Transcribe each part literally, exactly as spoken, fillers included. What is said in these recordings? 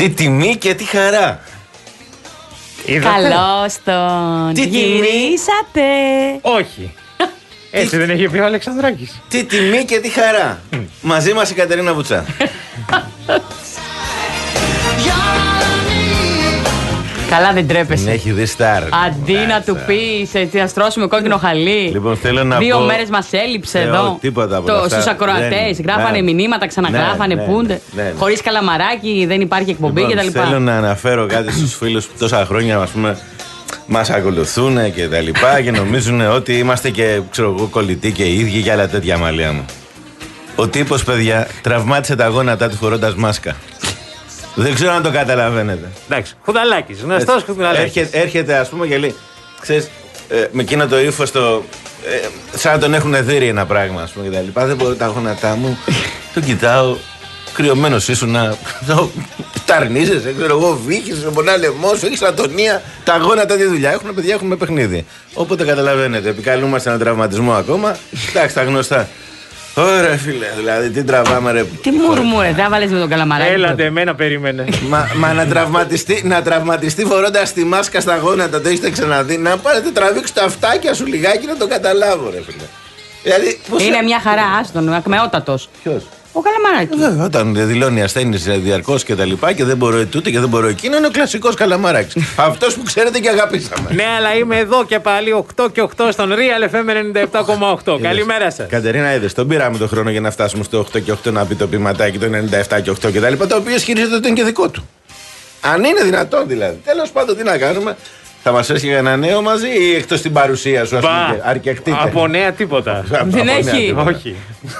Τι τιμή και τι χαρά. Καλώς τον Τι γυρίσατε. Όχι. Έτσι δεν έχει πει ο Αλεξανδράκης. Τι τιμή και τι χαρά. Μαζί μας η Κατερίνα Βουτσά. Καλά, δεν τρέπεσαι. Έχει δει στάρ. Αντί να του πεις έτσι, να στρώσουμε κόκκινο χαλί. Λοιπόν, θέλω να Δύο πω... μέρες μας έλειψε Θεό, εδώ. τίποτα από το, αυτά. Στους ακροατές. Δεν... Γράφανε ναι. μηνύματα, ξαναγράφανε, ναι, ναι, πούντε. ναι, ναι. Χωρίς καλαμαράκι, δεν υπάρχει εκπομπή Λοιπόν, κτλ. θέλω να αναφέρω κάτι στους φίλους που τόσα χρόνια, ας πούμε, μας ακολουθούν και τα λοιπά και νομίζουν ότι είμαστε και, ξέρω εγώ, κολλητοί και οι ίδιοι και άλλα τέτοια, μαλλιά μου. Ο τύπος, παιδιά, τραυμάτισε τα γόνατά του φορώντας μάσκα. Δεν ξέρω αν το καταλαβαίνετε. Εντάξει, Χουδαλάκης, γνωστός Χουδαλάκης. Έρχεται, έρχεται, ας πούμε, και λέει, ξέρεις, ε, με εκείνο το ύφος το. Ε, σαν να τον έχουν δει ένα πράγμα, ας πούμε, και τα λοιπά. Δεν μπορώ τα γόνατά μου. Τον κοιτάω, κρυωμένος ήσουν να. Τα αρνίζεσαι, ξέρω εγώ, βύχεις, μονά λαιμός, έχεις ατονία. Τα γόνατα τι δουλειά έχουν, παιδιά, έχουμε παιχνίδι. Οπότε καταλαβαίνετε, επικαλούμαστε έναν τραυματισμό ακόμα. Εντάξει, τα γνωστά. Ωραία, φίλε, δηλαδή τι τραβάμε, ρε. Τι μουρμούρε, δεν βάλες με τον καλαμαράκι. Έλατε, εμένα περίμενε. Μα, μα να τραυματιστεί, να τραυματιστεί φορώντας τη μάσκα στα γόνατα, το έχετε ξαναδεί. Να πάρετε τραβήξω τα αυτάκια σου λιγάκι να το καταλάβω, ρε φίλε. Δηλαδή, Είναι μια χαρά, άστον, ακμεότατος. Ποιος? Ο Καλαμαράκης. Βέβαια, όταν δηλώνει ασθένειες διαρκώς και τα λοιπά και δεν μπορώ τούτε και δεν μπορώ εκείνο, είναι ο κλασικός Καλαμαράκης. Αυτός που ξέρετε και αγαπήσαμε. Ναι, αλλά είμαι εδώ και πάλι οκτώ και οκτώ στον Real εφ εμ ενενήντα επτά κόμμα οκτώ. Καλημέρα σας. Κατερίνα, είδες, τον πήραμε τον χρόνο για να φτάσουμε στο οκτώ και οκτώ να πει το ποιηματάκι το ενενήντα επτά και οκτώ και τα λοιπά, το οποίο ισχυρίζεται ότι είναι και δικό του. Αν είναι δυνατόν δηλαδή. Τέλος πάντων, τι να κάνουμε. Θα μας έρθει ένα νέο μαζί ή εκτός την παρουσία σου, ας πούμε, αρκεκτείτε. Από νέα τίποτα. Δεν έχει. Όχι.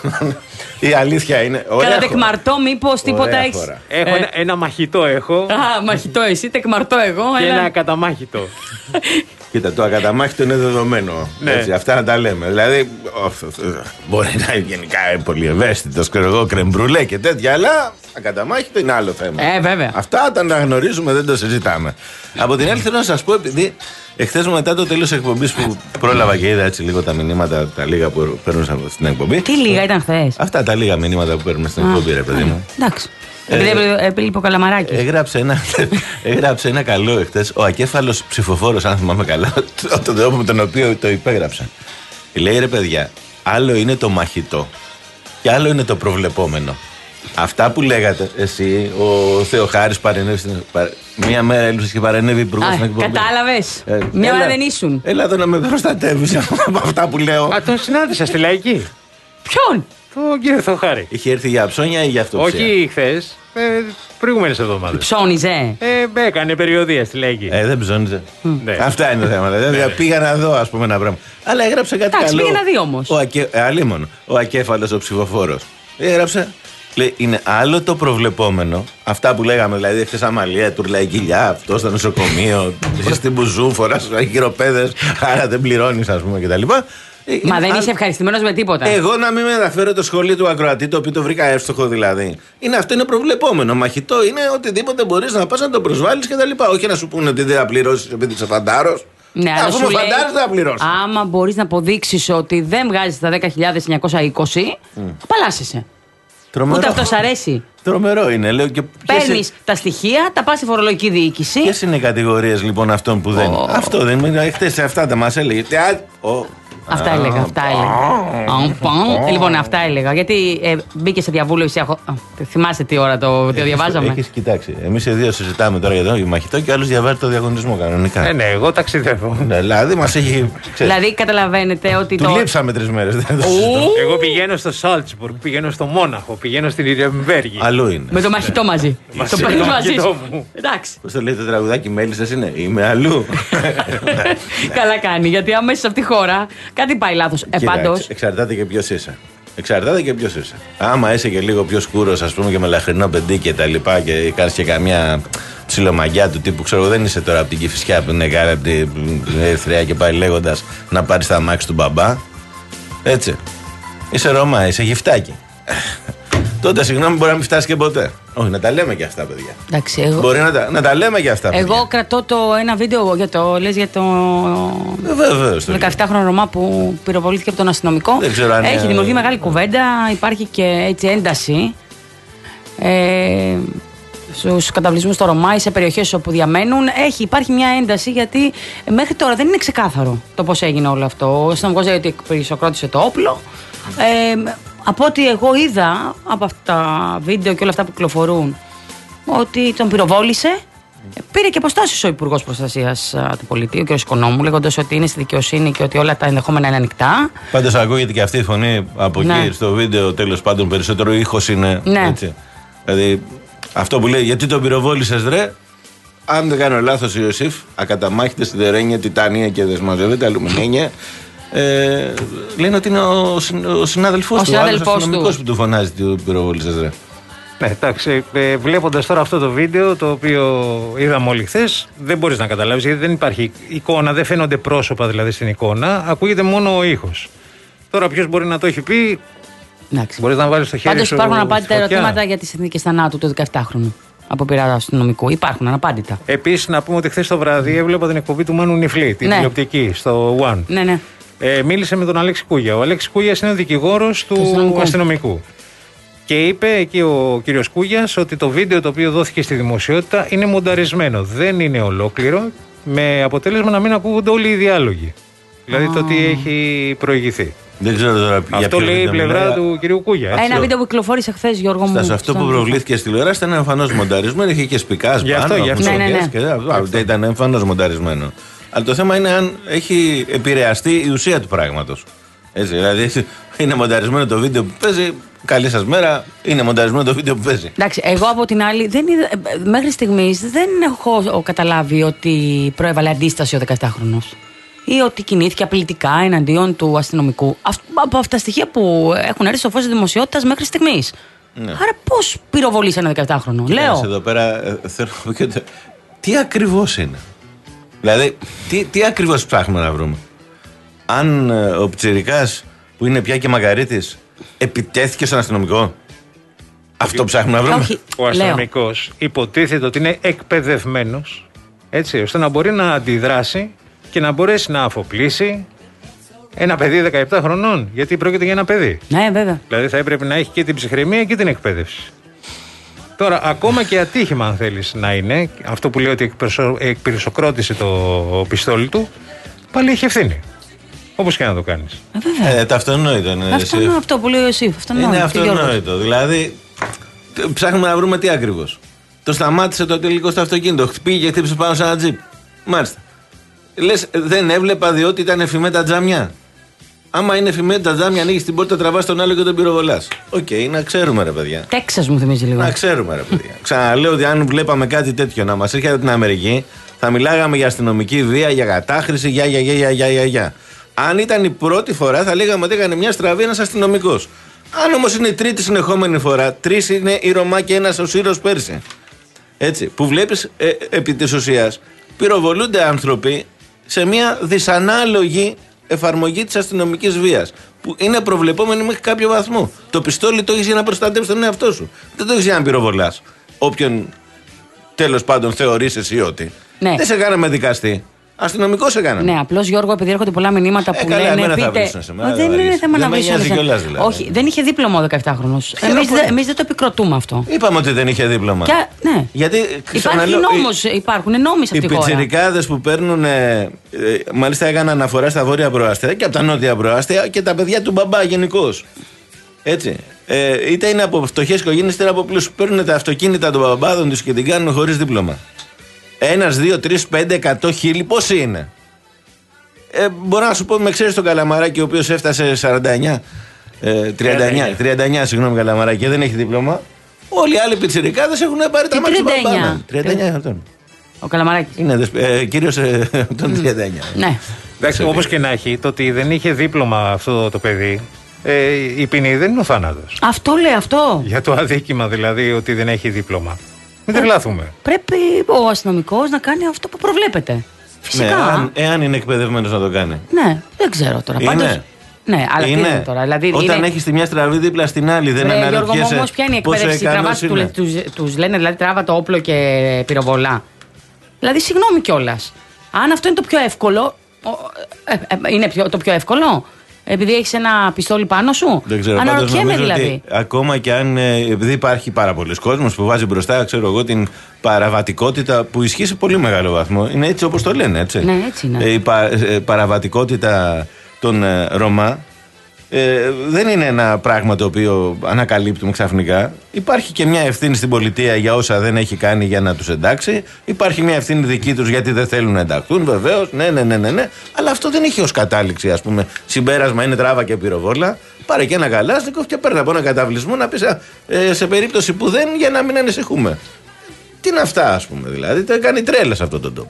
Η αλήθεια είναι. Κατά τεκμαρτό, μήπως τίποτα έχεις. Έχω ένα, ένα μαχητό έχω. Α, μαχητό εσύ, τεκμαρτό εγώ. Και ένα... ένα ακαταμάχητο. Κοίτα, το ακαταμάχητο είναι δεδομένο. Ναι. Έτσι, αυτά να τα λέμε. Δηλαδή, μπορεί να είναι γενικά πολύ ευαίσθητο, ξέρω εγώ, κρεμπρουλέ και τέτοια, αλλά ακαταμάχητο είναι άλλο θέμα. Ε, βέβαια. Αυτά τα αναγνωρίζουμε, δεν το συζητάμε. Από την άλλη, θέλω να σας πω, επειδή εχθές μετά το τέλος εκπομπής που πρόλαβα και είδα έτσι λίγο τα μηνύματα, τα λίγα που παίρνουν στην εκπομπή. Τι λίγα ήταν χθες. Αυτά τα λίγα μηνύματα που παίρνουμε στην εκπομπή, ρε παιδί μου. Εντάξει. Επειδή έπληπε ο Καλαμαράκης. Έγραψε ένα, έγραψε ένα καλό εχθές ο ακέφαλος ψηφοφόρος, αν θυμάμαι καλά, τον τρόπο με τον οποίο το υπέγραψα. Λέει, ρε παιδιά, άλλο είναι το μαχητό και άλλο είναι το προβλεπόμενο. Αυτά που λέγατε εσύ, ο Θεοχάρης παρενέβη στην. Μία μέρα έλειψες και παρενέβη υπουργός στην εκπομπή. Κατάλαβες. Ε, Μια έλα, ώρα δεν ήσουν. Έλα εδώ να με προστατεύεις από αυτά που λέω. Α, τον συνάντησα στη Λαϊκή. Ποιον? Τον κύριο Θεοχάρη. Είχε έρθει για ψώνια ή για αυτοψία? Όχι χθες, ε, προηγούμενες εβδομάδες. Ψώνιζε. Ε, έκανε περιοδία στη Λαϊκή. Ε, δεν ψώνιζε. Ναι. Αυτά είναι τα θέματα. Δηλαδή πήγα να δω, ας πούμε, ένα πράγμα. Αλλά έγραψε κάτι Εντάξει, καλό. πήγε να δει όμως. Ο, ακε... ε, αλίμονο. Ο ακέφαλος, ο ψηφοφόρος. Έγραψε. Λέει, είναι άλλο το προβλεπόμενο. Αυτά που λέγαμε, δηλαδή, έχεις αμαλία, τουρλάει κοιλιά, αυτό στο νοσοκομείο, είσαι στην μπουζού, φοράς γυροπέδες, άρα δεν πληρώνεις, ας πούμε, κτλ. Μα δεν είσαι ευχαριστημένος με τίποτα. Εγώ να μην μεταφέρω το σχολείο του ακροατή, το οποίο το βρήκα εύστοχο δηλαδή. Είναι, αυτό είναι προβλεπόμενο. Μαχητό είναι οτιδήποτε μπορείς να πας να το προσβάλλεις κτλ. Όχι να σου πούνε ότι δεν θα πληρώσεις επειδή είσαι φαντάρος. Ναι, αφού με φαντάρος δεν θα πληρώσεις. Άμα μπορείς να αποδείξεις ότι δεν βγάζεις τα δέκα χιλιάδες εννιακόσια είκοσι, mm. απαλλάσσεσαι. Τρομερό. Ούτε αυτό σ' αρέσει. Τρομερό είναι, λέω. Παίρνεις τα στοιχεία, τα πας στη φορολογική διοίκηση. Ποιες είναι οι κατηγορίες λοιπόν αυτών που δεν. Oh. Αυτό δεν είναι. Χτες αυτά τα μας έλεγε. Oh. Αυτά έλεγα, αυτά έλεγα. Λοιπόν, αυτά έλεγα. Γιατί ε, μπήκε σε διαβούλευση. Αχω... Θυμάστε τι ώρα το, το διαβάζαμε. Έχεις κοιτάξει. Εμείς οι δύο συζητάμε τώρα για το μαχητό και ο άλλος διαβάζει το διαγωνισμό κανονικά. Ε, ναι, εγώ ταξιδεύω. Ναι, δηλαδή μας έχει. Ξέρεις, δηλαδή καταλαβαίνετε ότι του το. Του λείψαμε τρεις μέρες. Εγώ πηγαίνω στο Σάλτσμπουργκ, πηγαίνω στο Μόναχο, πηγαίνω στην Ιρεμβέργη. Αλλού είναι. Με το μαχητό μαζί. Το παίρνει μαζί σου. Εντάξει. Πώς το λέει το τραγουδάκι, μέλισσες είναι. Είμαι αλλού. Καλά κάνει, γιατί άμα είσαι σε αυτή τη χώρα κάτι πάει λάθος. Ε, πάντως. Εξαρτάται και ποιος είσαι. Εξαρτάται και ποιος είσαι. Άμα είσαι και λίγο πιο σκούρος, ας πούμε, και με λαχρινό πεντί και τα λοιπά και κάνεις και καμιά ψιλομαγιά του τύπου, ξέρω, δεν είσαι τώρα από την Κηφισιά που είναι γάρα από την Ερυθρέα και πάει λέγοντας να πάρεις τα αμάξι του μπαμπά. Έτσι. Είσαι Ρωμά, είσαι γυφτάκι. Τότε, συγγνώμη, μπορεί να μην φτάσει και ποτέ. Όχι, να τα λέμε και αυτά, παιδιά. Εντάξει, εγώ... Μπορεί να τα, να τα λέμε και αυτά, παιδιά. Εγώ κρατώ το ένα βίντεο για το, λες, για το ε, βεβαίως, το δεκαεφτάχρονο Ρωμά που πυροβολήθηκε από τον αστυνομικό. Δεν ξέρω αν έχει είναι... δημιουργεί μεγάλη κουβέντα, υπάρχει και έτσι ένταση. Ε, στους καταβλισμούς στο Ρωμά ή σε περιοχές όπου διαμένουν. Έχει, υπάρχει μια ένταση γιατί μέχρι τώρα δεν είναι ξεκάθαρο το πώς έγινε όλο αυτό. Ο αστυνομικός λέει ότι εκπυρσοκρότησε το όπλο. Ε, από ό,τι εγώ είδα από αυτά τα βίντεο και όλα αυτά που κυκλοφορούν, ότι τον πυροβόλησε. Πήρε και αποστάσεις ο Υπουργός Προστασίας του Πολίτη, ο κ. Οικονόμου, λέγοντας ότι είναι στη δικαιοσύνη και ότι όλα τα ενδεχόμενα είναι ανοιχτά. Πάντως ακούγεται και αυτή η φωνή από ναι. εκεί στο βίντεο, τέλος πάντων, περισσότερο ήχος είναι. Ναι. Έτσι. Δηλαδή, αυτό που λέει, γιατί τον πυροβόλησες ρε, αν δεν κάνω λάθος, Ιωσήφ, ακαταμάχητες στη Δερένια, Τιτάνια και δεσμαζεύεται, αλουμινένια. Ε, λένε ότι είναι ο, συν, ο συνάδελφός ο του, ο άλλος αστυνομικός που του φωνάζει του πυροβόλησες ρε. Ναι, εντάξει, ε, βλέποντας τώρα αυτό το βίντεο, το οποίο είδαμε όλοι χθες, δεν μπορείς να καταλάβεις, γιατί δεν υπάρχει εικόνα, δεν φαίνονται πρόσωπα δηλαδή στην εικόνα, ακούγεται μόνο ο ήχος. Τώρα ποιος μπορεί να το έχει πει, Εντάξει. μπορείς να βάλεις το χέρι Πάντως σου. υπάρχουν αναπάντητα στη φωτιά. ερωτήματα για τις συνθήκες θανάτου του δεκαεφτάχρονου από πειρά αστυνομικού. Υπάρχουν αναπάντητα. Επίσης, να πούμε ότι χθες το βράδυ έβλεπα την εκπομπή του Μάνου Νιφλή, την Ναι. τηλεοπτική, στο One. Ναι, ναι. Ε, μίλησε με τον Αλέξη Κούγια. Ο Αλέξης Κούγιας είναι ο δικηγόρος του, Του αστυνομικού. αστυνομικού. Και είπε εκεί ο κύριος Κούγιας ότι το βίντεο το οποίο δόθηκε στη δημοσιότητα είναι μονταρισμένο. Δεν είναι ολόκληρο, με αποτέλεσμα να μην ακούγονται όλοι οι διάλογοι. Δηλαδή το τι έχει προηγηθεί. Δεν ξέρω τώρα για Αυτό ποιο λέει η βίντεο πλευρά μιλάει. του κυρίου Κούγια. έτσι. Ένα βίντεο που κυκλοφόρησε χθες, Γιώργο μου. Στας, αυτό που στον- προβλήθηκε στη τηλεόραση ήταν εμφανώς μονταρισμένο, είχε και σπικάς Γι' αυτό, πάνω. γι' αυτό. Ναι, ναι, ναι. Και, α, ήταν εμφανώς μονταρισμένο. Αλλά το θέμα είναι αν έχει επηρεαστεί η ουσία του πράγματος. Έτσι, δηλαδή είναι μονταρισμένο το βίντεο που παίζει. Καλή σας μέρα, είναι μονταρισμένο το βίντεο που παίζει. Εντάξει, εγώ από την άλλη, δεν είδα, ε, μέχρι στιγμής δεν έχω καταλάβει ότι προέβαλε αντίσταση ο δεκαεφτάχρονος. Ή ότι κινήθηκε απειλητικά εναντίον του αστυνομικού. Αυτ, από αυτά τα στοιχεία που έχουν έρθει στο φως της δημοσιότητας μέχρι στιγμής. Ναι. Άρα πώς πυροβολήσει ένα δεκαεφτάχρονο, Κοιτάξτε, λέω. εδώ πέρα ε, θέλω να πω και το- τι ακριβώς είναι. Δηλαδή, τι, τι ακριβώς ψάχνουμε να βρούμε. Αν ε, ο Πιτσιρικάς που είναι πια και μαγαρίτης επιτέθηκε στον αστυνομικό. Αυτό ψάχνουμε να βρούμε. Όχι, Ο λέω. αστυνομικός υποτίθεται ότι είναι εκπαιδευμένος, έτσι, ώστε να μπορεί να αντιδράσει και να μπορέσει να αφοπλίσει ένα παιδί δεκαεπτά χρονών. Γιατί πρόκειται για ένα παιδί. Ναι, βέβαια. Δηλαδή θα έπρεπε να έχει και την ψυχραιμία και την εκπαίδευση. Τώρα, ακόμα και ατύχημα, αν θέλεις να είναι, αυτό που λέει ότι εκπυρσο- εκπυρσοκρότησε το πιστόλι του, πάλι έχει ευθύνη. Όπως και να το κάνεις. Ε, βέβαια. Ε, το αυτονόητο είναι. Αυτό εσύ. είναι αυτό που λέει ο Ιωσήφ. Αυτονόητο. Είναι Τι Γιώργος. αυτονόητο. Δηλαδή, τ- ψάχνουμε να βρούμε τι ακριβώς. Το σταμάτησε το τελικό στο αυτοκίνητο. Πήγε και χτύπησε πάνω σε ένα τζιπ. Μάλιστα. Λες, δεν έβλεπα διότι ήταν εφημέ τα τζάμια. Άμα είναι εφημέ τα τζάμια, ανοίγει την πόρτα, τραβά τον άλλο και τον πυροβολάς. Οκ, να ξέρουμε ρε παιδιά. Τέξας μου θυμίζει λίγο. Να ξέρουμε ρε παιδιά. Ξαναλέω ότι αν βλέπαμε κάτι τέτοιο να μας έρχεται από την Αμερική, θα μιλάγαμε για αστυνομική βία, για κατάχρηση, για για για για για για. για. Αν ήταν η πρώτη φορά, θα λέγαμε ότι έκανε μια στραβή ένας αστυνομικός. Αν όμως είναι η τρίτη συνεχόμενη φορά, τρεις είναι η Ρωμά και ένας ο Σύρος πέρσι. Έτσι, που βλέπεις ε, επί της ουσίας πυροβολούνται άνθρωποι σε μια δυσανάλογη εφαρμογή της αστυνομικής βίας. Που είναι προβλεπόμενη μέχρι κάποιο βαθμό. Το πιστόλι το έχεις για να προστατεύεις τον εαυτό σου. Δεν το έχεις για να πυροβολάς. Όποιον τέλος πάντων θεωρείς εσύ ότι. Ναι. Δεν σε κάναμε δικαστή. Αστυνομικό σε κάναμε. Ναι, απλώς Γιώργο, επειδή έρχονται πολλά μηνύματα Ε, που καλά, λένε. εμένα θα Πείτε. βρίσουν σε μένα, Μα δεν δεν θα είναι βρίσουν. θέμα Δεν να με βρίσουν. νοιάζει κιόλας, δηλαδή. Όχι, δεν είχε δίπλωμα ο δεκαεφτάχρονος. Εμείς, δε- εμείς δεν το επικροτούμε αυτό. Είπαμε ότι δεν είχε δίπλωμα. Και, ναι. Γιατί Υπάρχει ξαναλέω, νόμος, υπάρχουν νόμοι σε οι αυτή τη χώρα. πιτσιρικάδες που παίρνουν, ε, ε, μάλιστα έκαναν αναφορά στα βόρεια προάστια και από τα νότια προάστια και τα παιδιά του μπαμπά γενικώς. Έτσι. Ε, είτε είναι από φτωχές οικογένειες είτε είναι από πλούσιους. Παίρνουν τα αυτοκίνητα των μπαμπάδων τους και την κάνουν χωρίς δίπλωμα. Ένας, δύο, τρεις, πέντε, εκατό χίλιοι, πόσοι είναι. Ε, μπορώ να σου πω, με ξέρεις τον Καλαμαράκη, ο οποίος έφτασε σαράντα εννιά, ε, τριάντα εννιά, τριάντα εννιά, συγγνώμη Καλαμαράκη, και δεν έχει δίπλωμα. Όλοι οι άλλοι πιτσιρικάδες έχουν πάρει τα Τι μάτια του τριάντα εννιά? μπαμπά. τριάντα εννιά αυτόν. Ο Καλαμαράκης. Είναι δεσπ... ε, κυρίως ε, τον τριάντα εννιά. Ναι. Εντάξει, όπως και να έχει, το ότι δεν είχε δίπλωμα αυτό το παιδί, ε, η ποινή δεν είναι ο θάνατος. Αυτό λέει αυτό. Για το αδίκημα δηλαδή ότι δεν έχει δίπλωμα. Μην τρελάθουμε. Πρέπει ο αστυνομικός να κάνει αυτό που προβλέπεται. Φυσικά. Ναι, αν, εάν είναι εκπαιδευμένος να το κάνει. Ναι, δεν ξέρω τώρα. Είναι. Πάντως, ναι, αλλά τι Είναι. είναι τώρα. Δηλαδή, Όταν είναι... έχεις τη μια στραβή δίπλα στην άλλη, δεν Ρε, Γιώργο μου, αναρωτιέσαι όμως ποια είναι η πόσο εκπαίδευση. ικανός Τραβάς, είναι. τους, τους, τους λένε δηλαδή τράβα το όπλο και πυροβολά. Δηλαδή, συγγνώμη κιόλας. Αν αυτό είναι το πιο εύκολο. ο- ε, ε, είναι πιο, το πιο εύκολο. Επειδή έχεις ένα πιστόλι πάνω σου. Δεν ξέρω, πάντως νομίζω δηλαδή. Ότι ακόμα και αν, επειδή υπάρχει πάρα πολλοί κόσμος που βάζει μπροστά, ξέρω εγώ, την παραβατικότητα που ισχύει σε πολύ μεγάλο βαθμό. Είναι έτσι όπως το λένε, έτσι. Ναι, έτσι είναι. Η πα, παραβατικότητα των Ρωμά ε, δεν είναι ένα πράγμα το οποίο ανακαλύπτουμε ξαφνικά. Υπάρχει και μια ευθύνη στην πολιτεία για όσα δεν έχει κάνει για να τους εντάξει. Υπάρχει μια ευθύνη δική τους γιατί δεν θέλουν να ενταχθούν, βεβαίως. Ναι, ναι, ναι, ναι, ναι. Αλλά αυτό δεν έχει ως κατάληξη, ας πούμε. Συμπέρασμα είναι τράβα και πυροβόλα. Πάρε και ένα γαλάζικο και παίρνει από ένα καταβλισμό να πει ε, σε περίπτωση που δεν, για να μην ανησυχούμε. Τι είναι αυτά, ας πούμε, δηλαδή. Τα κάνει τρέλα σε αυτόν τον τόπο.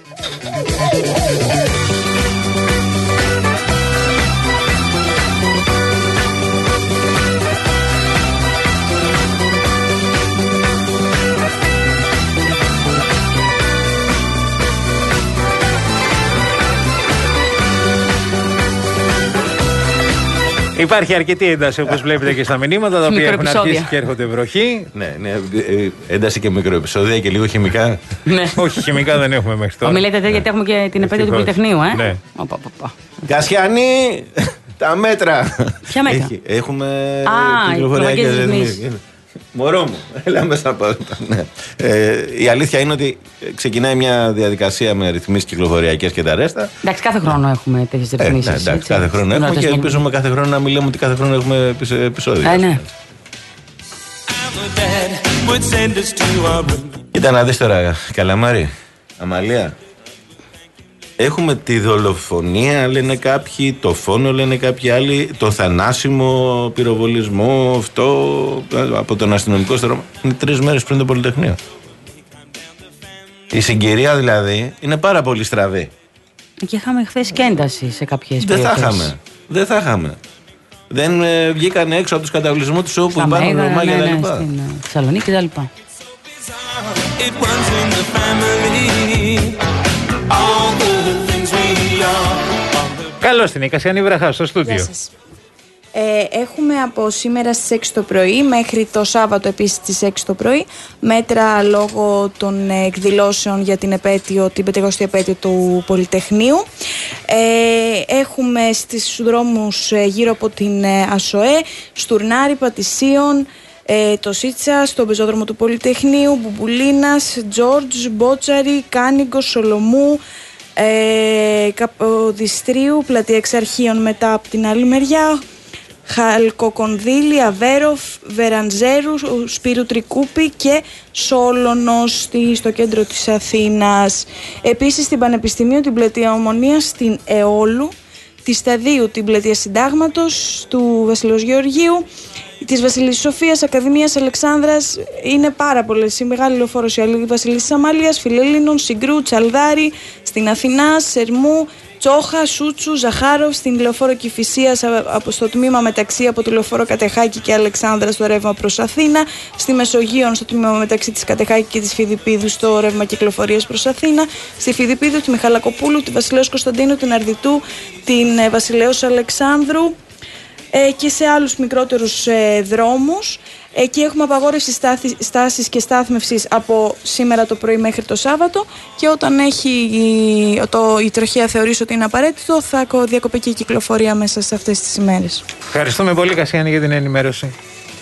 Υπάρχει αρκετή ένταση, όπως βλέπετε και στα μηνύματα, τα οποία έχουν αρχίσει και έρχονται βροχή. Ναι, ναι, ένταση και μικροεπισόδια και λίγο χημικά. Ναι. Όχι, χημικά δεν έχουμε μέχρι τώρα. Ομιλείτε τέτοια γιατί έχουμε και την επέτειο του Πολυτεχνείου, ε. Ναι. Κασιανή, τα μέτρα. Ποια μέτρα? Έχουμε κυκλοφοριακές ρυθμίσεις. Μωρό μου, έλα μέσα από ναι. ε, η αλήθεια είναι ότι ξεκινάει μια διαδικασία με ρυθμίσεις κυκλοφοριακές και τα ρέστα. Εντάξει, κάθε χρόνο έχουμε τέτοιες ρυθμίσεις. Ε, εντάξει, κάθε χρόνο έχουμε και ελπίζουμε κάθε χρόνο να μην λέμε ότι κάθε χρόνο έχουμε επεισόδια. Ε, ναι. Κοίτα να δεις τώρα, Καλαμάρη, Αμαλία. Έχουμε τη δολοφονία, λένε κάποιοι, το φόνο, λένε κάποιοι άλλοι, το θανάσιμο πυροβολισμό, αυτό από τον αστυνομικό στρώμα. Είναι τρεις μέρες πριν το Πολυτεχνείο. Η συγκυρία δηλαδή είναι πάρα πολύ στραβή. Και είχαμε χθες και ένταση σε κάποιες Δεν περιοχές. θα είχαμε. Δεν θα είχαμε. Δεν ε, βγήκαν έξω από τους καταβλισμούς τους όπου υπάρχουν Ρωμά ναι, και τα ναι, λοιπά. Στην uh, Θεσσαλονίκη και τα λοιπά. Καλώς την η Κασιανή Βραχά στο στούντιο. Ε, έχουμε από σήμερα στις έξι το πρωί μέχρι το Σάββατο επίσης στις έξι το πρωί μέτρα λόγω των εκδηλώσεων για την επέτειο, την πεντηκοστή επέτειο του Πολυτεχνείου. Ε, έχουμε στις δρόμους γύρω από την ΑΣΟΕ, Στουρνάρη, Πατησίων, ε, το Σίτσα, στον πεζόδρομο του Πολυτεχνείου, Μπουμπουλίνας, Τζόρτζ, Μπότσαρη, Κάνιγκο, Σολομού, ε, Καποδιστρίου, Πλατεία Εξαρχείων μετά από την άλλη μεριά, Χαλκοκονδύλη, Αβέροφ, Βεραντζέρου, Σπύρου Τρικούπη και Σόλωνος στο κέντρο της Αθήνας. Επίσης στην Πανεπιστημίου, την Πλατεία Ομονίας, στην Εόλου, τη Σταδίου, την Πλατεία Συντάγματος, του Βασιλέως Γεωργίου, της Βασιλής Σοφίας, Ακαδημίας Αλεξάνδρας. Είναι πάρα πολλές. Η Μεγάλη Λεωφόρος, η Βασιλής Αμάλιας, Φιλέλληνων, Συγκρού, Τσαλδάρη, στην Αθηνά, Σερμού, Τσόχα, Σούτσου, Ζαχάροφ, στην Λεωφόρο Κηφισίας από στο τμήμα μεταξύ από το Λεωφόρο Κατεχάκη και Αλεξάνδρα στο ρεύμα προς Αθήνα, στη Μεσογείων στο τμήμα μεταξύ της Κατεχάκη και της Φιδιππίδου στο ρεύμα κυκλοφορίας προς Αθήνα, στη Φιδιππίδου, τη Μιχαλακοπούλου, τη Βασιλέως Κωνσταντίνου, την Αρδιτού, την Βασιλέως Αλεξάνδρου ε, και σε άλλους μικρότερους ε, δρόμους. Εκεί έχουμε απαγόρευση στάσης και στάθμευσης από σήμερα το πρωί μέχρι το Σάββατο και όταν έχει η, το, η τροχέα θεωρήσει ότι είναι απαραίτητο θα διακοπεί και η κυκλοφορία μέσα σε αυτές τις ημέρες. Ευχαριστούμε πολύ Κασιάνη για την ενημέρωση.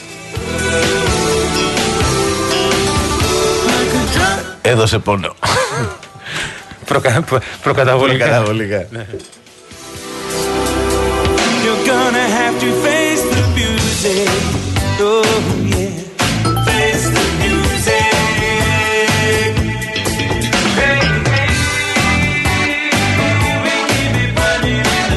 Έδωσε πόνο. Προκα, προ, προκαταβολικά. Προκαταβολικά. Ναι. You're gonna have to face the music. Oh, yeah. Face the music. Hey, hey. We keep it burning in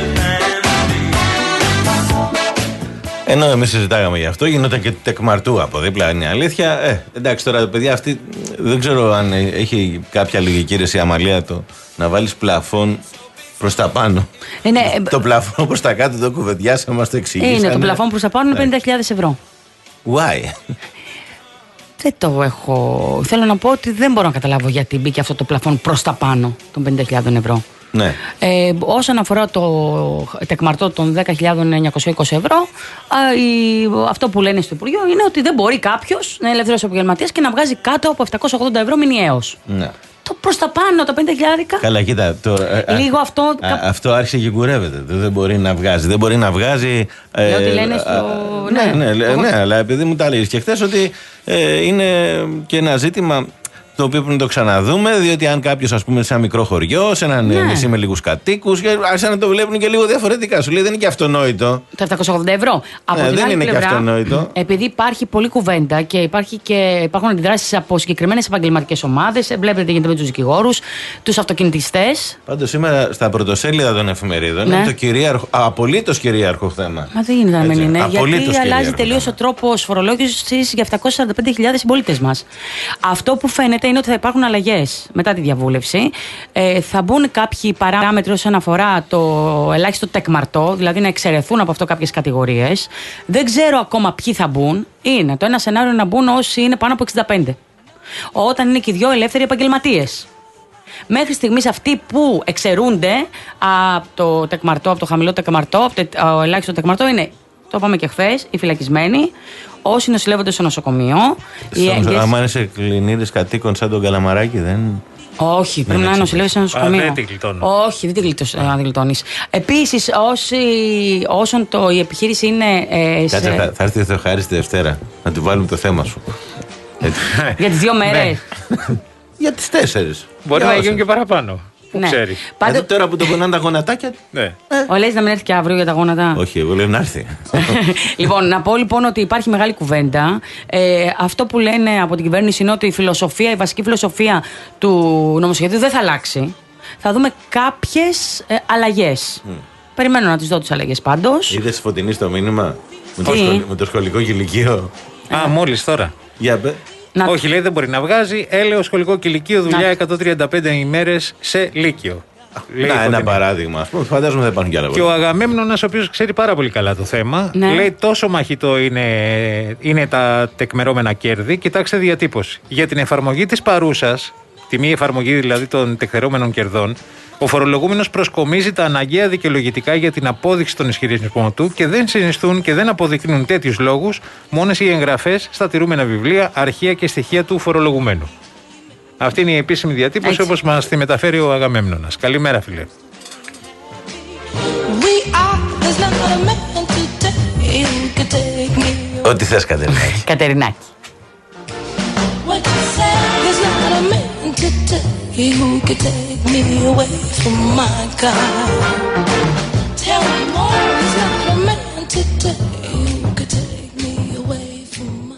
the family. Ενώ εμείς συζητάγαμε γι' αυτό, γινόταν και τεκμαρτού από δίπλα, είναι η αλήθεια. Ε, εντάξει, τώρα παιδιά, αυτή δεν ξέρω αν έχει κάποια λογική ρε η Αμαλία το να βάλεις πλαφόν προς τα πάνω. Ε, ναι, το πλαφόν προς τα κάτω το κουβεντιάσαμε, μας το εξηγήσανε. Είναι το πλαφόν προς τα πάνω είναι πενήντα χιλιάδες ευρώ. Why? Δεν το έχω. Θέλω να πω ότι δεν μπορώ να καταλάβω γιατί μπήκε αυτό το πλαφόν προς τα πάνω των πενήντα χιλιάδες ευρώ. Ναι. Ε, όσον αφορά το τεκμαρτό των δέκα χιλιάδες εννιακόσια είκοσι ευρώ, α, η, αυτό που λένε στο Υπουργείο είναι ότι δεν μπορεί κάποιος να είναι ελεύθερος επαγγελματίας και να βγάζει κάτω από επτακόσια ογδόντα ευρώ μηνιαίως. Ναι. Το προς τα πάνω, τα πενήντα χιλιάρικα. Καλά, κοίτα. Το, Λίγο α, αυτό. Α, αυτό άρχισε και κουρεύεται. Δεν μπορεί να βγάζει. Δεν μπορεί να βγάζει. Λέω ότι λένε στο. Α, ναι, ναι, ναι, ναι, αλλά επειδή μου τα έλεγες και χθες ότι ε, είναι και ένα ζήτημα το οποίο πρέπει να το ξαναδούμε, διότι αν κάποιο, ας πούμε, σε ένα μικρό χωριό, σε ένα ναι. νησί με λίγους κατοίκους, άρχισαν να το βλέπουν και λίγο διαφορετικά. Σου λέει δεν είναι και αυτονόητο. Τα επτακόσια ογδόντα ευρώ. Από ναι, την δεν άλλη είναι πλευρά, και αυτονόητο. Επειδή υπάρχει πολλή κουβέντα και, υπάρχει και υπάρχουν αντιδράσεις από συγκεκριμένες επαγγελματικές ομάδες, βλέπετε τι γίνεται με τους δικηγόρους, τους αυτοκινητιστές. Πάντως σήμερα στα πρωτοσέλιδα των εφημερίδων ναι. είναι το κυρίαρχο, απολύτως κυρίαρχο θέμα. Μα δεν γίνεται να μην είναι. Γιατί αλλάζει τελείως ο τρόπος φορολόγησης για επτακόσιες σαράντα πέντε χιλιάδες συμπολίτες μας. Αυτό που φαίνεται είναι ότι θα υπάρχουν αλλαγές μετά τη διαβούλευση. Ε, θα μπουν κάποιοι παράμετροι όσον αφορά το ελάχιστο τεκμαρτό, δηλαδή να εξαιρεθούν από αυτό κάποιες κατηγορίες. Δεν ξέρω ακόμα ποιοι θα μπουν. Είναι το ένα σενάριο να μπουν όσοι είναι πάνω από εξήντα πέντε. Όταν είναι και οι δυο ελεύθεροι επαγγελματίες. Μέχρι στιγμής αυτοί που εξαιρούνται από το τεκμαρτό, από το χαμηλό τεκμαρτό, από το ελάχιστο τεκμαρτό είναι, το είπαμε και χθες, οι φυλακισμένοι, όσοι νοσηλεύονται στο νοσοκομείο. Αν είσαι κλινίδης κατοίκων σαν τον Καλαμαράκη, δεν. Όχι, πρέπει να νοσηλεύει σε ένα νοσοκομείο. Α, δεν την γλιτώνω. Όχι, δεν την γλιτώνεις. Επίσης, όσον το, η επιχείρηση είναι. Ε, Κάτσε, σε... θα, θα έρθει ο Θεοχάρης τη Δευτέρα να του βάλουμε το θέμα σου. Για τις δύο μέρες. Για τις τέσσερις. Μπορεί να γίνουν και παραπάνω. Που ναι. ξέρει. Πάντω... Δηλαδή τώρα που το πονάνε τα γονατάκια. Ναι. Ε. Ο λες να μην έρθει και αύριο για τα γόνατα. Όχι, εγώ λέω να έρθει. Λοιπόν, να πω λοιπόν ότι υπάρχει μεγάλη κουβέντα. Ε, αυτό που λένε από την κυβέρνηση είναι ότι η φιλοσοφία, η βασική φιλοσοφία του νομοσχεδίου δεν θα αλλάξει. Θα δούμε κάποιες ε, αλλαγές. Mm. Περιμένω να τις δω τις αλλαγές πάντως. Είδες Φωτεινή στο μήνυμα με το, σχολ, με το σχολικό κηλικείο. Α, μόλις τώρα. Για πέ. Να... Όχι, λέει δεν μπορεί να βγάζει. Έλεος σχολικό κηλικείο, δουλειά να... εκατόν τριάντα πέντε ημέρες σε Λύκειο. Να, ένα παράδειγμα. Ας πούμε, φαντάζομαι θα υπάρχουν κι άλλα. Και ο Αγαμέμνονας, ο οποίος ξέρει πάρα πολύ καλά το θέμα, ναι. λέει τόσο μαχητό είναι, είναι τα τεκμερώμενα κέρδη. Κοιτάξτε διατύπωση. Για την εφαρμογή της παρούσας, τη μη εφαρμογή δηλαδή των τεκμερώμενων κερδών, ο φορολογούμενος προσκομίζει τα αναγκαία δικαιολογητικά για την απόδειξη των ισχυρισμών του και δεν συνιστούν και δεν αποδεικνύουν τέτοιους λόγους μόνες οι εγγραφές στα τηρούμενα βιβλία, αρχεία και στοιχεία του φορολογουμένου. Αυτή είναι η επίσημη διατύπωση όπως μας τη μεταφέρει ο Αγαμέμνονας. Καλημέρα, φίλε. Ό,τι θες, Κατερινάκη. Κατερινάκη. Who could take me away from my God? Tell me more, he's not a man today. Who could take me away from my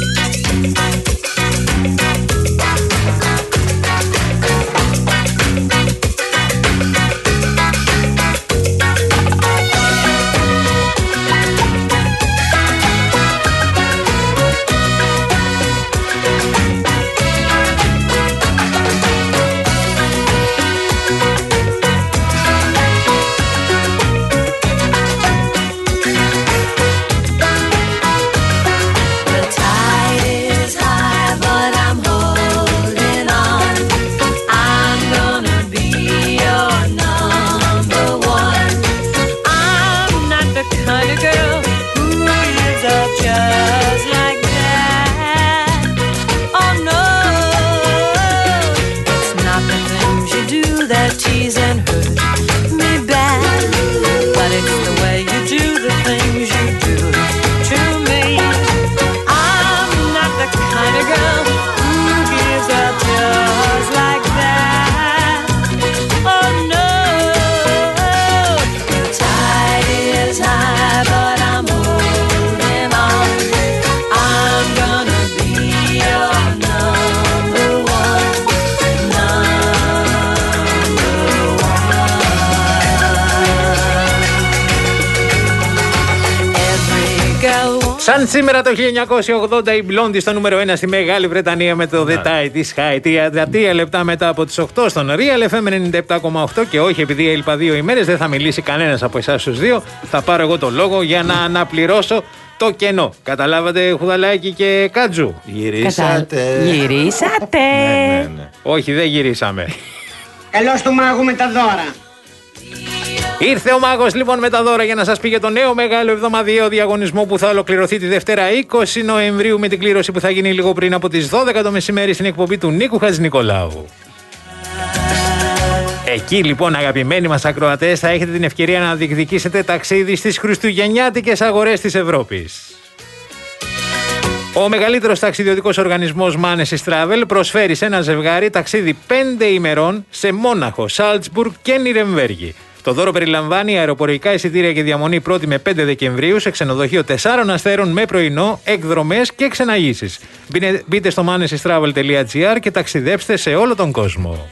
Σαν σήμερα το χίλια εννιακόσια ογδόντα η Blondie στο νούμερο ένα στη Μεγάλη Βρετανία με το The Tide is High. τριάντα τρία λεπτά μετά από τις οκτώ στον Real εφ εμ ενενήντα επτά κόμμα οκτώ. Και όχι, επειδή έλειπα δύο ημέρες, δεν θα μιλήσει κανένας από εσάς τους δύο. Θα πάρω εγώ το λόγο για να αναπληρώσω το κενό. Καταλάβατε, Χουδαλάκη και Κάτζου? Γυρίσατε. Γυρίσατε. Ναι, ναι, ναι. Όχι, δεν γυρίσαμε. Καλώς του μάγου με τα δώρα. Ήρθε ο μάγος λοιπόν με τα δώρα για να σας πει για το νέο μεγάλο εβδομαδιαίο διαγωνισμό που θα ολοκληρωθεί τη Δευτέρα είκοσι Νοεμβρίου με την κλήρωση που θα γίνει λίγο πριν από τις δώδεκα το μεσημέρι στην εκπομπή του Νίκου Χατζηνικολάου. Εκεί λοιπόν, αγαπημένοι μας ακροατές, θα έχετε την ευκαιρία να διεκδικήσετε ταξίδι στις χριστουγεννιάτικες αγορές της Ευρώπης. Ο μεγαλύτερος ταξιδιωτικός οργανισμός Manesis Travel προσφέρει σε ένα ζευγάρι ταξίδι πέντε ημερών σε Μόναχο, Σάλτσμπουργκ και Νιρεμβέργη. Το δώρο περιλαμβάνει αεροπορικά εισιτήρια και διαμονή πρώτη με πέντε Δεκεμβρίου σε ξενοδοχείο τεσσάρων αστέρων με πρωινό, εκδρομές και ξεναγήσεις. Μπείτε στο manesis travel τελεία gr και ταξιδέψτε σε όλο τον κόσμο.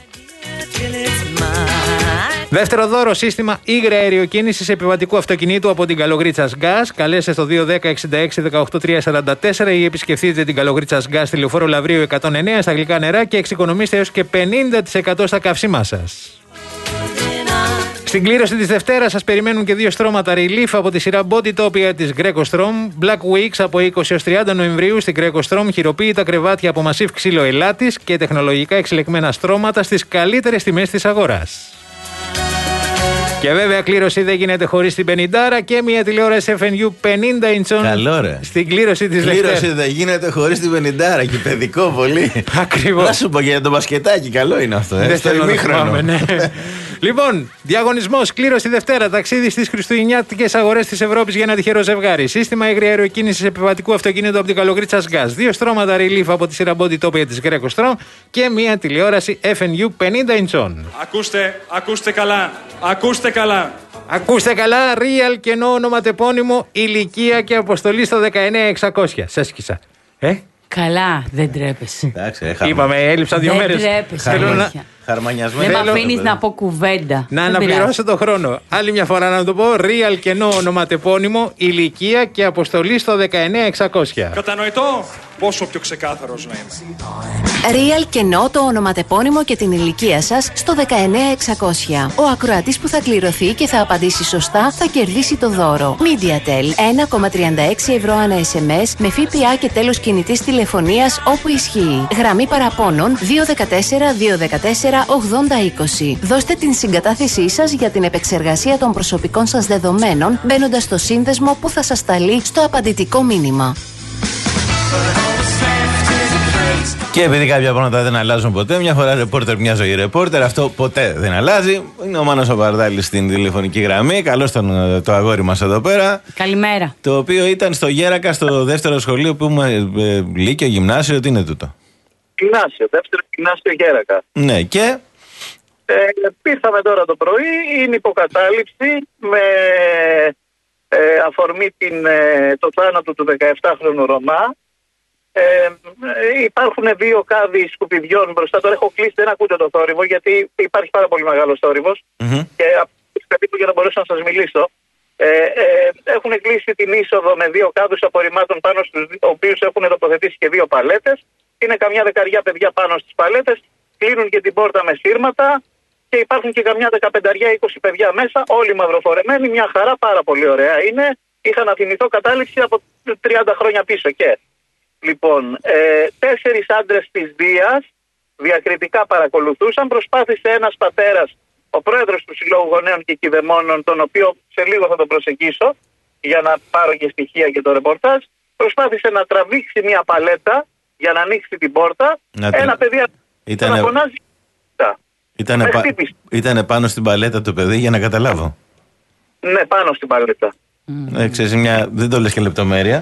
Δεύτερο δώρο, σύστημα ήγρια αεροκίνησης επιβατικού αυτοκινήτου από την Καλογρίτσας Gas. Καλέστε στο δύο ένα μηδέν εξήντα έξι δεκαοκτώ τριακόσια σαράντα τέσσερα ή επισκεφτείτε την Καλογρίτσας Gas στη Λεωφόρο Λαβρίου εκατόν εννέα στα γλυκά νερά και εξοικονομήστε έως και πενήντα τοις εκατό στα καύσιμά σας. Στην κλήρωση της Δευτέρας σας περιμένουν και δύο στρώματα Relief από τη σειρά Bodytopia της Greco Strom. Black Weeks από είκοσι έως τριάντα Νοεμβρίου στην Greco Strom. Χειροποίητα κρεβάτια από μασίβ ξύλο ελάτης και τεχνολογικά εξελεγμένα στρώματα στις καλύτερες τιμές της αγοράς. Και βέβαια κλήρωση δεν γίνεται χωρίς την πενηντάρα και μια τηλεόραση εφ εν γιου πενήντα ιντσών. Καλό ρε. Στην κλήρωση της Δευτέρας. Κλήρωση δεν γίνεται χωρίς την πενηντάρα και παιδικό πολύ. Ακριβώς. Να σου πω για το μπασκετάκι, καλό είναι αυτό. Ε, Δεν στο θέλω να ημίχρονο. θυμάμαι, ναι. Λοιπόν, διαγωνισμός, κλήρωση Δευτέρα, ταξίδι στις χριστουγεννιάτικες αγορές της Ευρώπης για ένα τυχερό ζευγάρι. Σύστημα ήγρια αεροκίνησης επιβατικού αυτοκίνητου από την Καλογρίτσας Gas. Δύο στρώματα Relief από τη σειρά Bodytopia της Greco Strom και μια τηλεόραση εφ εν γιου πενήντα ιντσών. Ακούστε, ακούστε καλά, ακούστε καλά. Ακούστε καλά, real κενό ονοματεπώνυμο, ηλικία και αποστολή στο δεκαεννέα εξακόσια. Σας σκίσα. Ε? Καλά, δεν τρέπεσαι. Εντάξει, ε, χαρμα- Είπαμε, έλειψα δύο Δεν μέρες. τρέπεσαι. Θέλω να, αλήθεια. χαρμανιασμένο. Δεν με Θέλω- αφήνει να πω κουβέντα. να Δεν αναπληρώσω το χρόνο. Άλλη μια φορά να το πω. Real κενό ονοματεπώνυμο, ηλικία και αποστολή στο δεκαεννέα εξακόσια. Κατανοητό, πόσο πιο ξεκάθαρος να είμαι. Real κενό το ονοματεπώνυμο και την ηλικία σας στο δεκαεννέα εξακόσια. Ο ακροατής που θα κληρωθεί και θα απαντήσει σωστά θα κερδίσει το δώρο. MediaTel ένα κόμμα τριάντα έξι ευρώ ανά ες εμ ες με ΦΠΑ και τέλος κινητής τηλεφωνίας όπου ισχύει. Γραμμή παραπώνων δύο ένα τέσσερα δύο ένα τέσσερα ογδόντα είκοσι. Δώστε την συγκατάθεσή σας για την επεξεργασία των προσωπικών σας δεδομένων μπαίνοντας στο σύνδεσμο που θα σας σταλεί στο απαντητικό μήνυμα. Και επειδή κάποια πράγματα δεν αλλάζουν ποτέ, μια φορά ρεπόρτερ, μια ζωή ρεπόρτερ, αυτό ποτέ δεν αλλάζει. Είναι ο Μάνος ο Παρδάλης στην τηλεφωνική γραμμή. Καλώς τον το αγόρι μας εδώ πέρα. Καλημέρα. Το οποίο ήταν στο Γέρακα, στο δεύτερο σχολείο που είμαι, ε, λύκειο, γυμνάσιο, τι είναι τούτο? Γυμνάσιο, δεύτερο γυμνάσιο Γέρακα. Ναι, και. Ε, πήρθαμε τώρα το πρωί, είναι υποκατάληψη με ε, αφορμή την, ε, το θάνατο του δεκαεπτάχρονου Ρωμά. Ε, ε, υπάρχουν δύο κάδοι σκουπιδιών μπροστά. Τώρα έχω κλείσει, δεν ακούτε το θόρυβο γιατί υπάρχει πάρα πολύ μεγάλο θόρυβος. Mm-hmm. Και περίπου για να μπορέσω να σας μιλήσω. Ε, ε, έχουν κλείσει την είσοδο με δύο κάδους απορριμμάτων πάνω στους οποίους έχουν τοποθετήσει και δύο παλέτες. Είναι καμιά δεκαριά παιδιά πάνω στις παλέτες. Κλείνουν και την πόρτα με σύρματα. Και υπάρχουν και καμιά δεκαπενταριά είκοσι παιδιά μέσα, όλοι μαυροφορεμένοι. Μια χαρά, πάρα πολύ ωραία είναι. Είχα να θυμηθώ κατάληξη από τριάντα χρόνια πίσω και. Λοιπόν, ε, τέσσερις άντρες της Δίας διακριτικά παρακολουθούσαν. Προσπάθησε ένας πατέρας, ο πρόεδρος του Συλλόγου Γονέων και Κηδεμόνων, τον οποίο σε λίγο θα τον προσεγγίσω για να πάρω και στοιχεία και το ρεπορτάζ, προσπάθησε να τραβήξει μια παλέτα για να ανοίξει την πόρτα. Να Ένα τρα... παιδί Ήτανε... να φωνάζει. Ήτανε, πα... Ήτανε πάνω στην παλέτα το παιδί για να καταλάβω. Ναι, πάνω στην παλέτα. Mm. Ε, ξέρεις, μια... δεν το λες και λεπτομέρεια.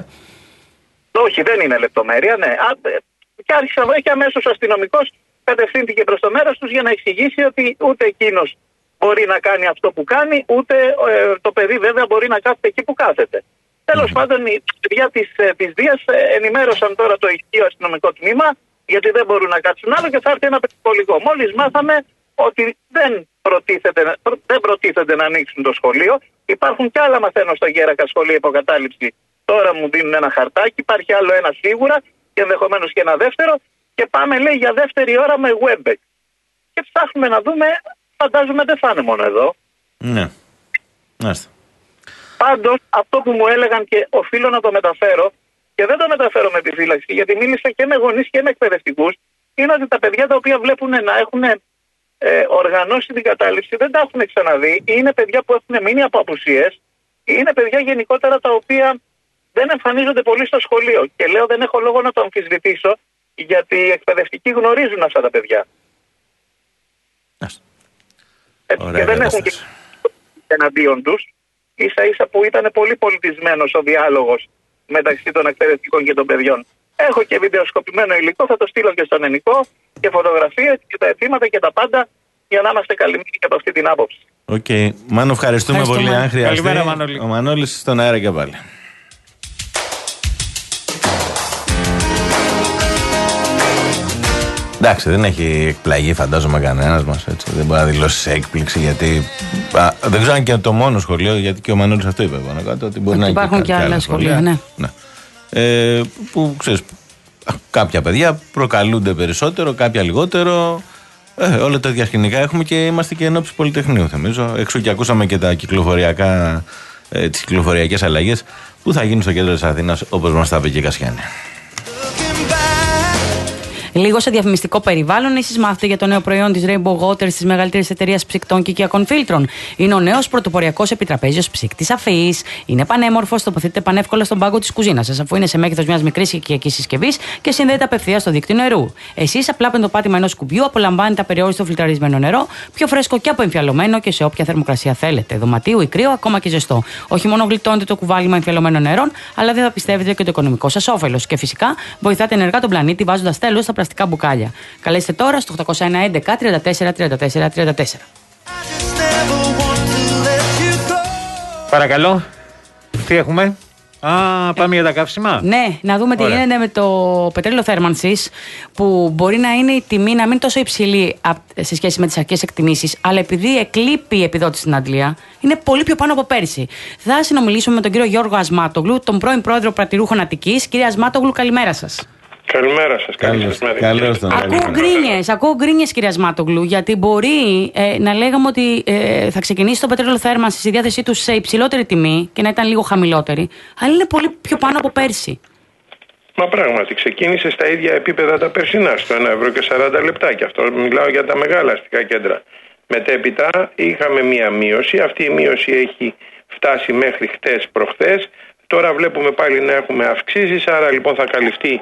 Όχι, δεν είναι λεπτομέρεια, ναι. Α, και άρχισε και αμέσως ο αστυνομικός κατευθύνθηκε προς το μέρος τους για να εξηγήσει ότι ούτε εκείνος μπορεί να κάνει αυτό που κάνει, ούτε ε, το παιδί βέβαια μπορεί να κάθεται εκεί που κάθεται. Mm. Τέλος πάντων, οι παιδιά της, της Δίας ενημέρωσαν τώρα το ισχύο αστυνομικό τμήμα, γιατί δεν μπορούν να κάτσουν άλλο και θα έρθει ένα περιπολικό. Μόλις μάθαμε ότι δεν προτίθεται, δεν προτίθεται να ανοίξουν το σχολείο. Υπάρχουν κι άλλα, μαθαίνω στο Γέρακα σχολείο υποκατάληψη. Τώρα μου δίνουν ένα χαρτάκι, υπάρχει άλλο ένα σίγουρα και ενδεχομένως και ένα δεύτερο. Και πάμε, λέει, για δεύτερη ώρα με Webex. Και ψάχνουμε να δούμε, φαντάζομαι δεν θα είναι μόνο εδώ. Ναι. Άστε. Πάντως, αυτό που μου έλεγαν και οφείλω να το μεταφέρω, και δεν το μεταφέρω με επιφύλαξη, γιατί μίλησα και με γονείς και με εκπαιδευτικούς, είναι ότι τα παιδιά τα οποία βλέπουν να έχουν ε, οργανώσει την κατάληψη δεν τα έχουν ξαναδεί. Είναι παιδιά που έχουν μείνει από απουσίες, είναι παιδιά γενικότερα τα οποία δεν εμφανίζονται πολύ στο σχολείο. Και λέω, δεν έχω λόγο να το αμφισβητήσω, γιατί οι εκπαιδευτικοί γνωρίζουν αυτά τα παιδιά. Και δεν έχουν και εναντίον τους. Ίσα ίσα που ήταν πολύ πολιτισμένος ο διάλογος μεταξύ των εκπαιδευτικών και των παιδιών. Έχω και βιντεοσκοπημένο υλικό, θα το στείλω και στον Ενικό και φωτογραφίες και τα αιτήματα και τα πάντα για να είμαστε καλυμμένοι και από αυτή την άποψη. Οκ. Okay. Μάνο, ευχαριστούμε πολύ. Αν χρειαστεί. Καλημέρα, Μανώλη. Ο Μανώλης στον αέρα και πάλι. Εντάξει, δεν έχει εκπλαγεί, φαντάζομαι, κανένας μας. Έτσι. Δεν μπορεί να δηλώσει έκπληξη, γιατί. Α, δεν ξέρω αν και το μόνο σχολείο, γιατί και ο Μανώλης αυτό είπε πάνω κάτω. Ότι μπορεί να υπάρχουν και, και άλλα σχολεία, σχολεία, ναι. ναι. Ε, που ξέρεις, κάποια παιδιά προκαλούνται περισσότερο, κάποια λιγότερο. Ε, όλα τα διασκηνικά έχουμε και είμαστε και ενόψει Πολυτεχνείου, θυμίζω. Εξού και ακούσαμε και τα κυκλοφοριακά, ε, τις κυκλοφοριακές αλλαγές που θα γίνουν στο κέντρο της Αθήνας, όπως μας τα είπε και η Κασιάνη. Λίγο σε διαφημιστικό περιβάλλον, εσείς μάθετε για το νέο προϊόν της Rainbow Waters, της μεγαλύτερης εταιρείας ψυκτών και οικιακών φίλτρων. Είναι ο νέος πρωτοποριακός επιτραπέζιος ψύκτης αφής. Είναι πανέμορφος, τοποθετείται πανεύκολα στον πάγκο της κουζίνας σας, αφού είναι σε μέγεθος μιας μικρής οικιακής συσκευής και συνδέεται απευθείας στο δίκτυο νερού. Εσείς απλά με το πάτημα ενός κουμπιού απολαμβάνετε απεριόριστο φιλτραρισμένο νερό, πιο φρέσκο και αποεμφιαλωμένο και σε όποια θερμοκρασία θέλετε. Δωματίου ή κρύο, ακόμα και ζεστό. Όχι μόνο γλιτώνετε το κουβάλιμα εμφιαλωμένων νερών, αλλά δεν θα πιστεύετε και το οικονομικό σας όφελος. Και φυσικά βοηθάτε ενεργά τον πλανήτη βάζοντας τέλος στα πλαστικά μπουκάλια. Καλέστε τώρα στο οκτώ ένα ένα τριάντα τέσσερα τριάντα τέσσερα τριάντα τέσσερα. Παρακαλώ. Τι έχουμε? Α, πάμε ε, για τα καύσιμα. Ναι, να δούμε Ωραία. τι γίνεται με το πετρέλαιο θέρμανσης, που μπορεί να είναι η τιμή να μην είναι τόσο υψηλή σε σχέση με τις αρχικές εκτιμήσεις, αλλά επειδή εκλείπει η επιδότηση στην Αντλία, είναι πολύ πιο πάνω από πέρσι. Θα συνομιλήσουμε με τον κύριο Γιώργο Ασμάτογλου, τον πρώην πρόεδρο Πρατηρούχων Αττικής. Κύριε Ασμάτογλου, καλημέρα σας. Καλημέρα σας. Καλώς, καλώς τον Ακούω γκρίνιες, ακούω γκρίνιες, κυρία Ασμάτογλου, γιατί μπορεί ε, να λέγαμε ότι ε, θα ξεκινήσει το πετρέλαιο θέρμανσης η διάθεσή του σε υψηλότερη τιμή και να ήταν λίγο χαμηλότερη, αλλά είναι πολύ πιο πάνω από πέρσι. Μα πράγματι ξεκίνησε στα ίδια επίπεδα τα περσινά, στο ένα ευρώ και σαράντα λεπτά, και αυτό μιλάω για τα μεγάλα αστικά κέντρα. Μετέπειτα είχαμε μία μείωση, αυτή η μείωση έχει φτάσει μέχρι χτες προχθές. Τώρα βλέπουμε πάλι να έχουμε αυξήσεις, άρα λοιπόν θα καλυφθεί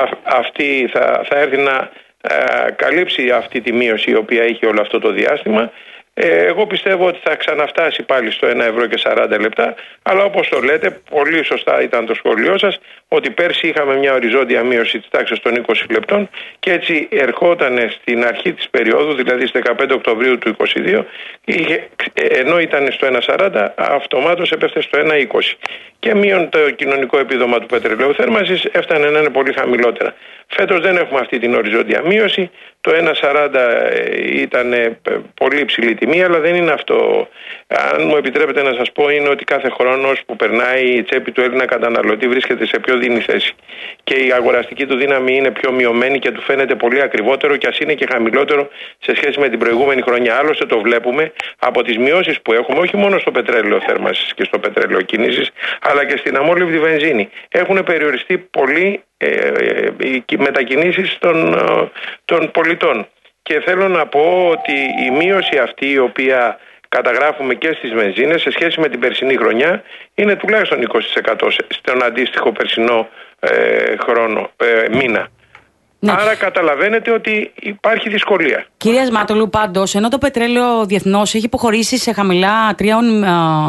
αυτή, θα, θα έρθει να ε, καλύψει αυτή τη μείωση η οποία έχει όλο αυτό το διάστημα. Ε, εγώ πιστεύω ότι θα ξαναφτάσει πάλι στο ένα ευρώ και σαράντα λεπτά, αλλά όπως το λέτε, πολύ σωστά ήταν το σχόλιο σας, ότι πέρσι είχαμε μια οριζόντια μείωση της τάξης των είκοσι λεπτών και έτσι ερχόταν στην αρχή της περίοδου, δηλαδή στις δεκαπέντε Οκτωβρίου του είκοσι δύο, είχε, ενώ ήταν στο ένα σαράντα, αυτομάτως έπεφτε στο ένα είκοσι. Και μείον το κοινωνικό επίδομα του πετρελαίου θέρμανσης έφτανε να είναι πολύ χαμηλότερα. Φέτος δεν έχουμε αυτή την οριζόντια μείωση. Το ένα σαράντα ήταν πολύ υψηλή τιμή, αλλά δεν είναι αυτό. Αν μου επιτρέπετε να σας πω, είναι ότι κάθε χρόνος που περνάει η τσέπη του Έλληνα καταναλωτή βρίσκεται σε πιο δίνη θέση. Και η αγοραστική του δύναμη είναι πιο μειωμένη και του φαίνεται πολύ ακριβότερο, και ας είναι και χαμηλότερο σε σχέση με την προηγούμενη χρονιά. Άλλωστε το βλέπουμε από τις μειώσεις που έχουμε, όχι μόνο στο πετρέλαιο θέρμανσης και στο πετρέλαιο κίνησης, αλλά και στην αμόλυβδη βενζίνη. Έχουν περιοριστεί πολύ ε, ε, οι μετακινήσεις των, ε, των πολιτών. Και θέλω να πω ότι η μείωση αυτή, η οποία καταγράφουμε και στις βενζίνες σε σχέση με την περσινή χρονιά, είναι τουλάχιστον είκοσι τοις εκατό στον αντίστοιχο περσινό ε, χρόνο, ε, μήνα. Ναι. Άρα καταλαβαίνετε ότι υπάρχει δυσκολία. Κυρία Ασμάτογλου, πάντως, ενώ το πετρέλαιο διεθνώς έχει υποχωρήσει σε χαμηλά τριών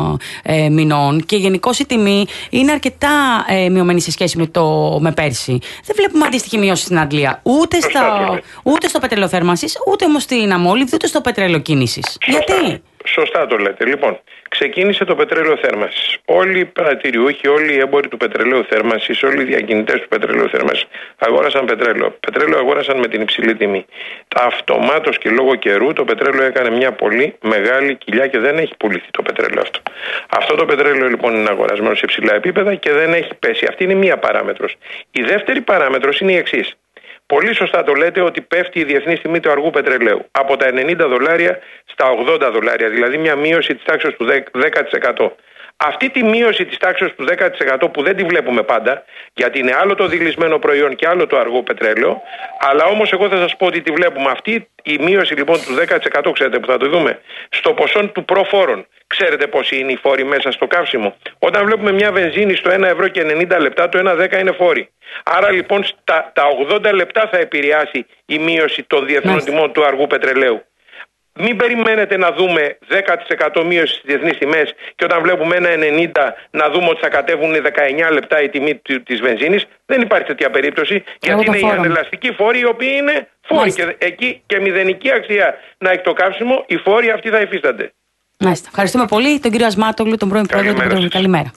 ε, μηνών και γενικώς η τιμή είναι αρκετά ε, μειωμένη σε σχέση με, το, με πέρσι, δεν βλέπουμε αντίστοιχη μείωση στην Αντλία. Ούτε, στα, ούτε στο πετρέλαιο θέρμανσης, ούτε όμως στην αμόλυβδη, ούτε στο πετρέλαιο κίνησης. Γιατί? Σωστά το λέτε. Λοιπόν, ξεκίνησε το πετρέλαιο θέρμανσης. Όλοι οι πρατηριούχοι, όλοι οι έμποροι του πετρελαίου θέρμανσης, όλοι οι διακινητές του πετρελαίου θέρμανσης αγόρασαν πετρέλαιο. Πετρέλαιο αγόρασαν με την υψηλή τιμή. Αυτομάτως και λόγω καιρού το πετρέλαιο έκανε μια πολύ μεγάλη κοιλιά και δεν έχει πουληθεί το πετρέλαιο αυτό. Αυτό το πετρέλαιο λοιπόν είναι αγορασμένο σε υψηλά επίπεδα και δεν έχει πέσει. Αυτή είναι μία παράμετρος. Η δεύτερη παράμετρος είναι η εξής. Πολύ σωστά το λέτε ότι πέφτει η διεθνή τιμή του αργού πετρελαίου από τα ενενήντα δολάρια στα ογδόντα δολάρια, δηλαδή μια μείωση της τάξης του δέκα τοις εκατό. Αυτή τη μείωση της τάξης του δέκα τοις εκατό που δεν τη βλέπουμε πάντα, γιατί είναι άλλο το δειλισμένο προϊόν και άλλο το αργό πετρέλαιο, αλλά όμως εγώ θα σας πω ότι τη βλέπουμε. Αυτή η μείωση λοιπόν του δέκα τοις εκατό, ξέρετε που θα το δούμε, στο ποσό του προφόρων. Ξέρετε πόσοι είναι οι φόροι μέσα στο καύσιμο? Όταν βλέπουμε μια βενζίνη στο ένα ευρώ και ενενήντα λεπτά, το ένα δέκα είναι φόροι. Άρα λοιπόν στα, τα ογδόντα λεπτά θα επηρεάσει η μείωση των διεθνών τιμών του αργού πετρελαίου. Μην περιμένετε να δούμε δέκα τοις εκατό μείωση στις διεθνείς τιμές και όταν βλέπουμε ένα ενενήντα να δούμε ότι θα κατέβουν δεκαεννιά λεπτά η τιμή της βενζίνης. Δεν υπάρχει τέτοια περίπτωση, γιατί είναι οι ανελαστικοί φόροι οι οποίοι είναι φόροι και εκεί και μηδενική αξία να έχει το καύσιμο, οι φόροι αυτοί θα υφίστανται. Μάλιστα. Ευχαριστούμε πολύ τον κύριο Ασμάτογλου, τον πρώην πρόεδρο του Πετρελαίου. Καλημέρα.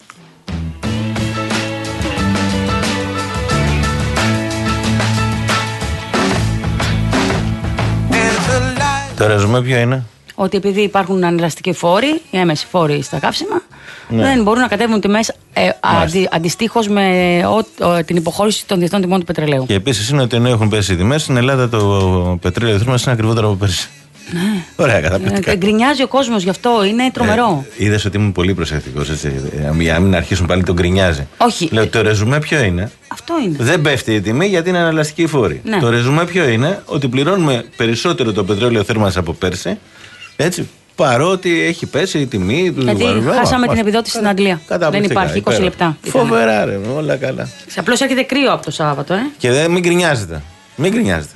Το ρεζουμέ ποιο είναι? Ότι επειδή υπάρχουν ανελαστικοί φόροι, οι έμεσοι φόροι στα καύσιμα, ναι, δεν μπορούν να κατέβουν τιμές ε, αντι, αντιστοίχως με ο, ο, την υποχώρηση των διεθνών τιμών του πετρελαίου. Και επίσης είναι ότι ενώ έχουν πέσει οι τιμές, στην Ελλάδα το πετρέλαιο διεθνές μας είναι ακριβότερο από πέρσι. Ναι. Ωραία, καταπληκτικά. Ε, γκρινιάζει ο κόσμος γι' αυτό, είναι τρομερό. Ε, Είδες ότι ήμουν πολύ προσεκτικός, έτσι, για να μην αρχίσουν πάλι τον γκρινιάζει. Όχι. Λέω, το ρεζουμέ ποιο είναι? Αυτό είναι. Δεν πέφτει η τιμή γιατί είναι ανελαστική φόρη. Ναι. Το ρεζουμέ ποιο είναι? Ότι πληρώνουμε περισσότερο το πετρέλαιο θέρμανσης από πέρσι, έτσι, παρότι έχει πέσει η τιμή του. Γιατί βαρβά, χάσαμε μας... την επιδότηση στην Αγγλία. Δεν υπάρχει είκοσι υπέρα. Λεπτά. Φοβερά, ρε, όλα καλά. Απλώς έρχεται κρύο από το Σάββατο, ε. Και δεν μην γκρινιάζετε. Μην γκρινιάζετε.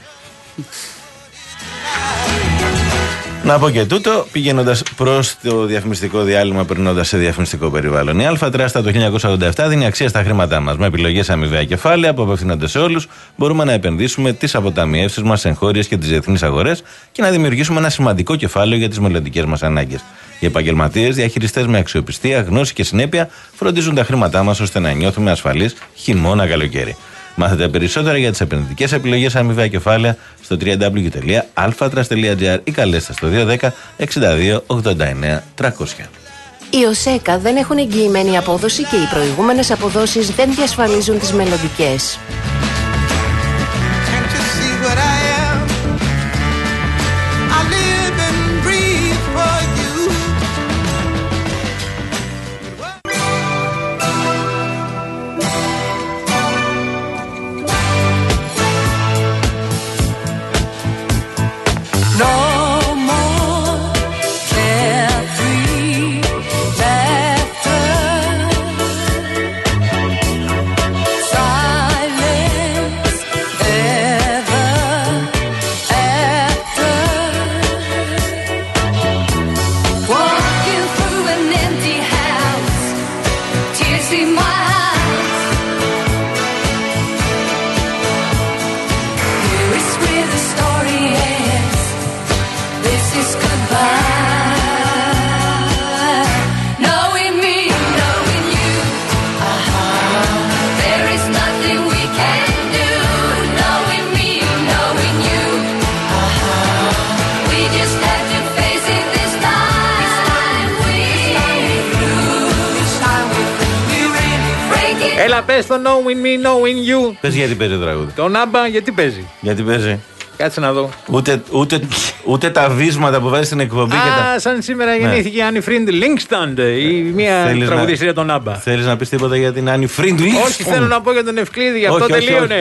Να πω και τούτο, πηγαίνοντας προς το διαφημιστικό διάλειμμα, περνώντας σε διαφημιστικό περιβάλλον. Η Αλφα Τράστα το χίλια εννιακόσια ογδόντα επτά δίνει αξία στα χρήματά μας. Με επιλογές αμοιβαία κεφάλαια που απευθύνονται σε όλους, μπορούμε να επενδύσουμε τις αποταμιεύσεις μας σε εγχώριες και τις διεθνείς αγορές και να δημιουργήσουμε ένα σημαντικό κεφάλαιο για τις μελλοντικές μας ανάγκες. Οι επαγγελματίες, διαχειριστές με αξιοπιστία, γνώση και συνέπεια φροντίζουν τα χρήματά μας ώστε να νιώθουμε ασφαλείς χειμώνα-καλοκαίρι. Μάθετε περισσότερα για τις επενδυτικές επιλογές αμοιβαία κεφάλαια στο double-u double-u double-u τελεία alphatras τελεία gr ή καλέστε στο δύο ένα μηδέν εξήντα δύο ογδόντα εννέα τριακόσια. Οι ΟΣΕΚΑ δεν έχουν εγγυημένη απόδοση και οι προηγούμενες αποδόσεις δεν διασφαλίζουν τις μελλοντικές. Έλα, πες το knowing me, knowing you. Πες γιατί παίζει το τραγούδι. Το Νάμπα γιατί παίζει. Γιατί παίζει. Κάτσε να δω. Ούτε, ούτε, ούτε τα βίσματα που βάζει στην εκπομπή. Α, και τα... σαν σήμερα γεννήθηκε η Άννη Φρίντ Λίνγκσταντ, η μία τραγουδίστρια των Νάμπα. Θέλεις να πεις τίποτα για την Άννη Φρίντ Λίνγκσταντ? Όχι, θέλω να πω για τον Ευκλήδη, γι' αυτό τελείωνε.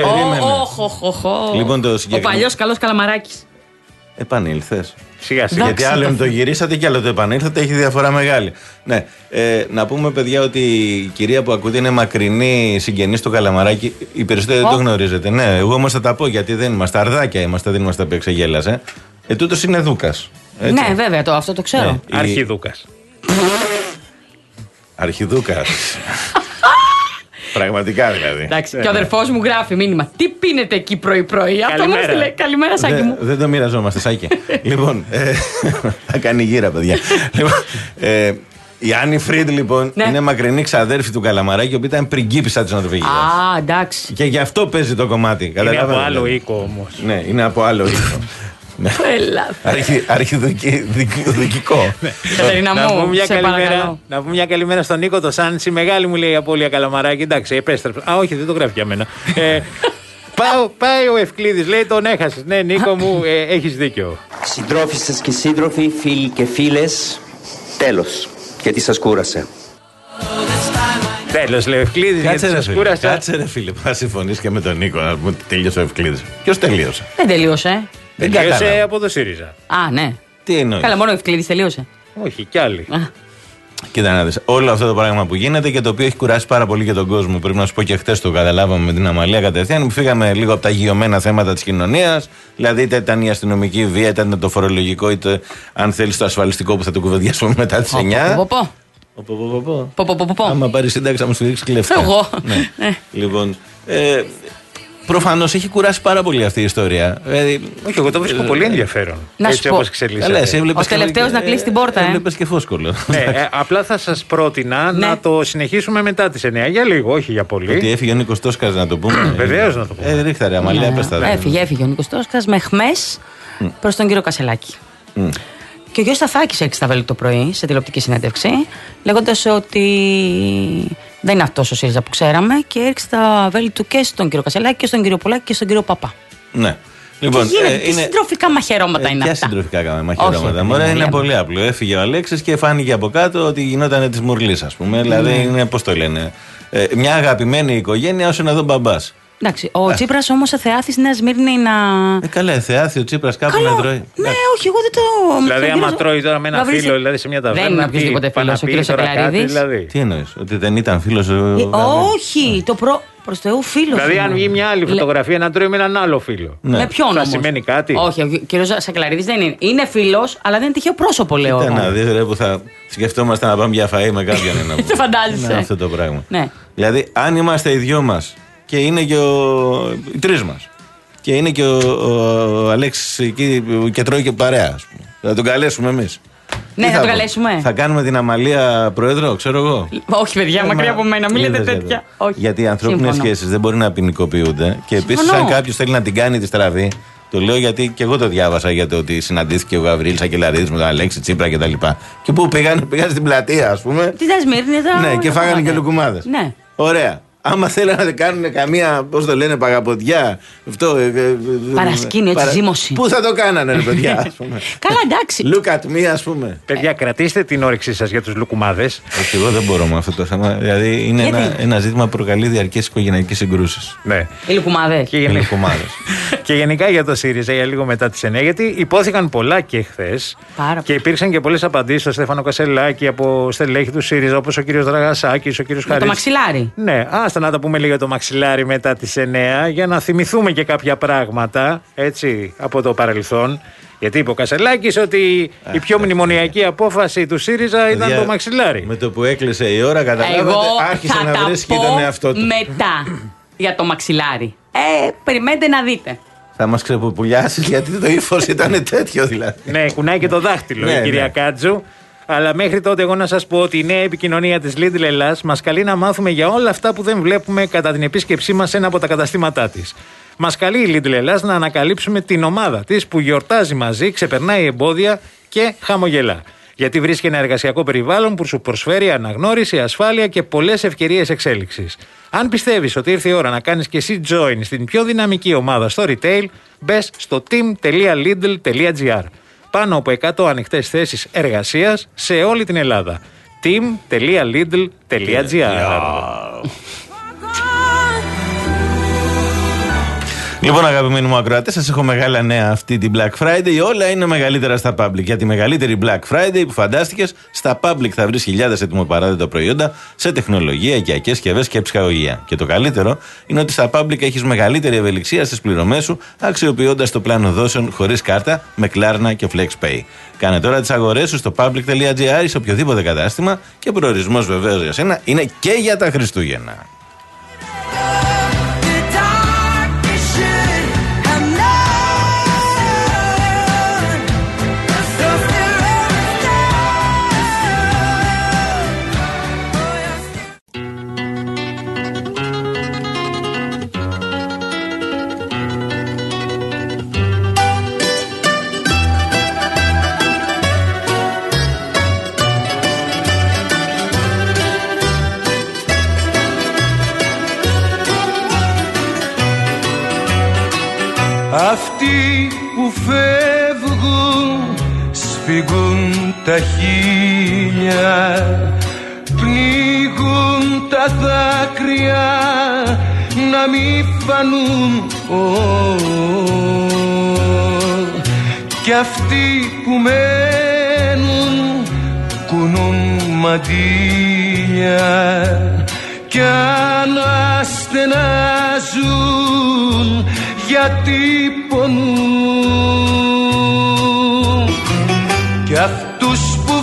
Ο παλιός καλός Καλαμαράκης. Επανήλθες. Σιγά σιγά. Γιατί άλλο είναι το γυρίσατε και άλλο το επανήλθατε, έχει διαφορά μεγάλη. Ναι. Ε, να πούμε, παιδιά, ότι η κυρία που ακούτε είναι μακρινή συγγενής του Καλαμαράκη. Οι περισσότεροι oh. δεν το γνωρίζετε. Ναι, εγώ όμως θα τα πω γιατί δεν είμαστε αρδάκια, είμαστε, δεν είμαστε που εξεγέλασε. Ε, τούτος είναι Δούκας. Έτσι. Ναι, βέβαια, το, αυτό το ξέρω. Ναι, Αρχιδούκας. Αρχιδούκας. Πραγματικά δηλαδή. Εντάξει, και ο αδερφός μου γράφει μήνυμα. Τι πίνετε εκεί πρωί-πρωί? Αυτό μου έστειλε. Καλημέρα, Σάκη μου. Δεν το μοιραζόμαστε, Σάκη. Λοιπόν, θα κάνει γύρα, παιδιά. Η Άννη Φρίντ, λοιπόν, είναι μακρινή ξαδέρφη του Καλαμαράκη, η οποία ήταν πριγκίπισσα της νοτροφυγίας. Α, εντάξει. Και γι' αυτό παίζει το κομμάτι. Είναι από άλλο οίκο όμως. Ναι, είναι από άλλο οίκο. Αρχιδικικό. Κατερίνα μου, σε παρακαλώ. Να πούμε μια καλημέρα στον Νίκο το Σάντσι. Μεγάλη μου λέει η απώλεια Καλαμαράκη. Εντάξει, επέστρεψε. Α, όχι, δεν το γράφει για μένα. Πάει ο Ευκλήδης, λέει τον έχασες. Ναι, Νίκο μου, έχεις δίκιο. Συντρόφισσες και σύντροφοι, φίλοι και φίλες, τέλος. Γιατί σας κούρασε. Τέλος, λέει ο Ευκλήδης. Κάτσε ρε φίλε, κάτσε ρε φίλε, πας συμφωνείς και με τον Νίκο να πούμε ότι τελείωσε ο Ευκλήδης. Ποιος τελείωσε? Δεν τελείωσε. Δεν τελείωσε από το ΣΥΡΙΖΑ. Α, ναι. Τι εννοείς? Καλά, μόνο ο Ευκλήδης τελείωσε. Όχι, κι άλλοι. Κοίτα να δεις, όλο αυτό το πράγμα που γίνεται και το οποίο έχει κουράσει πάρα πολύ και τον κόσμο. Πρέπει να σου πω και χτες το καταλάβαμε με την Αμαλία κατευθείαν. Φύγαμε λίγο από τα γειωμένα θέματα της κοινωνίας. Δηλαδή, είτε ήταν η αστυνομική βία, είτε ήταν το φορολογικό, είτε αν θέλεις το ασφαλιστικό που θα το κουβεντιάσουμε μετά τις εννιά. Άμα πάρει σύνταξη, θα μου σου ρίξει κλεφτά. Εγώ. Λοιπόν. Προφανώς έχει κουράσει πάρα πολύ αυτή η ιστορία. Όχι, εγώ το βρίσκω πολύ ενδιαφέρον. Να έτσι όπως εξελίσσεται. Ο τελευταίος να κλείσει την πόρτα. Έβλεπες και φόσκολο. Ναι, απλά θα σας πρότεινα να το συνεχίσουμε μετά τις εννιά. Για λίγο, όχι για πολύ. Ότι έφυγε ο Νίκος Τόσκας να το πούμε. Βεβαίως να το πούμε. Ε, ρίχτα ρε, Αμαλία, πες τα. Έφυγε, έφυγε ο Νίκος Τόσκας με χμές προς τον κύριο Κασελάκη. Και ο Γιώργος Σταθάκης έριξε τα βέλη το πρωί σε τηλεοπτική συνέντευξη, λέγοντας ότι δεν είναι αυτός ο ΣΥΡΙΖΑ που ξέραμε, και έριξε τα βέλη του και στον κύριο Κασελάκη και στον κύριο Πολάκη και στον κύριο Παπά. Ναι. Λοιπόν, τι γίνεται, ε, τι είναι... συντροφικά μαχαιρώματα ε, είναι ποια αυτά. συντροφικά μαχαιρώματα. Μωρέ, είναι πολύ απλό. Έφυγε ο Αλέξης και φάνηκε από κάτω ότι γινόταν της Μουρλής, ας πούμε. Mm. Δηλαδή, είναι, πώς το λένε, ε, μια αγαπημένη οικογένεια όσο να δω μπαμπάς. Εντάξει, ο Τσίπρας όμως Θεάθης Νέα Σμύρνη να. Ε, καλά, Θεάθη ο Τσίπρας κάπου Καλό. να τρώει. Ναι, όχι, εγώ δεν το. Δηλαδή, άμα κύριο... τρώει τώρα με ένα Γαβρίζε... φίλο, δηλαδή σε μια ταβέρνα. Δεν είναι οποιοδήποτε φίλο, ο κύριος Σακελαρίδης. Δηλαδή. Τι εννοείς, ότι δεν ήταν φίλος ο. Ε, όχι, το προ. Προς Θεού φίλο. Δηλαδή, αν βγει μια άλλη φωτογραφία, να τρώει με έναν άλλο φίλο. Ναι. Με ποιον όμως. Θα σημαίνει κάτι. Όχι, ο κύριος Σακελαρίδης δεν είναι. Είναι φίλος, αλλά δεν είναι τυχαίο πρόσωπο, λέω. Ήταν να δεις, ρε, που θα σκεφτόμαστε να πάμε για φαΐ με κάποιον. Δεν φαντάζεσαι. Αυτό το πράγμα. Δηλαδή, αν είμαστε οι δυο μας και είναι και ο... οι τρεις μας και είναι και ο, ο Αλέξης εκεί και τρώει και παρέα, ας πούμε, θα τον καλέσουμε εμείς. Ναι, θα, θα τον καλέσουμε. Θα κάνουμε την Αμαλία πρόεδρο, ξέρω εγώ. Όχι, παιδιά, μακριά από μένα, μην λέτε τέτοια. Όχι. Γιατί οι ανθρώπινες σχέσεις δεν μπορεί να ποινικοποιούνται. Και επίσης, αν κάποιος θέλει να την κάνει τη στραβή, το λέω γιατί και εγώ το διάβασα για το ότι συναντήθηκε ο Γαβρίλης Σακελαρίδης με τον Αλέξη Τσίπρα κτλ. Και, και πού πήγαν, πήγαν στην πλατεία, ας πούμε. Τι Δεσμύρνη, εδώ. Ναι, και φάγανε και λουκουμάδες. Ναι. Ωραία. Άμα θέλουν να κάνουν καμία, πώς το λένε, παγαποντιά. Αυτό. Παρασκήνιο, έτσι, παρα... ζήμωση. Πού θα το κάνανε, ρε παιδιά, ας πούμε. Καλά, εντάξει. Look at me, ας πούμε. Παιδιά, κρατήστε την όρεξή σας για τους λουκουμάδες. Όχι, εγώ δεν μπορώ με αυτό το θέμα. Δηλαδή είναι ένα, ένα ζήτημα που προκαλεί διαρκές οικογενειακές συγκρούσεις. Ναι. Οι λουκουμάδες. Και, γενι... και γενικά για το ΣΥΡΙΖΑ, για λίγο μετά τις εννιά, γιατί υπόθηκαν πολλά και χθες. Και υπήρξαν και πολλές απαντήσεις στο Στέφανο Κασελάκη από στελέχη του ΣΥΡΙΖΑ, όπως ο κύριος Δραγασάκης, ο κύριος Χαρίς. Το μαξιλάρι. Ναι, άστα να τα πούμε λίγο για το μαξιλάρι μετά τις εννιά, για να θυμηθούμε και κάποια πράγματα έτσι από το παρελθόν. Γιατί είπε ο Κασελάκης ότι Α, η πιο μνημονιακή απόφαση του ΣΥΡΙΖΑ ήταν Δια... το μαξιλάρι. Με το που έκλεισε η ώρα, καταλάβατε, άρχισε να βρίσκει τον εαυτό του. Μετά για το μαξιλάρι. Ε, περιμένετε να δείτε. Θα μας ξεποπουλιάσεις γιατί το ύφος ήταν τέτοιο δηλαδή. Ναι, κουνάει και το δάχτυλο ναι, η κυρία ναι. Κάτζου. Αλλά μέχρι τότε, εγώ να σας πω ότι η νέα επικοινωνία της Lidl Ελλάς μας καλεί να μάθουμε για όλα αυτά που δεν βλέπουμε κατά την επίσκεψή μας σε ένα από τα καταστήματά της. Μας καλεί η Lidl Ελλάς να ανακαλύψουμε την ομάδα της που γιορτάζει μαζί, ξεπερνάει εμπόδια και χαμογελά. Γιατί βρίσκει ένα εργασιακό περιβάλλον που σου προσφέρει αναγνώριση, ασφάλεια και πολλές ευκαιρίες εξέλιξης. Αν πιστεύεις ότι ήρθε η ώρα να κάνεις και εσύ join στην πιο δυναμική ομάδα στο retail, μπες στο team τελεία lidl τελεία gr. Πάνω από εκατό ανοιχτές θέσεις εργασίας σε όλη την Ελλάδα. team τελεία lidl τελεία gr. Λοιπόν, αγαπημένοι μου ακροατές, σας έχω μεγάλα νέα αυτή την Black Friday. Όλα είναι μεγαλύτερα στα Public. Για τη μεγαλύτερη Black Friday που φαντάστηκες, στα Public θα βρεις χιλιάδες ετοιμοπαράδοτα προϊόντα σε τεχνολογία, οικιακές συσκευές και ψυχαγωγία. Και το καλύτερο είναι ότι στα Public έχεις μεγαλύτερη ευελιξία στις πληρωμές σου, αξιοποιώντας το πλάνο δόσεων χωρίς κάρτα με Klarna και FlexPay. Κάνε τώρα τις αγορές σου στο public τελεία gr ή σε οποιοδήποτε κατάστημα και προορισμός βεβαίως για σένα είναι και για τα Χριστούγεννα. Αυτοί που φεύγουν σφίγγουν τα χείλια, πνίγουν τα δάκρυα να μη φανούν oh, oh. Κι αυτοί που μένουν κουνούν μαντήλια κι αναστενάζουν γιατί πονούν κι αυτούς που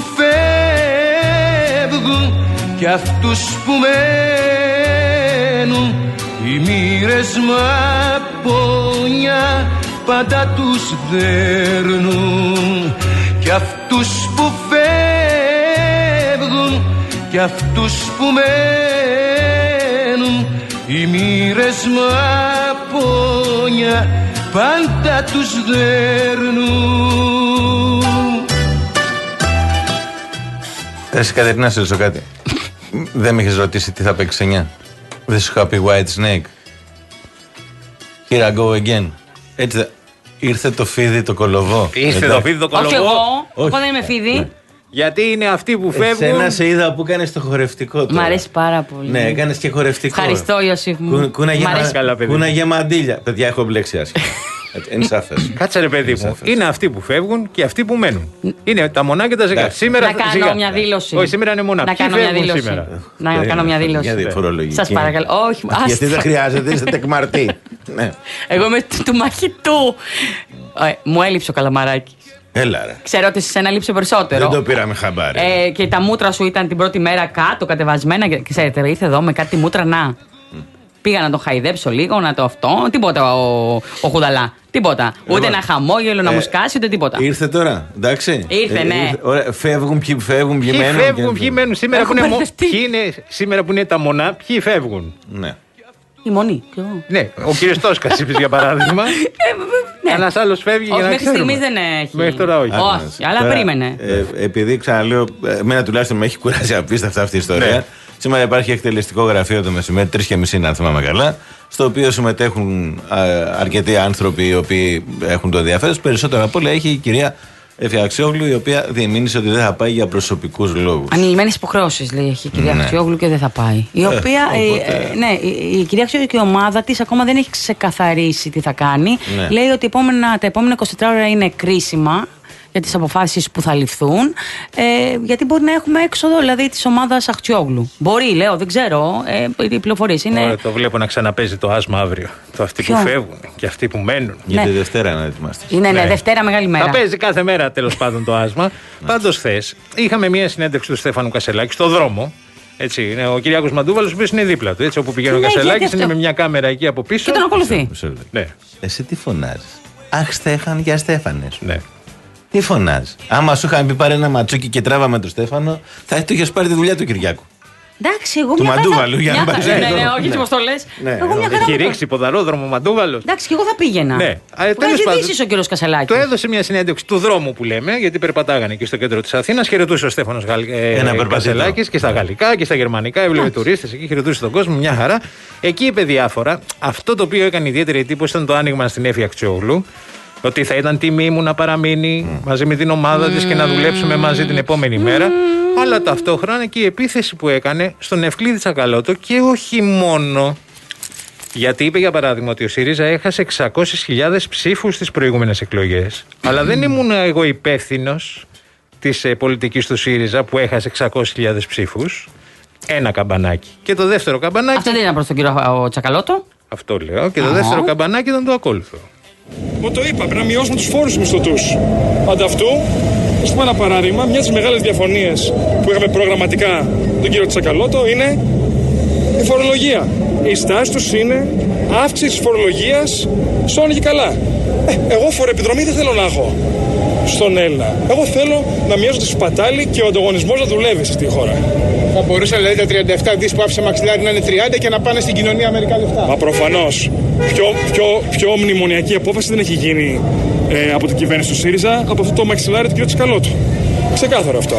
φεύγουν κι αυτούς που μένουν οι μοίρες μαπόνια πάντα τους δέρνουν κι αυτούς που φεύγουν κι αυτούς που μένουν οι μοίρες μαπόνια πάντα τους δέρνουν. Εσύ Κατερίνα, σε ρωτήσω κάτι. Δεν με είχες ρωτήσει τι θα παίξεις εννιά. Δεν σου είχα πει White Snake. Here I go again. Έτσι ήρθε το φίδι το κολοβό. Ήρθε το φίδι το κολοβό. Όχι εγώ, εγώ δεν είμαι φίδι. Ναι. Γιατί είναι αυτοί που φεύγουν. Εσένα σε είδα που κάνεις το χορευτικό τώρα. Μ' αρέσει πάρα πολύ. Ναι, έκανες και χορευτικό. Ευχαριστώ, Ιωσήφ μου. Κούναγε μαντήλια. Παιδιά, έχω μπλέξει άσχημα. Είναι σαφές. Κάτσε ρε παιδί μου. Είναι αυτοί που φεύγουν και αυτοί που μένουν. Είναι τα μονά και τα ζευγάρια. Σήμερα να κάνω ζυγά. Μια δήλωση. Όχι, σήμερα είναι μονά. Να κάνω μια δήλωση. Σήμερα. Να κάνω μια δήλωση. Σας παρακαλώ. Όχι, γιατί δεν χρειάζεται, είστε τεκμαρτοί. Εγώ είμαι του μαχητού. Μου έλειψε ο καλαμαράκι. Έλα ρε. Ξέρω ότι σε ένα λείψε περισσότερο. Δεν το πήραμε χαμπάρι. Ε, και τα μούτρα σου ήταν την πρώτη μέρα κάτω, κατεβασμένα. Και ξέρετε, ήρθε εδώ με κάτι μούτρα να. Mm. Πήγα να τον χαϊδέψω λίγο, να το αυτό. Τίποτα ο, ο Χουδαλά. Τίποτα. Ούτε ένα χαμόγελο ε, να μου σκάσει, ούτε τίποτα. Ήρθε τώρα, εντάξει. Ήρθε, ναι. Ήρθε, ωραία, φεύγουν, ποιοι φεύγουν, ποιοι μένουν. Φεύγουν, ποιοι μένουν. Σήμερα που, είναι, ποιοι είναι, σήμερα που είναι τα μονά, ποιοι φεύγουν. Ναι. Η Μονή. Ναι, ο κύριος Τόσκας είπε για παράδειγμα. Ναι. Ένας άλλος φεύγει για να μέχρι στιγμής δεν έχει. Μέχρι τώρα όχι. Όχι, αλλά τώρα, περίμενε. Ε, επειδή ξαναλέω, εμένα τουλάχιστον με έχει κουράσει απίστευτα αυτή η ιστορία. Ναι. Σήμερα υπάρχει εκτελεστικό γραφείο το μεσημέρι, τρεις και μισή, αν θυμάμαι καλά, στο οποίο συμμετέχουν α, αρκετοί άνθρωποι οι οποίοι έχουν το ενδιαφέρον. Περισσότερο από όλα έχει η κυρία Έφη Αξιόγλου, η οποία διεμήνυσε ότι δεν θα πάει για προσωπικούς λόγους. Ανηλυμένες υποχρεώσεις, λέει, έχει η κυρία ναι. Αξιόγλου και δεν θα πάει. Η οποία, ε, οπότε... ε, ναι, η, η κυρία Αξιόγλου και η ομάδα της ακόμα δεν έχει ξεκαθαρίσει τι θα κάνει. Ναι. Λέει ότι επόμενα, τα επόμενα είκοσι τέσσερις ώρα είναι κρίσιμα για τις αποφάσεις που θα ληφθούν, ε, γιατί μπορεί να έχουμε έξοδο δηλαδή της ομάδας Αξιόγλου. Μπορεί, λέω, δεν ξέρω, ε, οι πληροφορίες είναι... Ωραία, το βλέπω να ξαναπέζει το άσμα αύριο. Το αυτοί Ποιο? που φεύγουν και αυτοί που μένουν. Για τη Δευτέρα να ετοιμάστε. Είναι, ναι, ναι, Δευτέρα μεγάλη μέρα. Θα παίζει κάθε μέρα τέλος πάντων το άσμα. Πάντως χθες είχαμε μια συνέντευξη του Στέφανου Κασελάκη στο δρόμο. Έτσι, είναι ο Κυριάκος Μαντούβαλος, ο οποίος είναι δίπλα του. Έτσι, όπου πηγαίνει ο Κασελάκης, είναι με μια κάμερα εκεί από πίσω. Και τον ακολουθεί. Ναι. Εσύ τι φωνάζεις? Αχ, Στέφαν για Στέφανες. Ναι. Τι φωνάζει? Άμα σου είχαν πει πάρε ένα ματσούκι και τράβαμε τον Στέφανο, θα του είχε πάρει τη δουλειά του Κυριάκου. Εντάξει, εγώ του μια Μαντούβαλου, για να πάρει. Ναι, ναι, ναι, όχι έτσι όπως το λες. Εγώ μια χαρά. Έχει ρίξει ποδαρόδρομο Μαντούβαλος. Εντάξει, και εγώ θα πήγαινα. Ναι, τέλος πάντων. Ο κύριος Κασελάκης. Το έδωσε μια συνέντευξη του δρόμου που λέμε, γιατί περπατάγανε εκεί στο κέντρο της Αθήνας. Χαιρετούσε ο Στέφανος Κασελάκης και στα γαλλικά και στα γερμανικά. Έβλεπε τουρίστες εκεί, χαιρετούσε τον κόσμο, μια χαρά. Εκεί είπε διάφορα. Αυτό το οποίο έκανε ιδιαίτερη εντύπωση ήταν το άνοιγμα στην Έφη Αξιόγλου. Ότι θα ήταν τιμή μου να παραμείνει mm. μαζί με την ομάδα mm. της και να δουλέψουμε μαζί την επόμενη mm. μέρα. Αλλά ταυτόχρονα και η επίθεση που έκανε στον Ευκλήδη Τσακαλώτο και όχι μόνο. Γιατί είπε για παράδειγμα ότι ο ΣΥΡΙΖΑ έχασε εξακόσιες χιλιάδες ψήφους στις προηγούμενες εκλογές. Mm. Αλλά δεν ήμουν εγώ υπεύθυνος της ε, πολιτικής του ΣΥΡΙΖΑ που έχασε εξακόσιες χιλιάδες ψήφους. Ένα καμπανάκι. Και το δεύτερο καμπανάκι. Αυτό δεν ήταν προς τον κύριο Τσακαλώτο. Αυτό λέω. Και το oh. δεύτερο καμπανάκι ήταν το ακόλουθο. Εγώ το είπα, πρέπει να μειώσουμε τους φόρους στους μισθωτούς. Ανταυτού, ας πούμε ένα παράδειγμα, μια από τις μεγάλες διαφωνίες που είχαμε προγραμματικά τον κύριο Τσακαλώτο είναι η φορολογία. Η στάση τους είναι αύξηση της φορολογίας σώνει και καλά. Ε, εγώ φοροεπιδρομή δεν θέλω να έχω στον Έλληνα. Εγώ θέλω να μειώσω τη σπατάλη και ο ανταγωνισμός να δουλεύει στη χώρα. Θα μπορούσε δηλαδή τα τριάντα επτά δις που άφησε μαξιλάρι να είναι τριάντα και να πάνε στην κοινωνία μερικά λεφτά. Μα προφανώς. Πιο, πιο, πιο μνημονιακή απόφαση δεν έχει γίνει ε, από την κυβέρνηση του ΣΥΡΙΖΑ από αυτό το μαξιλάρι του κ. Τσακαλώτου. Ξεκάθαρο αυτό.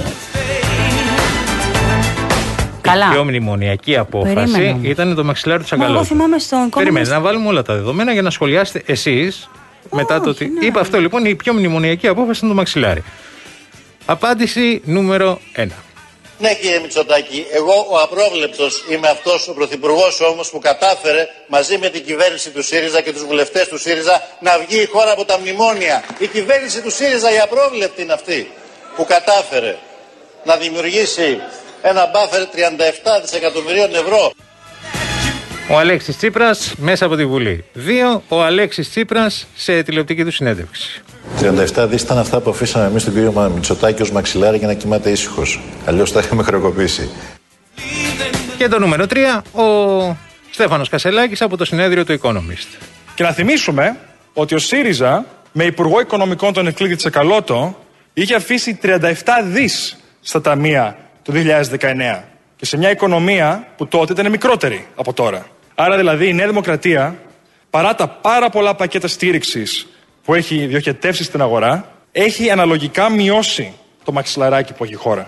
Καλά. Η πιο μνημονιακή απόφαση ήταν το μαξιλάρι του Τσακαλώτου. Εγώ θυμάμαι στον Περίμενε να βάλουμε όλα τα δεδομένα για να σχολιάσετε εσείς μετά το ότι. Ναι. Είπα αυτό λοιπόν, η πιο μνημονιακή απόφαση ήταν το μαξιλάρι. Απάντηση νούμερο ένα. Ναι κύριε Μητσοτάκη, εγώ ο απρόβλεπτος είμαι αυτός ο πρωθυπουργός όμως που κατάφερε μαζί με την κυβέρνηση του ΣΥΡΙΖΑ και τους βουλευτές του ΣΥΡΙΖΑ να βγει η χώρα από τα μνημόνια. Η κυβέρνηση του ΣΥΡΙΖΑ η απρόβλεπτη είναι αυτή που κατάφερε να δημιουργήσει ένα μπάφερ τριάντα επτά δισεκατομμυρίων ευρώ. Ο Αλέξης Τσίπρας μέσα από τη Βουλή. Δύο, ο Αλέξης Τσίπρας σε τηλεοπτική του συνέντευξη. τριάντα επτά δις ήταν αυτά που αφήσαμε εμείς τον κύριο Μητσοτάκη ως μαξιλάρι για να κοιμάται ήσυχος. Αλλιώς τα είχαμε χρεοκοπήσει. Και το νούμερο τρία, ο Στέφανος Κασελάκης από το συνέδριο του Economist. Και να θυμίσουμε ότι ο ΣΥΡΙΖΑ με υπουργό οικονομικών τον Ευκλήδη Τσακαλώτο είχε αφήσει τριάντα επτά δις στα ταμεία του δύο χιλιάδες δεκαεννέα και σε μια οικονομία που τότε ήταν μικρότερη από τώρα. Άρα δηλαδή η Νέα Δημοκρατία, παρά τα πάρα πολλά πακέτα στήριξης που έχει διοχετεύσει στην αγορά, έχει αναλογικά μειώσει το μαξιλαράκι που έχει η χώρα.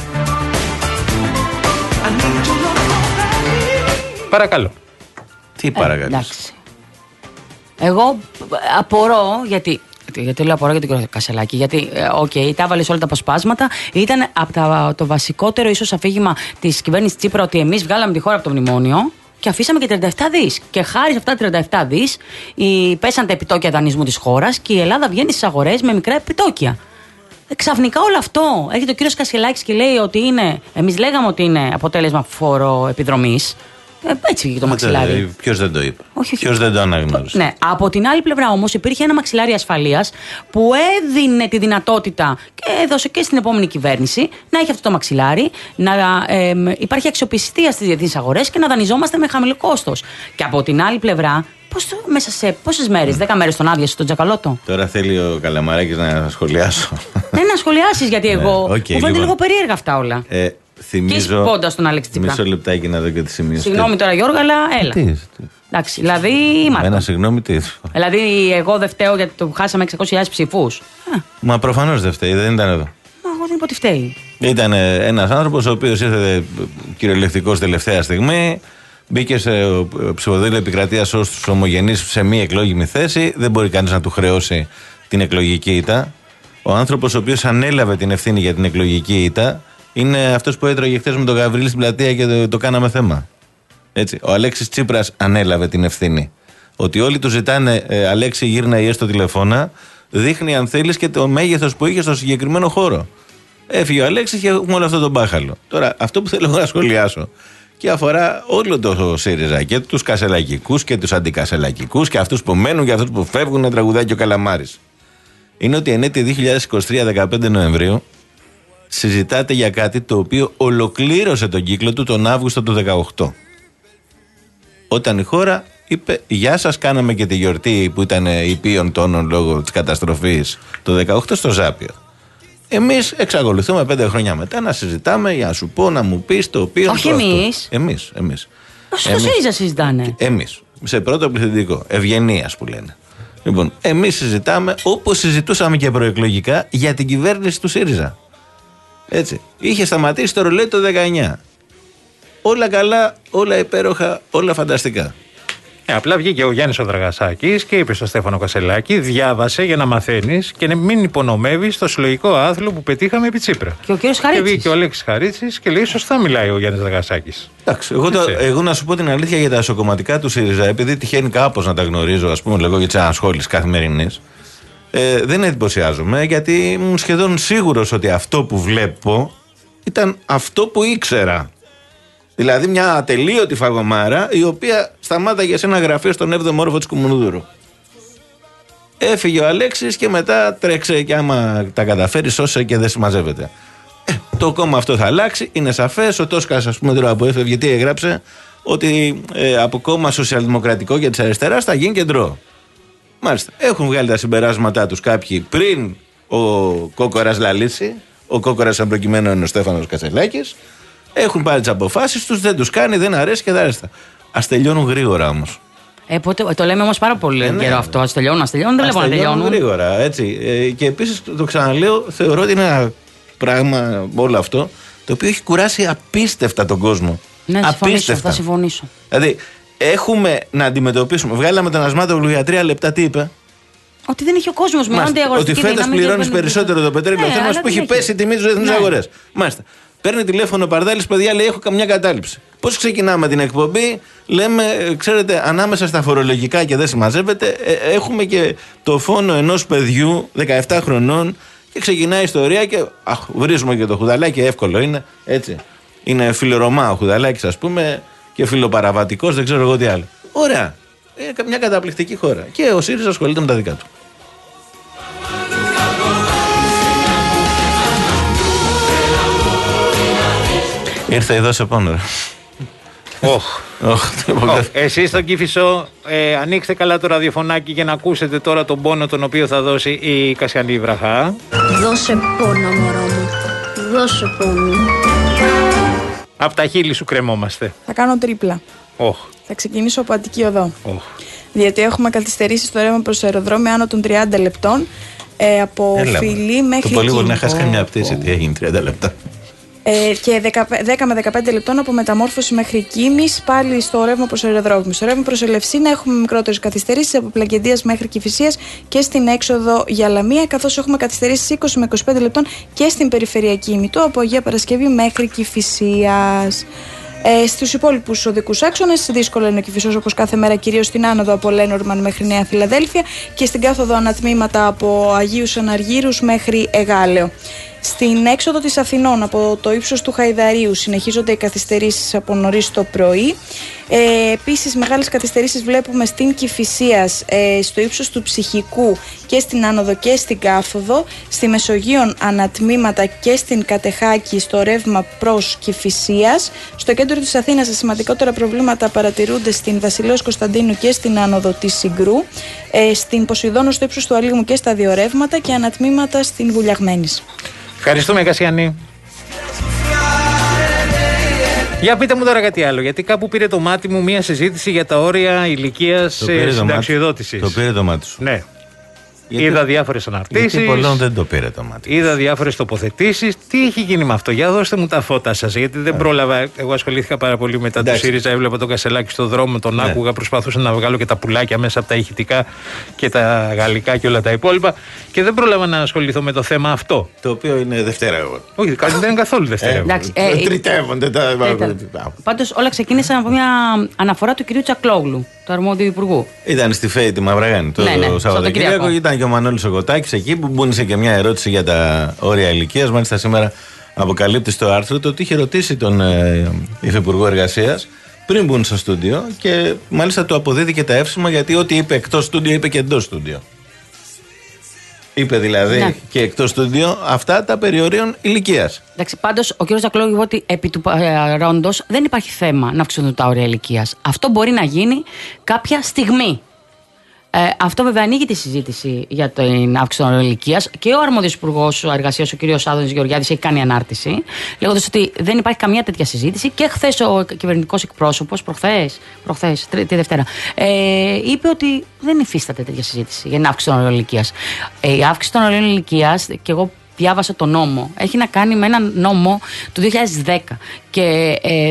Παρακαλώ. Τι παρακαλώ. Ε, εντάξει. Εγώ απορώ γιατί. Γιατί λέω απορώ για τον κύριο Κασελάκη. Γιατί, οκ, okay, τα έβαλε όλα τα αποσπάσματα. Ήταν από τα, το βασικότερο ίσως αφήγημα της κυβέρνησης Τσίπρα ότι εμείς βγάλαμε τη χώρα από το μνημόνιο και αφήσαμε και τριάντα επτά δις. Και χάρη σε αυτά τα τριάντα επτά δις πέσαν τα επιτόκια δανεισμού της χώρας και η Ελλάδα βγαίνει στις αγορές με μικρά επιτόκια. Ξαφνικά όλο αυτό έρχεται ο κύριος Κασελάκης και λέει ότι είναι. Εμείς λέγαμε ότι είναι αποτέλεσμα φοροεπιδρομής. Ε, έτσι βγήκε το μαξιλάρι. Ποιος δεν το είπε. Ποιος δεν το αναγνώρισε. Ναι. Από την άλλη πλευρά όμως υπήρχε ένα μαξιλάρι ασφαλείας που έδινε τη δυνατότητα και έδωσε και στην επόμενη κυβέρνηση να έχει αυτό το μαξιλάρι, να ε, υπάρχει αξιοπιστία στις διεθνείς αγορές και να δανειζόμαστε με χαμηλό κόστος. Και από την άλλη πλευρά, πώς το, μέσα σε πόσες μέρες, δέκα μέρες τον άδειασε τον Τσακαλώτο. Τώρα θέλει ο Καλαμαράκης να σχολιάσω. Ναι, να σχολιάσεις γιατί εγώ. Ναι, okay, μου φαίνεται λοιπόν, λίγο περίεργα αυτά όλα. Ε, θυμίζω. Και πόντα στον Αλέξη Τσίπρα. Μισό λεπτάκι να δω και τη σημείωση. Συγγνώμη τώρα Γιώργο, αλλά έλα. Τι, τι. Εντάξει, δηλαδή. Ένα συγγνώμη, τι. Δηλαδή, εγώ δεν φταίω γιατί το χάσαμε εξακόσιες χιλιάδες ψηφούς. Μα προφανώς δεν φταίει, δεν ήταν εδώ. Μα εγώ δεν είπα ότι φταίει. Ήταν ένας άνθρωπος ο οποίος ήρθε κυριολεκτικός τελευταία στιγμή. Μπήκε σε ψηφοδέλτιο επικρατείας ως τους ομογενείς σε μη εκλόγιμη θέση. Δεν μπορεί κανείς να του χρεώσει την εκλογική ήττα. Ο άνθρωπος ο οποίος ανέλαβε την ευθύνη για την εκλογική ήττα είναι αυτός που έτρωγε χθες με τον Γαβρίλη στην πλατεία και το, το κάναμε θέμα. Έτσι. Ο Αλέξης Τσίπρας ανέλαβε την ευθύνη. Ότι όλοι του ζητάνε ε, Αλέξη, γύρνα ή έστω τηλεφώνα, δείχνει αν θέλεις και το μέγεθος που είχε στο συγκεκριμένο χώρο. Έφυγε ο Αλέξης και έχουμε όλο αυτό το μπάχαλο. Τώρα, αυτό που θέλω να σχολιάσω και αφορά όλο το ΣΥΡΙΖΑ και τους κασελακικούς και τους αντικασελακικούς και αυτούς που μένουν και αυτούς που φεύγουν να τραγουδάκι ο Καλαμάρης. Είναι ότι εν έτη δύο χιλιάδες είκοσι τρία, δεκαπέντε Νοεμβρίου, συζητάτε για κάτι το οποίο ολοκλήρωσε τον κύκλο του τον Αύγουστο του δεκαοκτώ. Όταν η χώρα είπε γεια σας, κάναμε και τη γιορτή που ήταν υπείων τόνων λόγω της καταστροφής το δεκαοκτώ στο Ζάπιο. Εμείς εξακολουθούμε πέντε χρόνια μετά να συζητάμε για να σου πω, να μου πεις το οποίο. Όχι εμείς. Εμείς, εμείς. Στο ΣΥΡΙΖΑ συζητάνε. Εμείς. Σε πρώτο πληθυντικό. Ευγενίας που λένε. Λοιπόν, εμείς συζητάμε όπως συζητούσαμε και προεκλογικά για την κυβέρνηση του ΣΥΡΙΖΑ. Έτσι. Είχε σταματήσει το ρολόι το δεκαεννιά. Όλα καλά, όλα υπέροχα, όλα φανταστικά. Ε, απλά βγήκε ο Γιάννης ο Δραγασάκης και είπε στον Στέφανο Κασελάκη: διάβασε για να μαθαίνεις και μην υπονομεύεις το συλλογικό άθλο που πετύχαμε επί Τσίπρα. Και ο κύριος Χαρίτσης. Και βγήκε ο Αλέξης Χαρίτσης και λέει: σωστά μιλάει ο Γιάννης Δραγασάκης. Εντάξει, εγώ, το, εγώ να σου πω την αλήθεια για τα εσωκομματικά του ΣΥΡΙΖΑ, επειδή τυχαίνει κάπως να τα γνωρίζω, ας πούμε, λέγω για τις ανασχόλησεις καθημερινής. Ε, δεν εντυπωσιάζομαι γιατί ήμουν σχεδόν σίγουρος ότι αυτό που βλέπω ήταν αυτό που ήξερα. Δηλαδή μια ατελείωτη φαγωμάρα η οποία σταμάταγε σε ένα γραφείο στον έβδομο όροφο της Κουμουνδούρου. Έφυγε ο Αλέξης και μετά τρέξε και άμα τα καταφέρει σώσε και δεν συμμαζεύεται. Ε, το κόμμα αυτό θα αλλάξει, είναι σαφές. Ο Τόσκας, ας πούμε, τώρα που έφευγε, τι έγραψε, ότι ε, από κόμμα σοσιαλδημοκρατικό και της αριστεράς θα γίνει κεντρό. Μάλιστα. Έχουν βγάλει τα συμπεράσματά τους κάποιοι πριν ο Κόκορας λαλήσει, ο Κόκορας αν προκειμένου είναι ο Στέφανος Κασελάκης. Έχουν πάρει τις αποφάσεις τους, δεν τους κάνει, δεν αρέσει και δεν αρέσει. Ας τελειώνουν γρήγορα όμως. Ε, πότε, το λέμε όμως πάρα πολύ ε, ναι. καιρό αυτό. Ας τελειώνουν, ας τελειώνουν, δεν βλέπω να τελειώνουν. Γρήγορα, έτσι. Ε, και επίσης το ξαναλέω, θεωρώ ότι είναι ένα πράγμα όλο αυτό το οποίο έχει κουράσει απίστευτα τον κόσμο. Ναι, συμφωνήσω, θα συμφωνήσω. Δηλαδή, έχουμε να αντιμετωπίσουμε. Βγάλαμε τον Ασμάτογλου για τρία λεπτά, τι είπε. Ότι δεν έχει ο κόσμος, μειώνεται η αγοραστική δύναμη. Ότι φέτος πληρώνεις περισσότερο το πετρέλαιο ναι, μας που έχει πέσει η τιμή στις διεθνείς ναι. αγορές. Μάλιστα. Παίρνει τηλέφωνο ο Παρδάλης, παιδιά, λέει: έχω καμιά κατάληψη. Πώς ξεκινάμε την εκπομπή, λέμε, ξέρετε, ανάμεσα στα φορολογικά και δεν συμμαζεύεται, ε, έχουμε και το φόνο ενός παιδιού δεκαεπτά χρονών Και ξεκινάει η ιστορία και αχ, βρίζουμε και το Χουδαλάκη, εύκολο είναι. Έτσι. Είναι φιλορωμά ο Χουδαλάκης, ας πούμε, και φιλοπαραβατικός, δεν ξέρω εγώ τι άλλο. Ωραία. Ε, μια καταπληκτική χώρα. Και ο ΣΥΡΙΖΑ ασχολείται με τα δικά του. Ήρθε εδώ σε πόνο. Όχ. Εσείς στον Κηφισό, ε, ανοίξτε καλά το ραδιοφωνάκι για να ακούσετε τώρα τον πόνο τον οποίο θα δώσει η Κασιανή Βραχά. Δώσε πόνο, μωρό μου. Δώσε πόνο. Απ' τα χείλη σου κρεμόμαστε. Θα κάνω τρίπλα. Oh. Θα ξεκινήσω από Αττική Οδό. Oh. Διότι έχουμε καθυστερήσει στο ρεύμα προς αεροδρόμιο άνω των τριάντα λεπτών. Ε, από Έλα, Φιλή μέχρι. Το πολύ μπορεί να Κίνη. χάσει μια πτήση. Τι έγινε τριάντα λεπτά. Ε, και δέκα με δεκαπέντε λεπτών από Μεταμόρφωση μέχρι Κίμης, πάλι στο ρεύμα προς αεροδρόμιο. Στο ρεύμα προς Ελευσίνα έχουμε μικρότερες καθυστερήσεις από Πλακεντίας μέχρι Κηφισίας και στην έξοδο για Λαμία, καθώς έχουμε καθυστερήσεις είκοσι με είκοσι πέντε λεπτών και στην περιφερειακή ημιτό από Αγία Παρασκευή μέχρι Κηφισίας. Ε, στους υπόλοιπους οδικούς άξονες, δύσκολο είναι ο Κηφισός όπως κάθε μέρα, κυρίως στην άνοδο από Λένορμαν μέχρι Νέα Φιλαδέλφια και στην κάθοδο ανατμήματα από Αγίους Αναργύρους μέχρι Εγάλεο. Στην έξοδο της Αθηνών από το ύψος του Χαϊδαρίου συνεχίζονται οι καθυστερήσεις από νωρίς το πρωί. Ε, επίσης μεγάλες καθυστερήσεις βλέπουμε στην Κηφισίας, ε, στο ύψος του Ψυχικού και στην άνοδο και στην κάθοδο. Στη Μεσογείων ανατμήματα και στην Κατεχάκη στο ρεύμα προς Κηφισίας. Στο κέντρο της Αθήνας τα σημαντικότερα προβλήματα παρατηρούνται στην Βασιλέως Κωνσταντίνου και στην άνοδο της Συγκρού. Ε, στην Ποσειδώνο στο ύψος του Αλήμου και στα δύο ρεύματα και ανατμήματα στην Βουλιαγμένης. Ευχαριστούμε, Κασιανή. Για πείτε μου τώρα κάτι άλλο, γιατί κάπου πήρε το μάτι μου μια συζήτηση για τα όρια ηλικίας συνταξιοδότησης. Το πήρε το μάτι σου. Ναι. Γιατί, είδα διάφορες αναρτήσεις. Γιατί πολλών δεν το πήρε το μάτι. Είδα διάφορες τοποθετήσεις. Τι έχει γίνει με αυτό? Για δώστε μου τα φώτα σας, γιατί δεν πρόλαβα. Εγώ ασχολήθηκα πάρα πολύ μετά Εντάξει. το ΣΥΡΙΖΑ. Έβλεπα τον Κασελάκη στον δρόμο, τον ναι. άκουγα. Προσπαθούσα να βγάλω και τα πουλάκια μέσα από τα ηχητικά και τα γαλλικά και όλα τα υπόλοιπα. Και δεν πρόλαβα να ασχοληθώ με το θέμα αυτό. Το οποίο είναι Δευτέρα, εγώ. Όχι, δεν είναι καθόλου Δευτέρα. Ε, Τριτεύονται τα. Πάντως όλα ξεκίνησαν από μια αναφορά του κυρίου Τσακλόγλου, του αρμόδιου υπουργού. Ήταν στη ΦΕΗ τη Μαυραγάνη το ναι, ναι, Σαββατοκύριακο. Ήταν και ο Μανώλης ο Κοτάκης εκεί που μπούνησε και μια ερώτηση για τα όρια ηλικίας. Μάλιστα σήμερα αποκαλύπτει στο άρθρο το ότι είχε ρωτήσει τον ε, Υφυπουργό Εργασίας πριν μπουν στο στούντιο και μάλιστα του αποδίδει τα εύσημα γιατί ό,τι είπε εκτός στούντιο είπε και εντός στούντιο. Είπε δηλαδή ναι. και εκτός στούντιο αυτά τα περιορίων ηλικίας. Εντάξει, πάντως ο κ. Τσακλόγλου είπε ότι επί του παρόντος δεν υπάρχει θέμα να αυξηθούν τα όρια ηλικίας. Αυτό μπορεί να γίνει κάποια στιγμή. Ε, αυτό βέβαια ανοίγει τη συζήτηση για την αύξηση των όριων ηλικίας και ο αρμόδιος υπουργός εργασίας, ο κ. Άδωνης Γεωργιάδης, έχει κάνει ανάρτηση λέγοντας ότι δεν υπάρχει καμία τέτοια συζήτηση και χθες ο κυβερνητικός εκπρόσωπος, προχθές, προχθές, τη Δευτέρα, ε, είπε ότι δεν υφίσταται τέτοια συζήτηση για την αύξηση των όριων ηλικίας. Ε, η αύξηση των όριων ηλικίας, και εγώ διάβασα το νόμο, έχει να κάνει με έναν νόμο του δύο χιλιάδες δέκα και ε,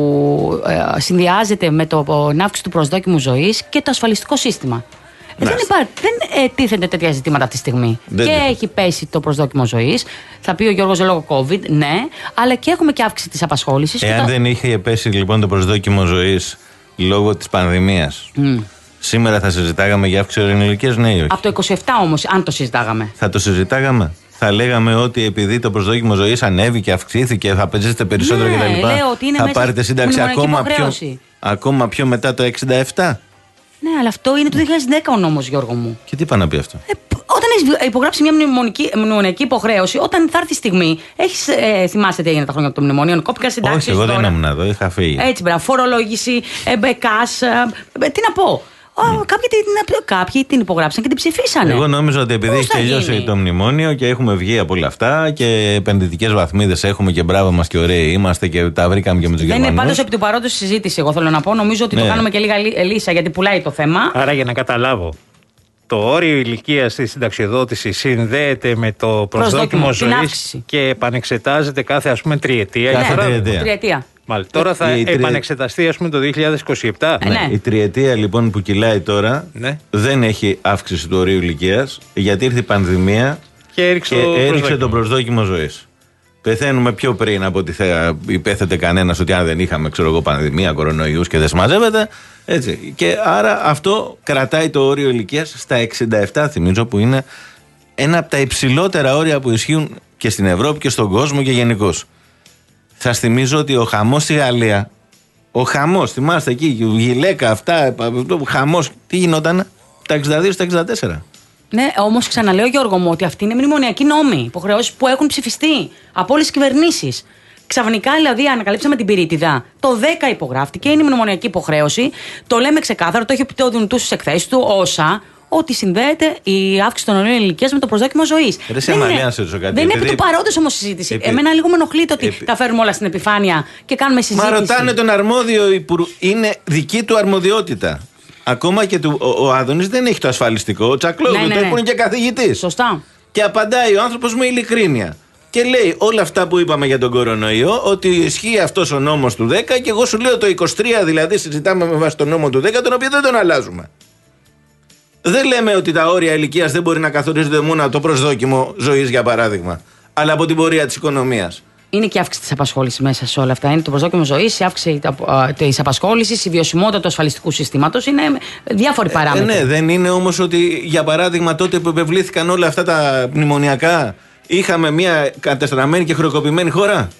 που ε, συνδυάζεται με το, την αύξηση του προσδόκιμου ζωής και το ασφαλιστικό σύστημα. Δεν, υπά, δεν ε, τίθενται τέτοια ζητήματα αυτή τη στιγμή. Δεν και δεν. Έχει πέσει το προσδόκιμο ζωής. Θα πει ο Γιώργος λόγω COVID, ναι, αλλά και έχουμε και αύξηση της απασχόλησης. Εάν τα... δεν είχε πέσει λοιπόν το προσδόκιμο ζωής λόγω της πανδημίας, mm. σήμερα θα συζητάγαμε για αύξηση όριων ηλικίας, ναι ή όχι? Από το είκοσι επτά όμως, αν το συζητάγαμε. Θα το συζητάγαμε. Θα λέγαμε ότι επειδή το προσδόκιμο ζωής ανέβηκε, αυξήθηκε, θα παίζετε περισσότερο ναι, κτλ. Θα πάρετε σύνταξη ακόμα πιο, ακόμα πιο μετά το εξήντα επτά. Ναι, αλλά αυτό είναι το δύο χιλιάδες δέκα ο νόμος, Γιώργο μου. Και τι πάει να πει αυτό? Ε, όταν έχει υπογράψει μια μνημονική, μνημονική υποχρέωση, όταν θα έρθει η στιγμή. Έχεις, ε, θυμάστε τι έγινε τα χρόνια από το μνημονίο, κόπηκαν συντάξεις. Όχι, εγώ τώρα. Δεν ήμουν εδώ, είχα φύγει. Έτσι, μπράβο, φορολόγηση, ε, μπεκάς, ε, τι να πω. Oh, κάποιοι, την, κάποιοι την υπογράψαν και την ψηφίσανε. Εγώ νόμιζα ότι επειδή έχει τελειώσει γίνει? το μνημόνιο και έχουμε βγει από όλα αυτά και επενδυτικές βαθμίδες έχουμε και μπράβο μας και ωραίοι είμαστε και τα βρήκαμε και με τους Γερμανούς. Δεν είναι πάντως επί του παρόντος συζήτηση, εγώ θέλω να πω. Νομίζω ότι ναι. το κάνουμε και λίγα λύσα γιατί πουλάει το θέμα. Άρα για να καταλάβω. Το όριο ηλικίας στη συνταξιοδότηση συνδέεται με το προσδόκιμο ζωής και επανεξετάζεται κάθε ας πούμε τριετία. Κάθε ναι, τριετία. τριετία. Μάλιστα. Τώρα θα η επανεξεταστεί ας πούμε το δύο χιλιάδες είκοσι επτά. Ναι. Ναι. Η τριετία λοιπόν που κυλάει τώρα ναι. δεν έχει αύξηση του ορίου ηλικίας γιατί ήρθε η πανδημία και έριξε, και το, έριξε προσδόκιμο. το προσδόκιμο ζωής. Πεθαίνουμε πιο πριν από ότι θα υπέθετε κανένας ότι αν δεν είχαμε ξέρω εγώ πανδημία, κορονοϊούς και δεν συμμαζεύεται. Έτσι. Και άρα αυτό κρατάει το όριο ηλικίας στα εξήντα επτά, θυμίζω, που είναι ένα από τα υψηλότερα όρια που ισχύουν και στην Ευρώπη και στον κόσμο και γενικώς. Σας θυμίζω ότι ο χαμός στη Γαλλία, ο χαμός, θυμάστε εκεί, η γυλαίκα, αυτά, ο χαμός, τι γινόταν, τα εξήντα δύο στα εξήντα τέσσερα. Ναι, όμως ξαναλέω, Γιώργο μου, ότι αυτοί είναι μνημονιακοί νόμοι, υποχρεώσεις που έχουν ψηφιστεί από όλες τις κυβερνήσεις. Ξαφνικά, δηλαδή, ανακαλύψαμε την πυρίτιδα. Το δέκα υπογράφτηκε, είναι η μνημονιακή υποχρέωση. Το λέμε ξεκάθαρο, το έχει πει το Δουνουτού στις εκθέσεις του, όσα. Ότι συνδέεται η αύξηση των ορίων ηλικίας με το προσδόκιμο ζωής. Δεν είναι, δεν είναι επί του παρόντος όμως συζήτηση. Επί... Εμένα λίγο με ενοχλείται ότι επί... τα φέρουμε όλα στην επιφάνεια και κάνουμε συζήτηση. Μα ρωτάνε τον αρμόδιο υπουργό. Είναι δική του αρμοδιότητα. Ακόμα και του, ο, ο Άδωνης δεν έχει το ασφαλιστικό. Ο Τσακλόγλου, ναι, ναι, ναι. το έχουν και καθηγητής. Σωστά. Και απαντάει ο άνθρωπος με ειλικρίνεια. Και λέει όλα αυτά που είπαμε για τον κορονοϊό, ότι ισχύει αυτός ο νόμος του δέκα και εγώ σου λέω το είκοσι τρία δηλαδή συζητάμε με βάση τον νόμο του δέκα, τον οποίο δεν τον αλλάζουμε. Δεν λέμε ότι τα όρια ηλικίας δεν μπορεί να καθορίζονται μόνο από το προσδόκιμο ζωής, για παράδειγμα, αλλά από την πορεία της οικονομίας. Είναι και η αύξηση της απασχόλησης μέσα σε όλα αυτά. Είναι το προσδόκιμο ζωής, η αύξηση της απασχόλησης, η βιωσιμότητα του ασφαλιστικού συστήματος. Είναι διάφοροι παράμετροι. Ε, ναι, δεν είναι όμως ότι, για παράδειγμα, τότε που επευλήθηκαν όλα αυτά τα μνημονιακά, είχαμε μια κατεστραμμένη και χρεοκοπημένη χώρα.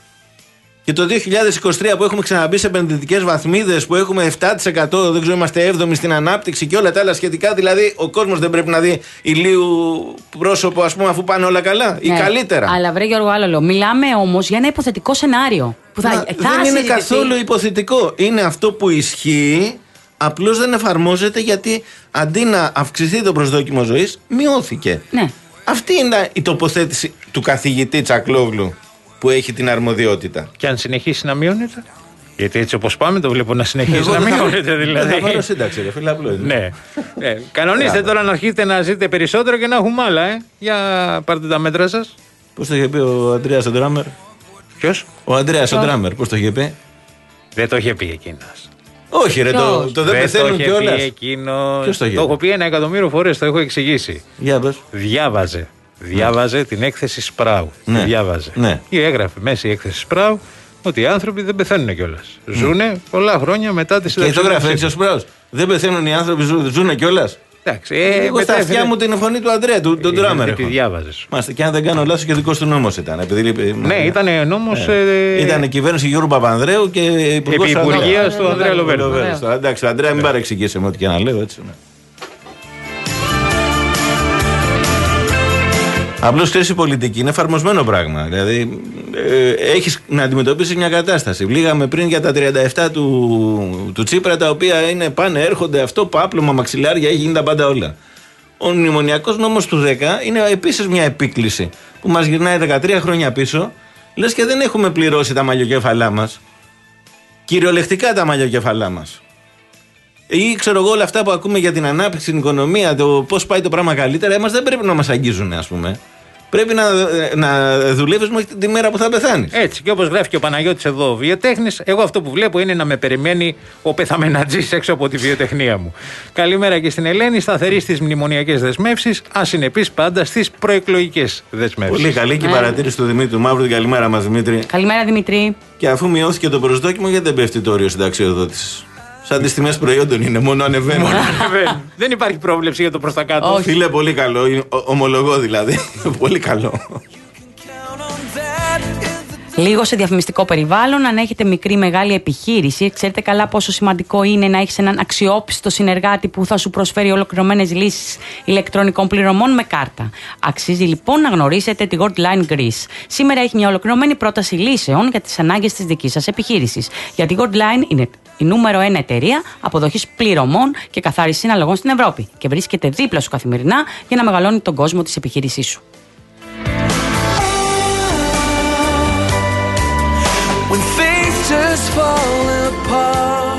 Και το δύο χιλιάδες είκοσι τρία που έχουμε ξαναμπεί σε επενδυτικές βαθμίδες, που έχουμε επτά τοις εκατό, δεν ξέρω, είμαστε έβδομοι στην ανάπτυξη και όλα τα άλλα σχετικά. Δηλαδή, ο κόσμος δεν πρέπει να δει ηλίου πρόσωπο, ας πούμε, αφού πάνε όλα καλά ή ναι, καλύτερα. Αλλά βρε Γιώργο, άλλο λέω. Μιλάμε όμως για ένα υποθετικό σενάριο. Που θα, Μα, θα δεν είναι καθόλου υποθετικό. Είναι αυτό που ισχύει, απλώς δεν εφαρμόζεται γιατί αντί να αυξηθεί το προσδόκιμο ζωής, μειώθηκε. Ναι. Αυτή είναι η τοποθέτηση του καθηγητή Τσακλόγλου, που έχει την αρμοδιότητα. Και αν συνεχίσει να μειώνεται. Γιατί έτσι όπως πάμε το βλέπω να συνεχίσει να μειώνεται. Δηλαδή. Θα πάρω σύνταξη, ρε φίλε, απλό. Ναι. ναι. Κανονίστε τώρα να αρχίσετε να ζείτε περισσότερο και να έχουμε άλλα, ε. Για πάρτε τα μέτρα σας. Πώς το είχε πει ο Αντρέας ο Ντράμερ. Ποιος? Ο Αντρέας ο Ντράμερ, πώς το είχε πει. Δεν το είχε πει εκείνος. Όχι, ρε, το, το δεν πεθαίνουν κιόλας. Δεν το είχε πει εκείνος. Ποιος το είχε? Το έχω πει ένα εκατομμύριο φορές, το έχω εξηγήσει. Για πες. Διάβαζε. Διάβαζε ναι. την έκθεση Σπράου. Ναι. Διάβαζε. Ναι. Ή έγραφε μέσα η έκθεση Σπράου ότι οι άνθρωποι δεν πεθαίνουν κιόλας. Mm. Ζούνε πολλά χρόνια μετά τη συνταξιοδότηση. Και το γράφει έτσι ο Σπράους. Δεν πεθαίνουν οι άνθρωποι, ζουν, ζούνε κιόλας. Εντάξει. Ε, εγώ στα αυτιά μου την φωνή του Αντρέα, του τον Ντράμερ. Τη διάβαζες. Μάστε, και αν δεν κάνω λάθος και δικός του νόμος ήταν. Επειδή, ναι, ήταν νόμος. Ε, ήταν η κυβέρνηση Γιώργου Παπανδρέου και υπουργός του Υπουργείας του Ανδρέα Λοβέρδου. Εντάξει, ο Αντρέα, μην παρεξηγήσει με ό,τι και να λέω έτσι. Απλώς ξέρεις, η πολιτική είναι εφαρμοσμένο πράγμα. Δηλαδή, ε, έχεις να αντιμετωπίσεις μια κατάσταση. Βλήγαμε πριν για τα τριάντα επτά του, του Τσίπρα, τα οποία είναι, πάνε, έρχονται, αυτό, πάπλωμα, μαξιλάρια, έχει γίνει τα πάντα όλα. Ο μνημονιακός νόμος του δέκα είναι επίσης μια επίκληση που μας γυρνάει δεκατρία χρόνια πίσω, λες και δεν έχουμε πληρώσει τα μαλλιοκέφαλά μας. Κυριολεκτικά τα μαλλιοκέφαλά μας. Ή ξέρω εγώ όλα αυτά που ακούμε για την ανάπτυξη, την οικονομία, το πώς πάει το πράγμα καλύτερα, εμάς δεν πρέπει να μας αγγίζουν, ας πούμε. Πρέπει να, να δουλεύεις μέχρι τη μέρα που θα πεθάνεις. Έτσι, και όπως γράφει και ο Παναγιώτης εδώ, βιοτέχνης, εγώ αυτό που βλέπω είναι να με περιμένει ο πεθαμενατζής έξω από τη βιοτεχνία μου. Καλημέρα και στην Ελένη, σταθερή στις μνημονιακές δεσμεύσεις, ασυνεπής πάντα στις προεκλογικές δεσμεύσεις. Πολύ καλή και η παρατήρηση του Δημήτρου Μαύρου. Καλημέρα μας, Δημήτρη. Καλημέρα, Δημήτρη. Και αφού μειώθηκε το προσδόκιμο, γιατί δεν πέφτει το όριο συνταξιοδότησης? Σαν τις τιμές προϊόντων είναι, μόνο ανεβαίνουν. Δεν υπάρχει πρόβλεψη για το προς τα κάτω. Φίλε, πολύ καλό. Ομολογώ δηλαδή. Πολύ καλό. Λίγο σε διαφημιστικό περιβάλλον, αν έχετε μικρή ή μεγάλη επιχείρηση, ξέρετε καλά πόσο σημαντικό είναι να έχεις έναν αξιόπιστο συνεργάτη που θα σου προσφέρει ολοκληρωμένες λύσεις ηλεκτρονικών πληρωμών με κάρτα. Αξίζει λοιπόν να γνωρίσετε τη Goldline Greece. Σήμερα έχει μια ολοκληρωμένη πρόταση λύσεων για τις ανάγκες της δικής σας επιχείρησης. Γιατί η Goldline είναι η νούμερο ένα εταιρεία αποδοχής πληρωμών και καθάρισης συναλλαγών στην Ευρώπη και βρίσκεται δίπλα σου καθημερινά για να μεγαλώνει τον κόσμο της επιχείρησής σου. When things just fall apart.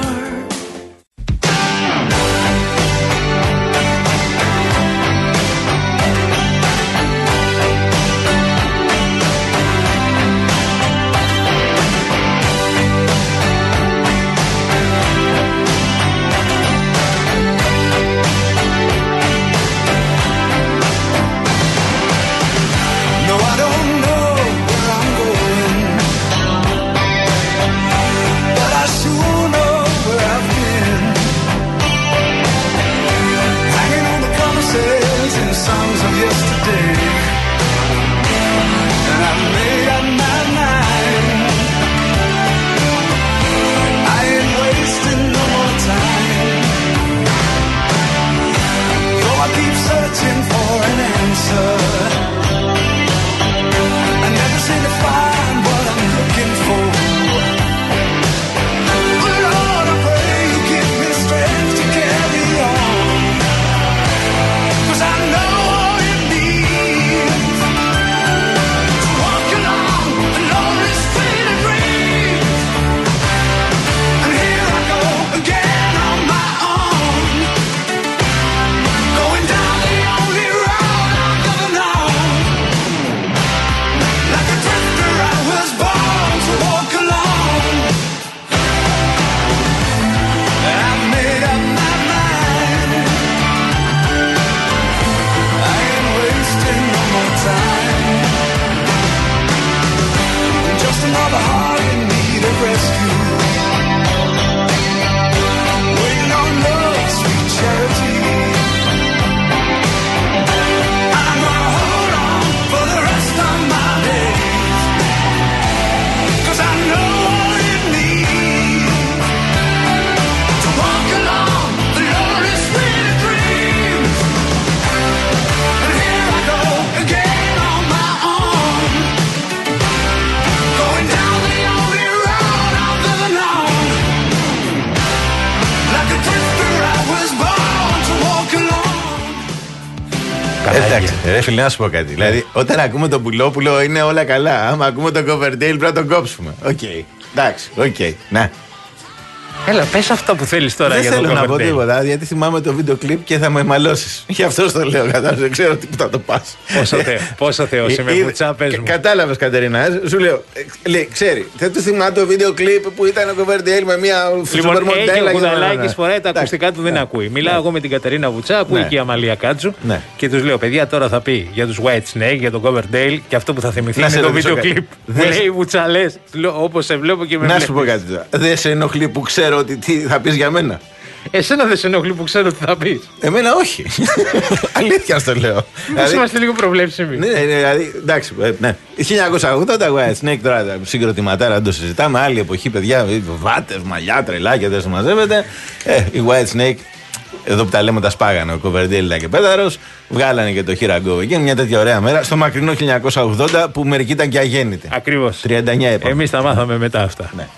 Εντάξει, ρε φίλε, να σου πω κάτι. Δηλαδή, όταν ακούμε τον Πουλόπουλο είναι όλα καλά. Άμα ακούμε τον Coverdale πρέπει να τον κόψουμε. Οκ. Okay. Εντάξει, οκ. Okay. Ναι. Έλα, πες αυτά που θέλεις τώρα. Δεν για θέλω τον να Coverdale. πω τίποτα, γιατί θυμάμαι το βίντεο κλιπ και θα με μαλώσεις. Γι' αυτό το λέω, κατάλαβες, δεν ξέρω τι που θα το πας. Πόσο, θε, πόσο θεός είμαι, Βουτσά, πες μου. Κατάλαβες, Κατερίνα, σου λέω, λέει, ξέρει, δεν του θυμάμαι το βίντεο κλιπ που ήταν ο Coverdale με μια σούπερ μοντέλα. Λοιπόν, έχει ο και Κουδαλάκης φοράει τα ακουστικά του, δεν ναι. ακούει. Μιλάω εγώ με την Κατερίνα Βουτσά, ακούει Ναι. και η Αμαλία Κάτσου Ναι. και τους λέω, παιδιά, τώρα θα πει για τους White Snake, για τον Coverdale και αυτό που θα θυμηθεί Να είναι σε το ρωτήσω βίντεο κάτι. κλιπ. Μου Δεν- λέει Βουτσά, λες, όπως σε βλέπω και με Να βλέπεις. σου πω κάτι τώρα. Δεν σε ενοχλεί που ξέρω ότι τι θα πεις για μένα. Εσένα δεν σε ενοχλεί που ξέρω τι θα πεις. Εμένα όχι. Αλήθεια στο λέω. Μήπως είμαστε λίγο προβλέψιμοι. Ναι, ναι, δηλαδή, εντάξει, ε, ναι. χίλια εννιακόσια ογδόντα White Snake, τώρα τα συγκροτηματάρα δεν το συζητάμε. Άλλη εποχή, παιδιά, βάτες, μαλλιά, τρελάκια, δεν σε μαζεύετε. Ε, η White Snake, εδώ που τα λέμε τα σπάγανε, ο Coverdale ήταν και πέταρος, βγάλανε και το Here I Go Again, μια τέτοια ωραία μέρα, στο μακρινό χίλια εννιακόσια ογδόντα που μερικοί ήταν και αγέννητοι. Ακριβώς. τριάντα εννιά είπαμε. Εμείς τα μάθαμε μετά αυτά. Ναι.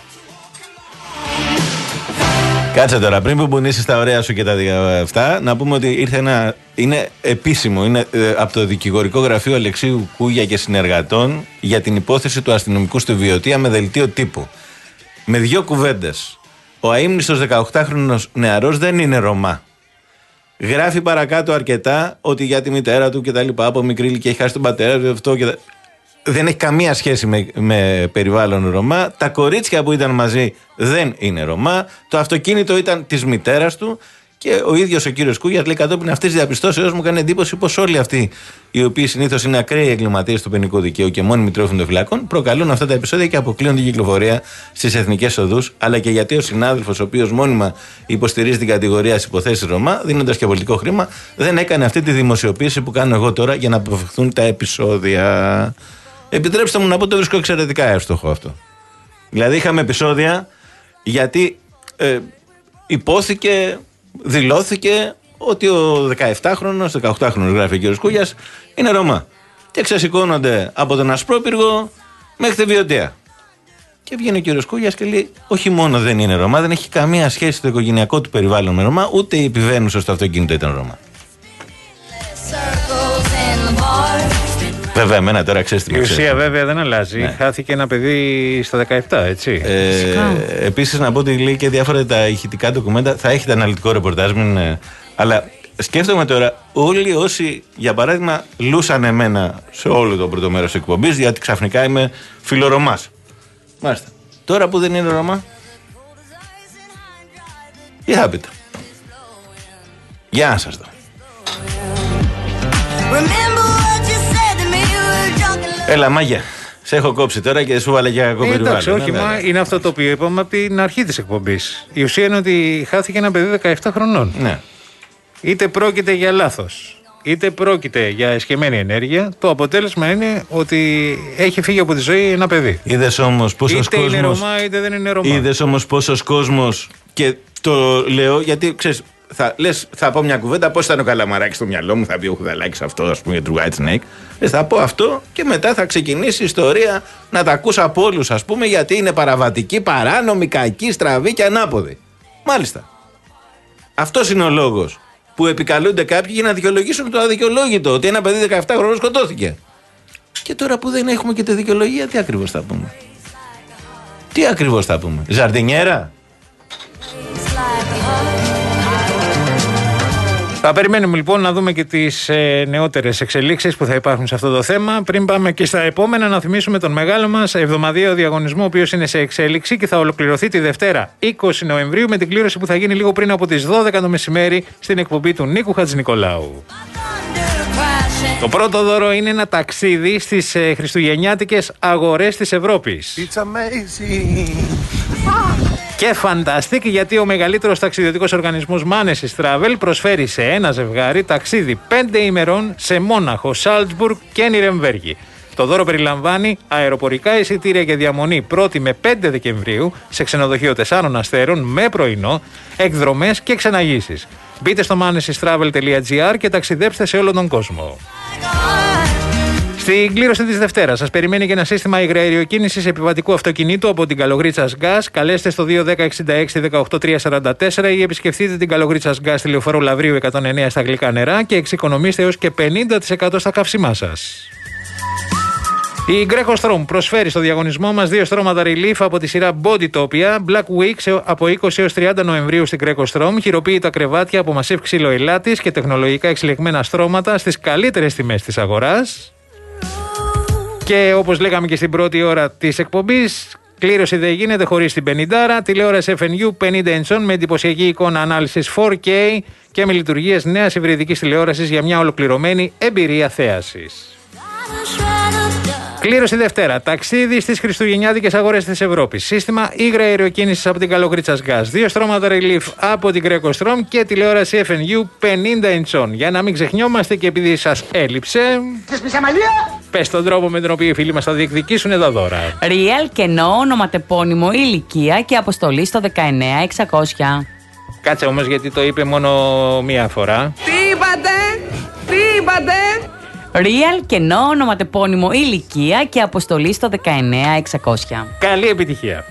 Κάτσε τώρα, πριν που μπουνίσεις τα ωραία σου και τα αυτά, να πούμε ότι ήρθε ένα. Είναι επίσημο, είναι ε, από το δικηγορικό γραφείο Αλεξίου Κούγια και συνεργατών για την υπόθεση του αστυνομικού στη Βιωτία με δελτίο τύπου. Με δύο κουβέντες. Ο αείμνηστος δεκαοκτάχρονος νεαρός δεν είναι Ρωμά. Γράφει παρακάτω αρκετά ότι για τη μητέρα του και τα λοιπά, από μικρή ηλικία έχει χάσει τον πατέρα του, αυτό και τα... Δεν έχει καμία σχέση με, με περιβάλλον Ρωμά. Τα κορίτσια που ήταν μαζί δεν είναι Ρωμά. Το αυτοκίνητο ήταν της μητέρας του. Και ο ίδιος ο κύριος Κούγιας λέει κατόπιν αυτής της διαπιστώσεως μου κάνει εντύπωση πως όλοι αυτοί οι οποίοι συνήθως είναι ακραίοι εγκληματίες του ποινικού δικαίου και μόνιμοι τρόφιμοι των φυλακών προκαλούν αυτά τα επεισόδια και αποκλείουν την κυκλοφορία στις εθνικές οδούς. Αλλά και γιατί ο συνάδελφος, ο οποίος μόνιμα υποστηρίζει την κατηγορία στις υποθέσεις Ρωμά, δίνοντας και πολιτικό χρήμα, δεν έκανε αυτή τη δημοσιοποίηση που κάνω εγώ τώρα για να αποφευχθούν τα επεισόδια. Επιτρέψτε μου να πω το βρίσκω εξαιρετικά εύστοχο αυτό. Δηλαδή είχαμε επεισόδια γιατί ε, υπόθηκε, δηλώθηκε ότι ο δεκαεπτάχρονος, δεκαοκτάχρονος γράφει ο κ. Κούγιας, είναι Ρωμά. Και ξεσηκώνονται από τον Ασπρόπυργο μέχρι τη Βιωτία. Και βγαίνει ο κ. Κούγιας και λέει: όχι μόνο δεν είναι Ρωμά, δεν έχει καμία σχέση το οικογενειακό του περιβάλλον με Ρωμά, ούτε η επιβαίνουσα στο αυτοκίνητο ήταν Ρωμά. Βέβαια, εμένα τώρα ξέρεις τι με Η ξέρεις. ουσία βέβαια δεν αλλάζει. Ναι. Χάθηκε ένα παιδί στα δεκαεπτά, έτσι. Ε, Επίσης να πω ότι λέει και διάφορα τα ηχητικά ντοκουμέντα. Θα έχετε αναλυτικό ρεπορτάζ, μην, ε, αλλά σκέφτομαι τώρα όλοι όσοι για παράδειγμα λούσαν εμένα σε όλο το πρώτο μέρος της εκπομπής γιατί ξαφνικά είμαι φιλορωμάς. Μάλιστα. Τώρα που δεν είναι Ρωμά, τι θα πείτε? Γεια να σας δω. Έλα Μάγια, σε έχω κόψει τώρα και σου βάλε για κακό Ε, περιβάλλον. εντάξει, όχι, Ναι, μα ναι. είναι αυτό το οποίο είπαμε από την αρχή της εκπομπής. Η ουσία είναι ότι χάθηκε ένα παιδί δεκαεπτά χρονών. Ναι. Είτε πρόκειται για λάθος, είτε πρόκειται για εσχεμένη ενέργεια, το αποτέλεσμα είναι ότι έχει φύγει από τη ζωή ένα παιδί. Είδες όμως πόσος Είτε κόσμος. είναι Ρωμά, είτε δεν είναι Ρωμά. Είδες όμως πόσος κόσμος. Και το λέω γιατί ξέρεις, θα, λες, θα πω μια κουβέντα. Πώς ήταν ο Καλαμαράκης στο μυαλό μου, θα πει ο Χουδαλάκης αυτό, ας πούμε, για του White Snake. Λες, θα πω αυτό και μετά θα ξεκινήσει η ιστορία να τα ακούς από όλους, ας πούμε, γιατί είναι παραβατική, παράνομη, κακή, στραβή και ανάποδη. Μάλιστα. Αυτός είναι ο λόγος που επικαλούνται κάποιοι για να δικαιολογήσουν το αδικαιολόγητο, ότι ένα παιδί δεκαεπτά χρονών σκοτώθηκε. Και τώρα που δεν έχουμε και τη δικαιολογία, τι ακριβώς θα πούμε? Τι ακριβώς θα πούμε? Ζαρδινιέρα? Θα περιμένουμε λοιπόν να δούμε και τις ε, νεότερες εξελίξεις που θα υπάρχουν σε αυτό το θέμα. Πριν πάμε και στα επόμενα, να θυμίσουμε τον μεγάλο μας εβδομαδιαίο διαγωνισμό, ο οποίος είναι σε εξέλιξη και θα ολοκληρωθεί τη Δευτέρα είκοσι Νοεμβρίου με την κλήρωση που θα γίνει λίγο πριν από τις δώδεκα το μεσημέρι στην εκπομπή του Νίκου Χατζηνικολάου. Το πρώτο δώρο είναι ένα ταξίδι στις ε, χριστουγεννιάτικες αγορές της Ευρώπης. It's amazing. Και φανταστική, γιατί ο μεγαλύτερος ταξιδιωτικός οργανισμός Manesis Travel προσφέρει σε ένα ζευγάρι ταξίδι πέντε ημερών σε Μόναχο, Σάλτσμπουργκ και Νιρεμβέργη. Το δώρο περιλαμβάνει αεροπορικά εισιτήρια για διαμονή πρώτη με πέντε Δεκεμβρίου σε ξενοδοχείο τεσσάρων αστέρων με πρωινό, εκδρομές και ξεναγήσεις. Μπείτε στο manesis travel τελεία gr και ταξιδέψτε σε όλο τον κόσμο. Στην κλήρωση της Δευτέρας σας περιμένει και ένα σύστημα υγραεριοκίνησης επιβατικού αυτοκινήτου από την Καλογρίτσας Γκάς. Καλέστε στο δύο ένα μηδέν εξήντα έξι δεκαοκτώ τριακόσια σαράντα τέσσερα ή επισκεφτείτε την Καλογρίτσας Γκάς στη Λεωφόρο Λαβρίου εκατόν εννέα στα γλυκά νερά και εξοικονομήστε έως και πενήντα τοις εκατό στα καύσιμά σας. Η Greco Strom προσφέρει στο διαγωνισμό μας δύο στρώματα relief από τη σειρά Bodytopia Black Week από είκοσι έως τριάντα Νοεμβρίου στην Greco Strom. Χειροποίητα κρεβάτια από μασίβ ξύλο ελάτης και τεχνολογικά εξελιγμένα στρώματα στις καλύτερες τιμές της αγοράς. Και όπως λέγαμε και στην πρώτη ώρα της εκπομπής, κλήρωση δεν γίνεται χωρίς την πενηντάρα. Τηλεόραση εφ εν γιου πενήντα ιντσών με εντυπωσιακή εικόνα ανάλυσης φορ κέι και με λειτουργίες νέας υβριδικής τηλεόρασης για μια ολοκληρωμένη εμπειρία θέασης. Κλήρωση Δευτέρα. Ταξίδι στις χριστουγεννιάτικες αγορές της Ευρώπης. Σύστημα υγραεριοκίνησης από την Καλογρίτσας Γκάς. Δύο στρώματα relief από την Greco Strom και τηλεόραση εφ εν γιου πενήντα ιντσών. Για να μην ξεχνιόμαστε και επειδή σας έλειψε, πες τον τρόπο με τον οποίο οι φίλοι μας θα διεκδικήσουν τα δώρα. Real, κενό, ονοματεπώνυμο, ηλικία και αποστολή στο δεκαεννέα εξακόσια. Κάτσε όμως, γιατί το είπε μόνο μία φορά. Τι είπατε, τι είπατε. Real, κενό, ονοματεπώνυμο, ηλικία και αποστολή στο δεκαεννέα εξακόσια. Καλή επιτυχία.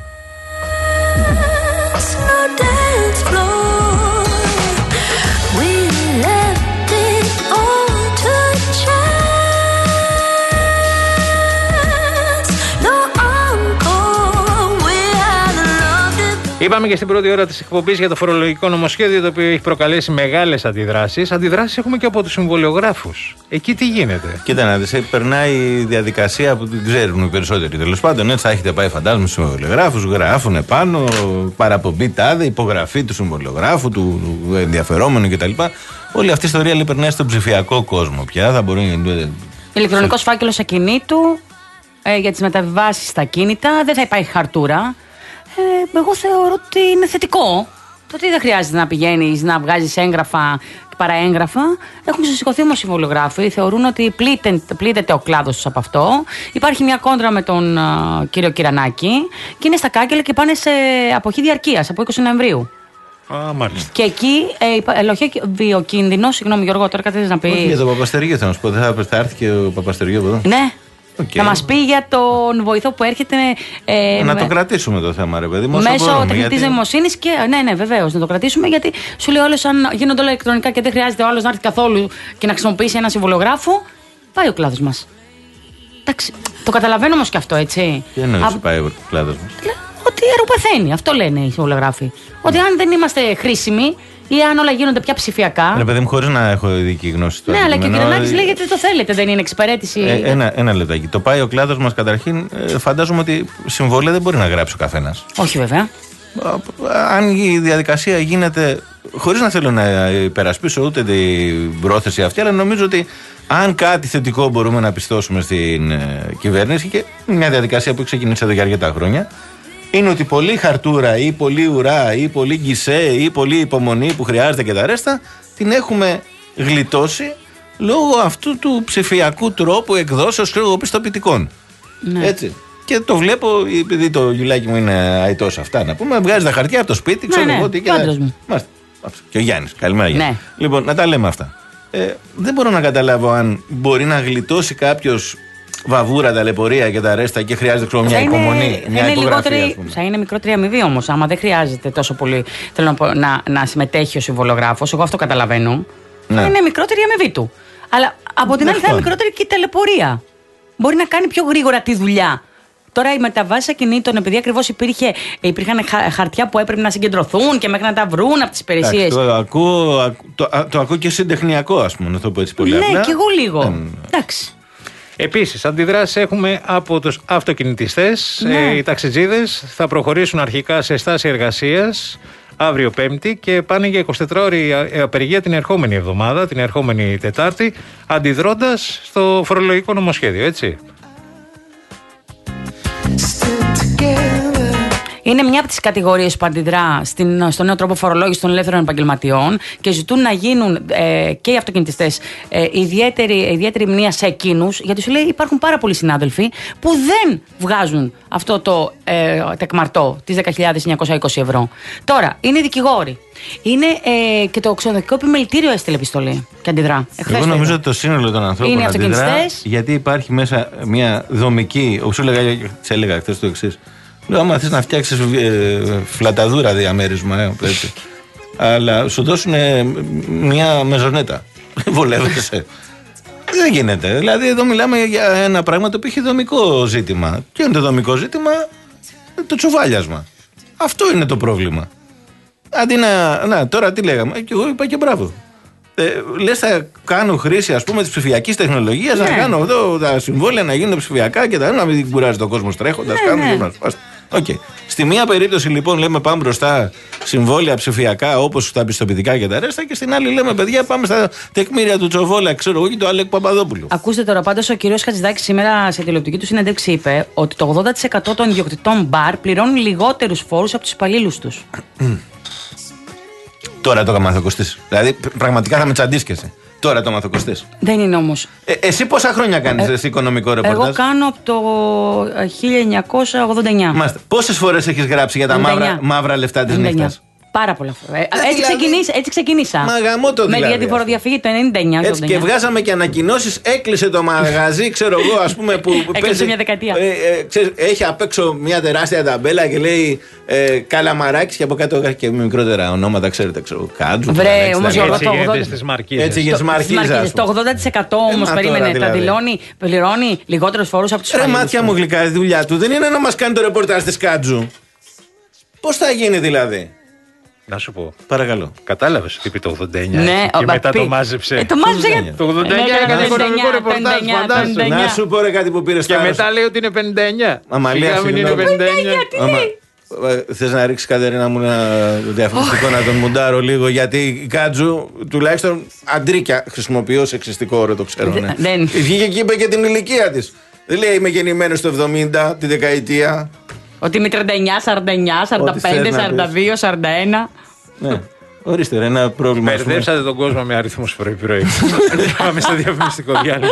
Είπαμε και στην πρώτη ώρα της εκπομπής για το φορολογικό νομοσχέδιο, το οποίο έχει προκαλέσει μεγάλες αντιδράσεις. Αντιδράσεις έχουμε και από τους συμβολιογράφους. Εκεί τι γίνεται? Κοίτα να δεις, περνάει η διαδικασία που την ξέρουν οι περισσότεροι. Τέλος πάντων, έτσι θα έχετε πάει, φαντάζομαι, στους συμβολιογράφους, γράφουν πάνω παραπομπή τάδε, υπογραφή του συμβολιογράφου, του ενδιαφερόμενου κτλ. Όλη αυτή η ιστορία λέει περνάει στον ψηφιακό κόσμο πια. Θα μπορεί... Ηλεκτρονικός φάκελος ακινήτου ε, για τις μεταβιβάσεις στα κίνητα, δεν θα υπάρχει χαρτούρα. Ε, εγώ θεωρώ ότι είναι θετικό. Το ότι δεν χρειάζεται να πηγαίνεις να βγάζεις έγγραφα και παραέγγραφα. Έχουν ξεσηκωθεί όμως οι συμβολογράφοι. Θεωρούν ότι πλήττεται, πλήττεται ο κλάδος τους από αυτό. Υπάρχει μια κόντρα με τον uh, κύριο Κυρανάκη και είναι στα κάγκελα και πάνε σε αποχή διαρκείας από είκοσι Νοεμβρίου. Α, μάλιστα. Και εκεί ε, ελοχέ βιοκίνδυνο. Συγγνώμη, Γιώργο, τώρα κάτι θες να πει. Όχι, για το Παπαστεριό θα μας πω. Δεν θα έρθει και ο Παπαστεριό εδώ. Ναι. Okay. Να μας πει για τον βοηθό που έρχεται. Ε, να με... το κρατήσουμε το θέμα, ρε παιδί μου. Μέσω τεχνητής νοημοσύνης και. Ναι, ναι, βεβαίως, να το κρατήσουμε, γιατί σου λέει όλος, αν γίνονται όλα ηλεκτρονικά και δεν χρειάζεται ο άλλος να έρθει καθόλου και να χρησιμοποιήσει ένα συμβολογράφο, πάει ο κλάδος μας. Εντάξει, το καταλαβαίνω όμως και αυτό, έτσι. Τι εννοείς Α... πάει ο κλάδος μας? Ότι αεροπαθαίνει, αυτό λένε οι συμβολογράφοι. Ότι αν δεν είμαστε χρήσιμοι ή αν όλα γίνονται πια ψηφιακά. Ρε παιδί μου, χωρίς να έχω ειδική γνώση τώρα. Ναι, αλλά και ο Κυρανάκης λέει γιατί το θέλετε, δεν είναι εξυπηρέτηση. Ε, ένα, ένα λεπτάκι. Το πάει ο κλάδος μας καταρχήν. Ε, φαντάζομαι ότι συμβόλαια δεν μπορεί να γράψει ο καθένας. Όχι, βέβαια. Αν η διαδικασία γίνεται. Χωρίς να θέλω να υπερασπίσω ούτε την πρόθεση αυτή, αλλά νομίζω ότι αν κάτι θετικό μπορούμε να πιστώσουμε στην ε, κυβέρνηση και μια διαδικασία που ξεκινήσει εδώ για αρκετά χρόνια, είναι ότι πολλή χαρτούρα ή πολλή ουρά ή πολλή γκισέ ή πολλή υπομονή που χρειάζεται και τα ρέστα την έχουμε γλιτώσει λόγω αυτού του ψηφιακού τρόπου εκδόσεως πιστοποιητικών. Ναι. Έτσι. Και το βλέπω, επειδή το γιουλάκι μου είναι αητός αυτά να πούμε, βγάζει τα χαρτιά από το σπίτι, ξέρω ναι, εγώ ναι, τι και. Μου. Μάλιστα. Και ο Γιάννης. Καλημέρα, Γιάννη. Ναι. Λοιπόν, να τα λέμε αυτά. Ε, δεν μπορώ να καταλάβω αν μπορεί να γλιτώσει κάποιος βαβούρα, ταλαιπωρία και τα ρέστα και χρειάζεται ξέρω, μια είναι, υπομονή, μια είναι υπογραφή. Θα είναι μικρότερη αμοιβή όμως, άμα δεν χρειάζεται τόσο πολύ θέλω να, πω, να, να συμμετέχει ο συμβολογράφος. Εγώ αυτό καταλαβαίνω. Ναι. Θα είναι μικρότερη η αμοιβή του. Αλλά από την άλλη θα είναι μικρότερη και η ταλαιπωρία. Μπορεί να κάνει πιο γρήγορα τη δουλειά. Τώρα οι μεταβάσεις ακινήτων, επειδή ακριβώς υπήρχε, υπήρχαν χα, χαρτιά που έπρεπε να συγκεντρωθούν και μέχρι να τα βρουν από τις υπηρεσίες. Το ακούω, το, το ακούω και συντεχνιακό, ας πούμε, να το πω έτσι πολύ ναι, απλά. Ναι, και εγώ λίγο. Mm. Εντάξει. Επίσης, αντιδράσεις έχουμε από τους αυτοκινητιστές. Ναι. Ε, οι ταξιτζίδες θα προχωρήσουν αρχικά σε στάση εργασίας αύριο Πέμπτη και πάνε για εικοσιτετράωρη απεργία την ερχόμενη εβδομάδα, την ερχόμενη Τετάρτη, αντιδρώντας στο φορολογικό νομοσχέδιο, έτσι. Η Είναι μια από τις κατηγορίες που αντιδρά στην, στο νέο τρόπο φορολόγηση των ελεύθερων επαγγελματιών και ζητούν να γίνουν ε, και οι αυτοκινητιστές ε, ιδιαίτερη, ιδιαίτερη μνήμα σε εκείνους, γιατί σου λέει υπάρχουν πάρα πολλοί συνάδελφοι που δεν βγάζουν αυτό το ε, τεκμαρτό της δέκα χιλιάδες εννιακόσια είκοσι ευρώ. Τώρα, είναι δικηγόροι. Είναι ε, και το ξενοδοχικό επιμελητήριο έστειλε επιστολή και αντιδρά. Εγώ νομίζω ότι το σύνολο των ανθρώπων είναι αντιδρά, γιατί υπάρχει μέσα μια δομική. Όπως σου έλεγα, της έλεγα χθες το εξής. Λέω, άμα θες να φτιάξεις ε, φλαταδούρα διαμέρισμα, ε, έτσι. Αλλά σου δώσουν ε, μια μεζονέτα. Βολεύεσαι. Δεν γίνεται. Δηλαδή, εδώ μιλάμε για ένα πράγμα το οποίο έχει δομικό ζήτημα. Ποιο είναι το δομικό ζήτημα? Το τσουβάλιασμα. Αυτό είναι το πρόβλημα. Αντί να. Να, τώρα τι λέγαμε. Και εγώ είπα και μπράβο. Ε, λες, θα κάνω χρήση, ας πούμε, της ψηφιακής τεχνολογίας, ναι. Να κάνω εδώ τα συμβόλαια να γίνουν ψηφιακά και τα να μην κουράζει τον κόσμο τρέχοντας. Ναι, ναι. Okay. Στη μία περίπτωση λοιπόν λέμε πάμε μπροστά συμβόλαια ψηφιακά όπως τα πιστοποιητικά και τα ρέστα, και στην άλλη λέμε παιδιά πάμε στα τεκμήρια του Τσοβόλα, ξέρω εγώ, και του Αλέκ Παπαδόπουλου. Ακούστε τώρα, πάντως ο κύριος Χατζηδάκης σήμερα σε τηλεοπτική του συνέντευξη είπε ότι το ογδόντα τοις εκατό των ιδιοκτητών μπαρ πληρώνουν λιγότερους φόρους από τους υπαλλήλους τους. Τώρα το μαθοκοστής. Δηλαδή πραγματικά θα με τσαντίσκεσαι. Τώρα το μαθοκοστής. Δεν είναι όμως. Ε, εσύ πόσα χρόνια κάνεις ε, εσύ οικονομικό ρεπορτάζ? Εγώ κάνω από το χίλια εννιακόσια ογδόντα εννιά. Μάλιστα. Πόσες φορές έχεις γράψει για τα μαύρα, μαύρα λεφτά της νύχτας? Πάρα πολλά φορές. Έτσι, δηλαδή, ξεκινήσα, έτσι ξεκινήσα. Μα γαμώ το δηλαδή. Με για τη φοροδιαφυγή το ενενήντα εννιά. Έτσι και βγάζαμε και ανακοινώσεις. Έκλεισε το μαγαζί, ξέρω εγώ, ας πούμε. Που έκλεισε μια δεκαετία. Ε, ε, ξέρεις, έχει απ' έξω μια τεράστια ταμπέλα και λέει ε, Καλαμαράκης, και από κάτω και με μικρότερα ονόματα, ξέρετε, ξέρω. Κάτζου. Βρε, όμως το ογδόντα τοις εκατό. Έτσι για τις μαρκίζες. Το ογδόντα τοις εκατό όμως περίμενε. Τα δηλώνει, πληρώνει λιγότερους φόρους από τους υπαλλήλους. Ρε μάτια μου γλυκά, η δουλειά του δεν είναι να μας κάνει το ρεπορτάζ της Κάτζου. Πώς θα γίνει δηλαδή? Να σου πω. Παρακαλώ. Κατάλαβες ότι είπε το ογδόντα εννιά. Ναι, και μετά πει... το μάζεψε. Ε, το μάζεψε για το ογδόντα εννιά. Έκανε οικονομικό ρεπορτάζ. Φαντάσου. Να σου πω ρε κάτι που πήρες. Και μετά λέει ότι είναι πενήντα εννιά. Αμαλία, μην είναι πενήντα εννιά. Θες να ρίξεις, Κατερίνα μου, ένα διαφορετικό να τον μουντάρω λίγο? Γιατί η Κάτζου τουλάχιστον αντρίκια χρησιμοποιώ σεξιστικό όρο, το ξέρω. Βγήκε και είπε και την ηλικία της. Δεν λέει είμαι γεννημένος το εβδομήντα, τη δεκαετία. Ότι είμαι τριάντα εννιά, σαράντα εννιά, σαράντα πέντε, σαράντα δύο, σαράντα ένα. Ναι. Ορίστε, ρε, ένα πρόβλημα. Μπερδέψατε τον κόσμο με αριθμούς πρωί-πρωί. Πάμε στο διαφημιστικό διάλειμμα.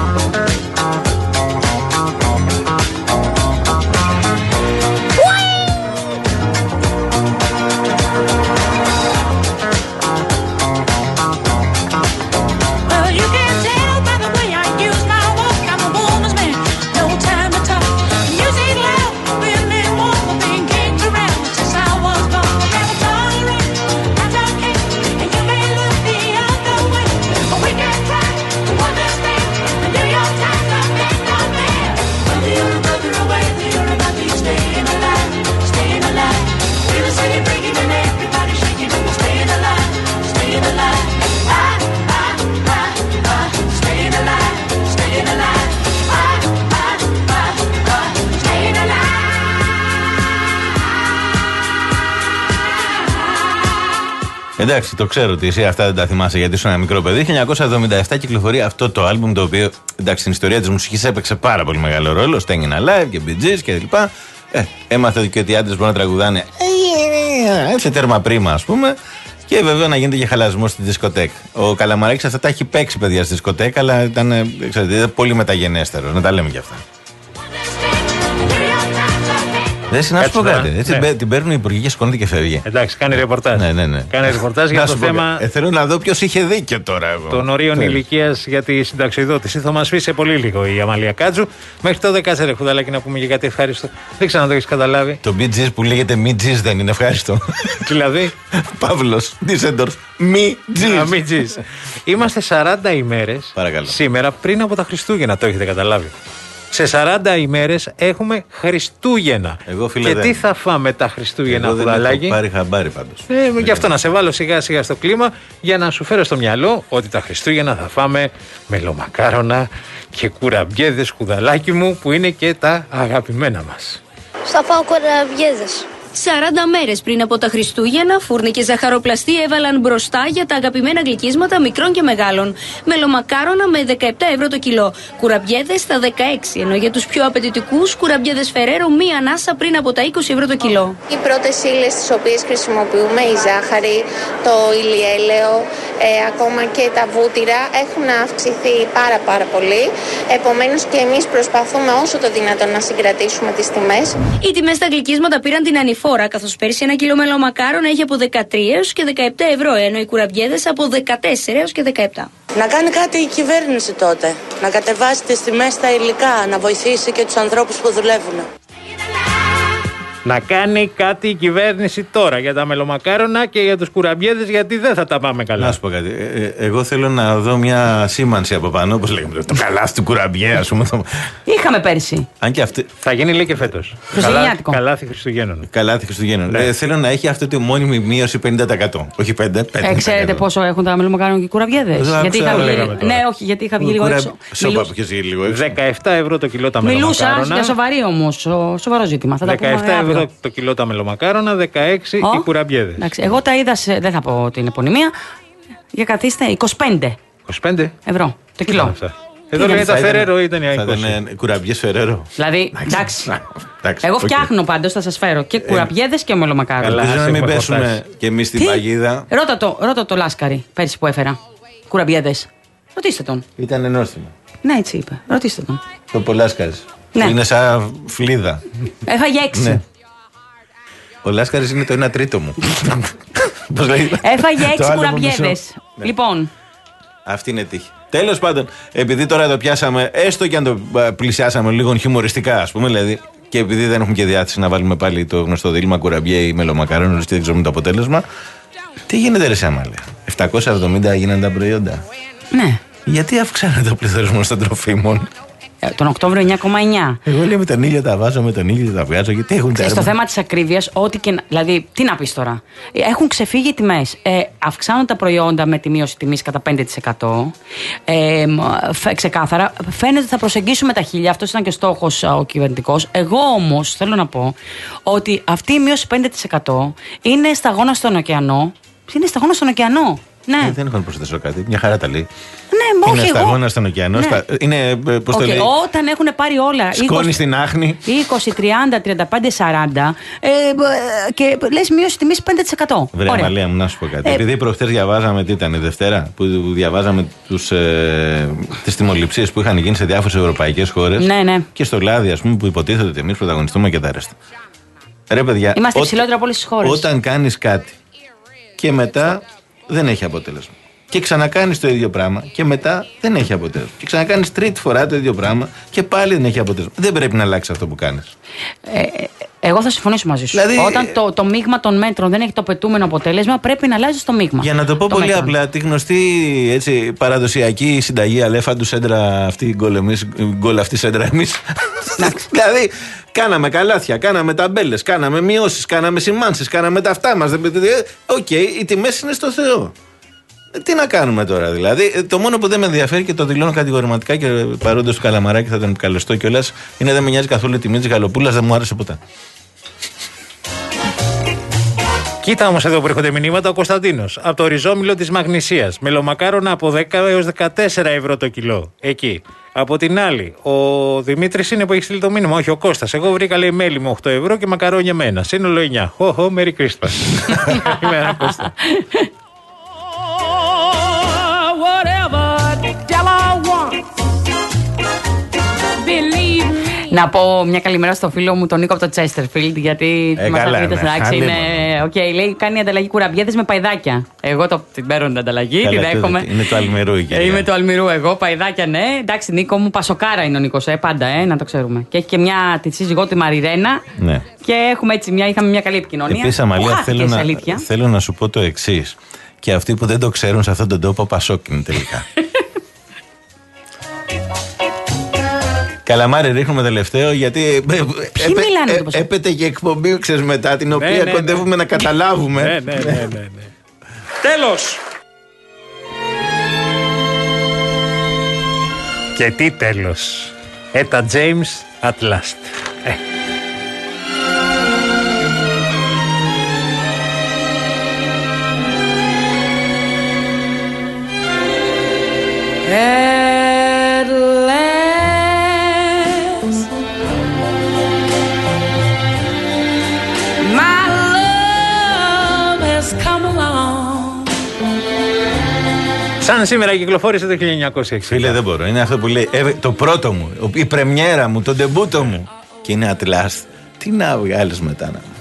Εντάξει, το ξέρω ότι εσύ αυτά δεν τα θυμάσαι γιατί είσαι ένα μικρό παιδί. χίλια εννιακόσια εβδομήντα επτά κυκλοφορεί αυτό το άλμπουμ, το οποίο εντάξει στην ιστορία της μουσικής έπαιξε πάρα πολύ μεγάλο ρόλο. Staying Alive και Bee Gees και λοιπά. Ε, έμαθε και ότι οι άντρες μπορούν να τραγουδάνε σε τέρμα πρίμα, ας πούμε. Και βέβαια να γίνεται και χαλασμός στη δισκοτέκ. Ο Καλαμαράκης αυτά τα έχει παίξει, παιδιά, στη δισκοτέκ, αλλά ήταν, ξέρετε, ήταν πολύ μεταγενέστερος. Να τα λέμε κι αυτά. Δεν να σου πω κάτι. Έτσι, ναι. Την παίρνουν οι υπουργοί και σηκώνεται και φεύγει. Εντάξει, κάνει ρεπορτάζ. Ναι, ναι, ναι. Κάνει ρεπορτάζ για το θέμα. Ε, θέλω να δω ποιος είχε δίκιο τώρα. Εγώ. Των ορίων ηλικίας για τη συνταξιδότηση. Θα μας πει σε πολύ λίγο η Αμαλία Κάτζου. Μέχρι τότε κάτσε ρε Χουδαλάκη να πούμε και κάτι ευχάριστο. Δεν ξέρω αν το έχεις καταλάβει. Το Bee Gees που λέγεται Μη Gees δεν είναι ευχάριστο? Δηλαδή. Παύλος, Ντίσεντορφ. Μη Gees. Είμαστε σαράντα ημέρες σήμερα πριν από τα Χριστούγεννα. Το έχετε καταλάβει? Σε σαράντα ημέρες έχουμε Χριστούγεννα. Εγώ, φίλε, και δεν. τι θα φάμε τα Χριστούγεννα, Χουδαλάκη? Δεν έχω πάρει χαμπάρι πάντως. Ε, γι' αυτό να σε βάλω σιγά σιγά στο κλίμα για να σου φέρω στο μυαλό ότι τα Χριστούγεννα θα φάμε μελομακάρονα και κουραμπιέδες, Χουδαλάκη μου, που είναι και τα αγαπημένα μας. Θα φάω κουραμπιέδες. σαράντα μέρες πριν από τα Χριστούγεννα, φούρνοι και ζαχαροπλαστή έβαλαν μπροστά για τα αγαπημένα γλυκίσματα μικρών και μεγάλων. Μελομακάρονα με δεκαεπτά ευρώ το κιλό. Κουραμπιέδες στα δεκαέξι, ενώ για τους πιο απαιτητικούς, κουραμπιέδες Φερέρο μία ανάσα πριν από τα είκοσι ευρώ το κιλό. Οι πρώτες ύλες τις οποίες χρησιμοποιούμε, η ζάχαρη, το ηλιέλαιο, ε, ακόμα και τα βούτυρα, έχουν αυξηθεί πάρα πάρα πολύ. Επομένως και εμείς προσπαθούμε όσο το δυνατόν να συγκρατήσουμε τις τιμές. Οι τιμές στα γλυκίσματα πήραν την ανηφόρα, καθώς πέρσι ένα κιλό μελομακάρονα έχει από δεκατρία έως και δεκαεπτά ευρώ, ενώ οι κουραμπιέδες από δεκατέσσερα έως και δεκαεπτά. Να κάνει κάτι η κυβέρνηση τότε, να κατεβάσει τις τιμές στα υλικά, να βοηθήσει και τους ανθρώπους που δουλεύουν. Να κάνει κάτι η κυβέρνηση τώρα για τα μελομακάρονα και για τους κουραμπιέδες, γιατί δεν θα τα πάμε καλά. Να σου πω κάτι. Ε, ε, εγώ θέλω να δω μια σήμανση από πάνω, όπως λέγαμε. Το καλάθι του κουραμπιέ, ας πούμε. Το... Είχαμε πέρσι. Αν και αυτή... Θα γίνει λέει και φέτος. Χριστουγεννιάτικο. Καλάθι Χριστουγέννων. Καλάθι Χριστουγέννων. Ναι. Ε, θέλω να έχει αυτή τη μόνιμη μείωση πενήντα τοις εκατό. Όχι πέντε τοις εκατό. Ε, ξέρετε πόσο έχουν τα μελομακάρονα και οι κουραμπιέδες? Γιατί είχα βγει. Ναι, όχι, γιατί είχα βγει λίγο έξω. Σώπα που είχε λίγο έξω. δεκαεπτά ευρώ το κιλό τα μελομακάρονα. Μιλούσα για σοβαρή όμως, σοβαρό ζήτημα. δεκαεπτά ευρώ το κιλό τα μελομακάρονα, δεκαέξι οι κουραμπιέδες. Εντάξει, εγώ τα είδα, σε, δεν θα πω την επωνυμία. Για καθίστε, είκοσι πέντε. είκοσι πέντε ευρώ το κιλό. Εδώ λέει τα Φερέρο ήταν οι είκοσι. Θα ήταν κουραμπιές Φερέρο. Δηλαδή, εντάξει. Εγώ φτιάχνω πάντως, θα σας φέρω και κουραμπιέδες και μελομακάρονα. Ελπίζω να μην πέσουμε κι εμείς στην παγίδα. Ρώτα το, ρώτα το Λάσκαρη πέρσι που έφερα. Κουραμπιέδες. Ρωτήστε τον. Ήταν νόστιμο. Ναι, έτσι είπε. Ρωτήστε τον. Το Πολάσκαρης. Ναι. Είναι σαν φλίδα. Έφαγε έξι. Ναι. Ο Λάσκαρης είναι το ένα τρίτο μου. Έφαγε έξι κουραμπιέδες. Λοιπόν. Αυτή είναι τύχη. Τέλος πάντων, επειδή τώρα το πιάσαμε, έστω και αν το πλησιάσαμε λίγο χιουμοριστικά, ας πούμε, δηλαδή, και επειδή δεν έχουμε και διάθεση να βάλουμε πάλι το γνωστό δίλημα κουραμπιέ ή μελομακάρονο, γιατί δεν ξέρουμε το αποτέλεσμα, τι γίνεται, ρε Σαμάλια? επτακόσια εβδομήντα έγιναν τα προϊόντα. Ναι. Γιατί αυξάνεται ο πληθωρισμός των τροφίμων? Τον Οκτώβριο εννιά κόμμα εννιά. Εγώ λέω με τον ήλιο τα βάζω, με τον ήλιο τα βγάζω. Γιατί έχουν τα στο θέμα της ακρίβειας, ό,τι και. Δηλαδή, τι να πεις τώρα. Έχουν ξεφύγει οι τιμές. Ε, αυξάνουν τα προϊόντα με τη μείωση τιμής κατά πέντε τοις εκατό. Ε, φε, ξεκάθαρα. Φαίνεται ότι θα προσεγγίσουμε τα χίλια. Αυτός ήταν και ο στόχος ο κυβερνητικός. Εγώ όμως θέλω να πω ότι αυτή η μείωση πέντε τοις εκατό είναι σταγόνα στον ωκεανό. Είναι σταγόνα στον ωκεανό. Ναι. Ε, δεν έχω να προσθέσω κάτι. Μια χαρά τα λέει. Ναι, είναι όχι, σταγόνα στον ωκεανό. Ναι. Στα... Είναι, πώς okay, το λέει. Όταν έχουν πάρει όλα. Σκόνη είκοσι, στην άχνη. είκοσι, τριάντα, τριάντα πέντε, σαράντα. Ε, και λες μείωση τιμής πέντε τοις εκατό. Βρέα Μαλία μου, να σου πω κάτι. Ε, Επειδή προχθές διαβάζαμε, τι ήταν, η Δευτέρα, που διαβάζαμε τους, ε, τις τιμοληψίες που είχαν γίνει σε διάφορες ευρωπαϊκές χώρες. Ναι, ναι. Και στο Λάδι, ας πούμε, που υποτίθεται ότι εμείς πρωταγωνιστούμε και τα ρέστα. Ρε παιδιά. Είμαστε ό, υψηλότερα από όλες τις χώρες. Όταν κάνεις κάτι και μετά δεν έχει αποτέλεσμα. Και ξανακάνεις το ίδιο πράγμα και μετά δεν έχει αποτέλεσμα. Και ξανακάνεις τρίτη φορά το ίδιο πράγμα και πάλι δεν έχει αποτέλεσμα. Δεν πρέπει να αλλάξει αυτό που κάνεις. Ε, εγώ θα συμφωνήσω μαζί σου. Δηλαδή, όταν το, το μείγμα των μέτρων δεν έχει το πετούμενο αποτέλεσμα, πρέπει να αλλάζει το μείγμα. Για να το πω το πολύ μέτρο. απλά, τη γνωστή έτσι, παραδοσιακή συνταγή αλέφαντου σέντρα αυτή, γκολ εμείς, γκολ αυτή σέντρα εμείς. Δηλαδή, κάναμε καλάθια, κάναμε ταμπέλες, κάναμε μειώσεις, κάναμε σημάνσεις, κάναμε τα αυτά μας. Οκ, okay, οι τιμές είναι στο Θεό. Τι να κάνουμε τώρα δηλαδή? Το μόνο που δεν με ενδιαφέρει και το δηλώνω κατηγορηματικά και παρόντος του Καλαμαράκη θα τον επικαλεστώ κιόλας, είναι δεν με νοιάζει καθόλου η τιμή της γαλοπούλας, δεν μου άρεσε ποτέ. Κοίτα όμως εδώ που έρχονται μηνύματα ο Κωνσταντίνος. Από το ριζόμιλο της Μαγνησίας. Μελομακάρονα από δέκα έως δεκατέσσερα ευρώ το κιλό. Εκεί. Από την άλλη, ο Δημήτρης είναι που έχει στείλει το μήνυμα. Όχι, ο Κώστας. Εγώ βρήκα λέει μέλι με οκτώ ευρώ και μακαρόνια με ένα. Σύνολο εννιά. Χω, Merry Christmas. Καλημέρα, Κώστα. Να πω μια καλημέρα στο φίλο μου τον Νίκο από το Chesterfield, γιατί ε, μας ακούτε ναι, εντάξει. Είναι... Okay, λέει κάνει ανταλλαγή κουραμπιέδες με παϊδάκια. Εγώ το, την παίρνω την ανταλλαγή, καλά, την δέχομαι. Είναι το Αλμυρού η κυρία. Είμαι το Αλμυρού εγώ, παϊδάκια ναι. Εντάξει, Νίκο μου, πασοκάρα είναι ο Νίκος, ε, πάντα, ε, να το ξέρουμε. Και έχει και μια τη σύζυγό τη Μαριρένα. Ναι. Και έχουμε έτσι μια, είχαμε μια καλή επικοινωνία. Επίσης, Αμαλία, θέλω να, θέλω να σου πω το εξής. Και αυτοί που δεν το ξέρουν σε αυτόν τον τόπο, Πασόκ είναι τελικά. Καλαμάρι ρίχνουμε τελευταίο γιατί έπεται και εκπομπή, ξέρεις, μετά την οποία ναι, ναι, κοντεύουμε ναι. να καταλάβουμε. Ναι, ναι, ναι, ναι, ναι. Τέλος! Και τι τέλος? Έτα James at last. Ε. Σαν σήμερα κυκλοφόρησε το χίλια εννιακόσια εξήντα. Φίλε, δεν μπορώ. Είναι αυτό που λέει ε, το πρώτο μου, η πρεμιέρα μου, το ντεμπούτο μου. Και είναι at last. Τι να βγάλεις μετά να.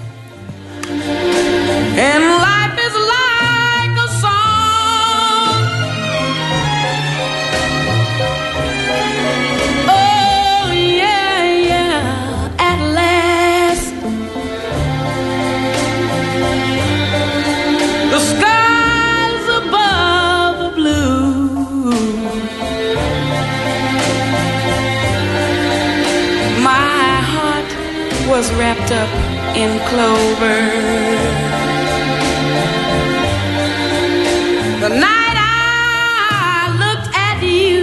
And life is like a song. Oh yeah, yeah, at last. The skies above the blue. My heart was wrapped up in clover. The night I looked at you.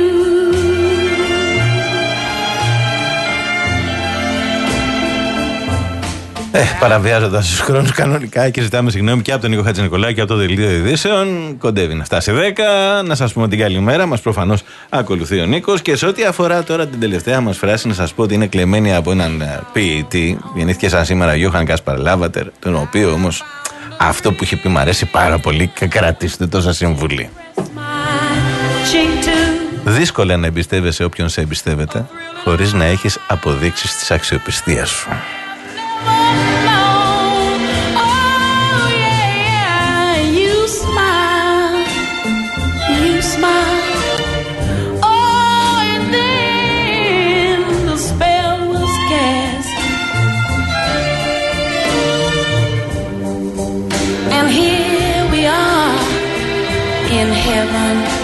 Ε, παραβιάζοντας τους χρόνους κανονικά και ζητάμε συγγνώμη και από τον Νίκο Χατζηνικολάκη και από το Δελτίο Ειδήσεων. Κοντεύει να φτάσει δέκα. Να σας πούμε την καλημέρα μας. Προφανώς ακολουθεί ο Νίκος. Και σε ό,τι αφορά τώρα την τελευταία μας φράση, να σας πω ότι είναι κλεμμένη από έναν ποιητή. Γεννήθηκε σαν σήμερα Γιώχαν Κάσπαρ Λάβατερ, τον οποίο όμως αυτό που είχε πει μ' αρέσει πάρα πολύ και κρατήστε τόσα συμβουλή. Δύσκολα να εμπιστεύεσαι όποιον σε εμπιστεύεται, χωρίς να έχεις αποδείξεις της αξιοπιστίας σου. In heaven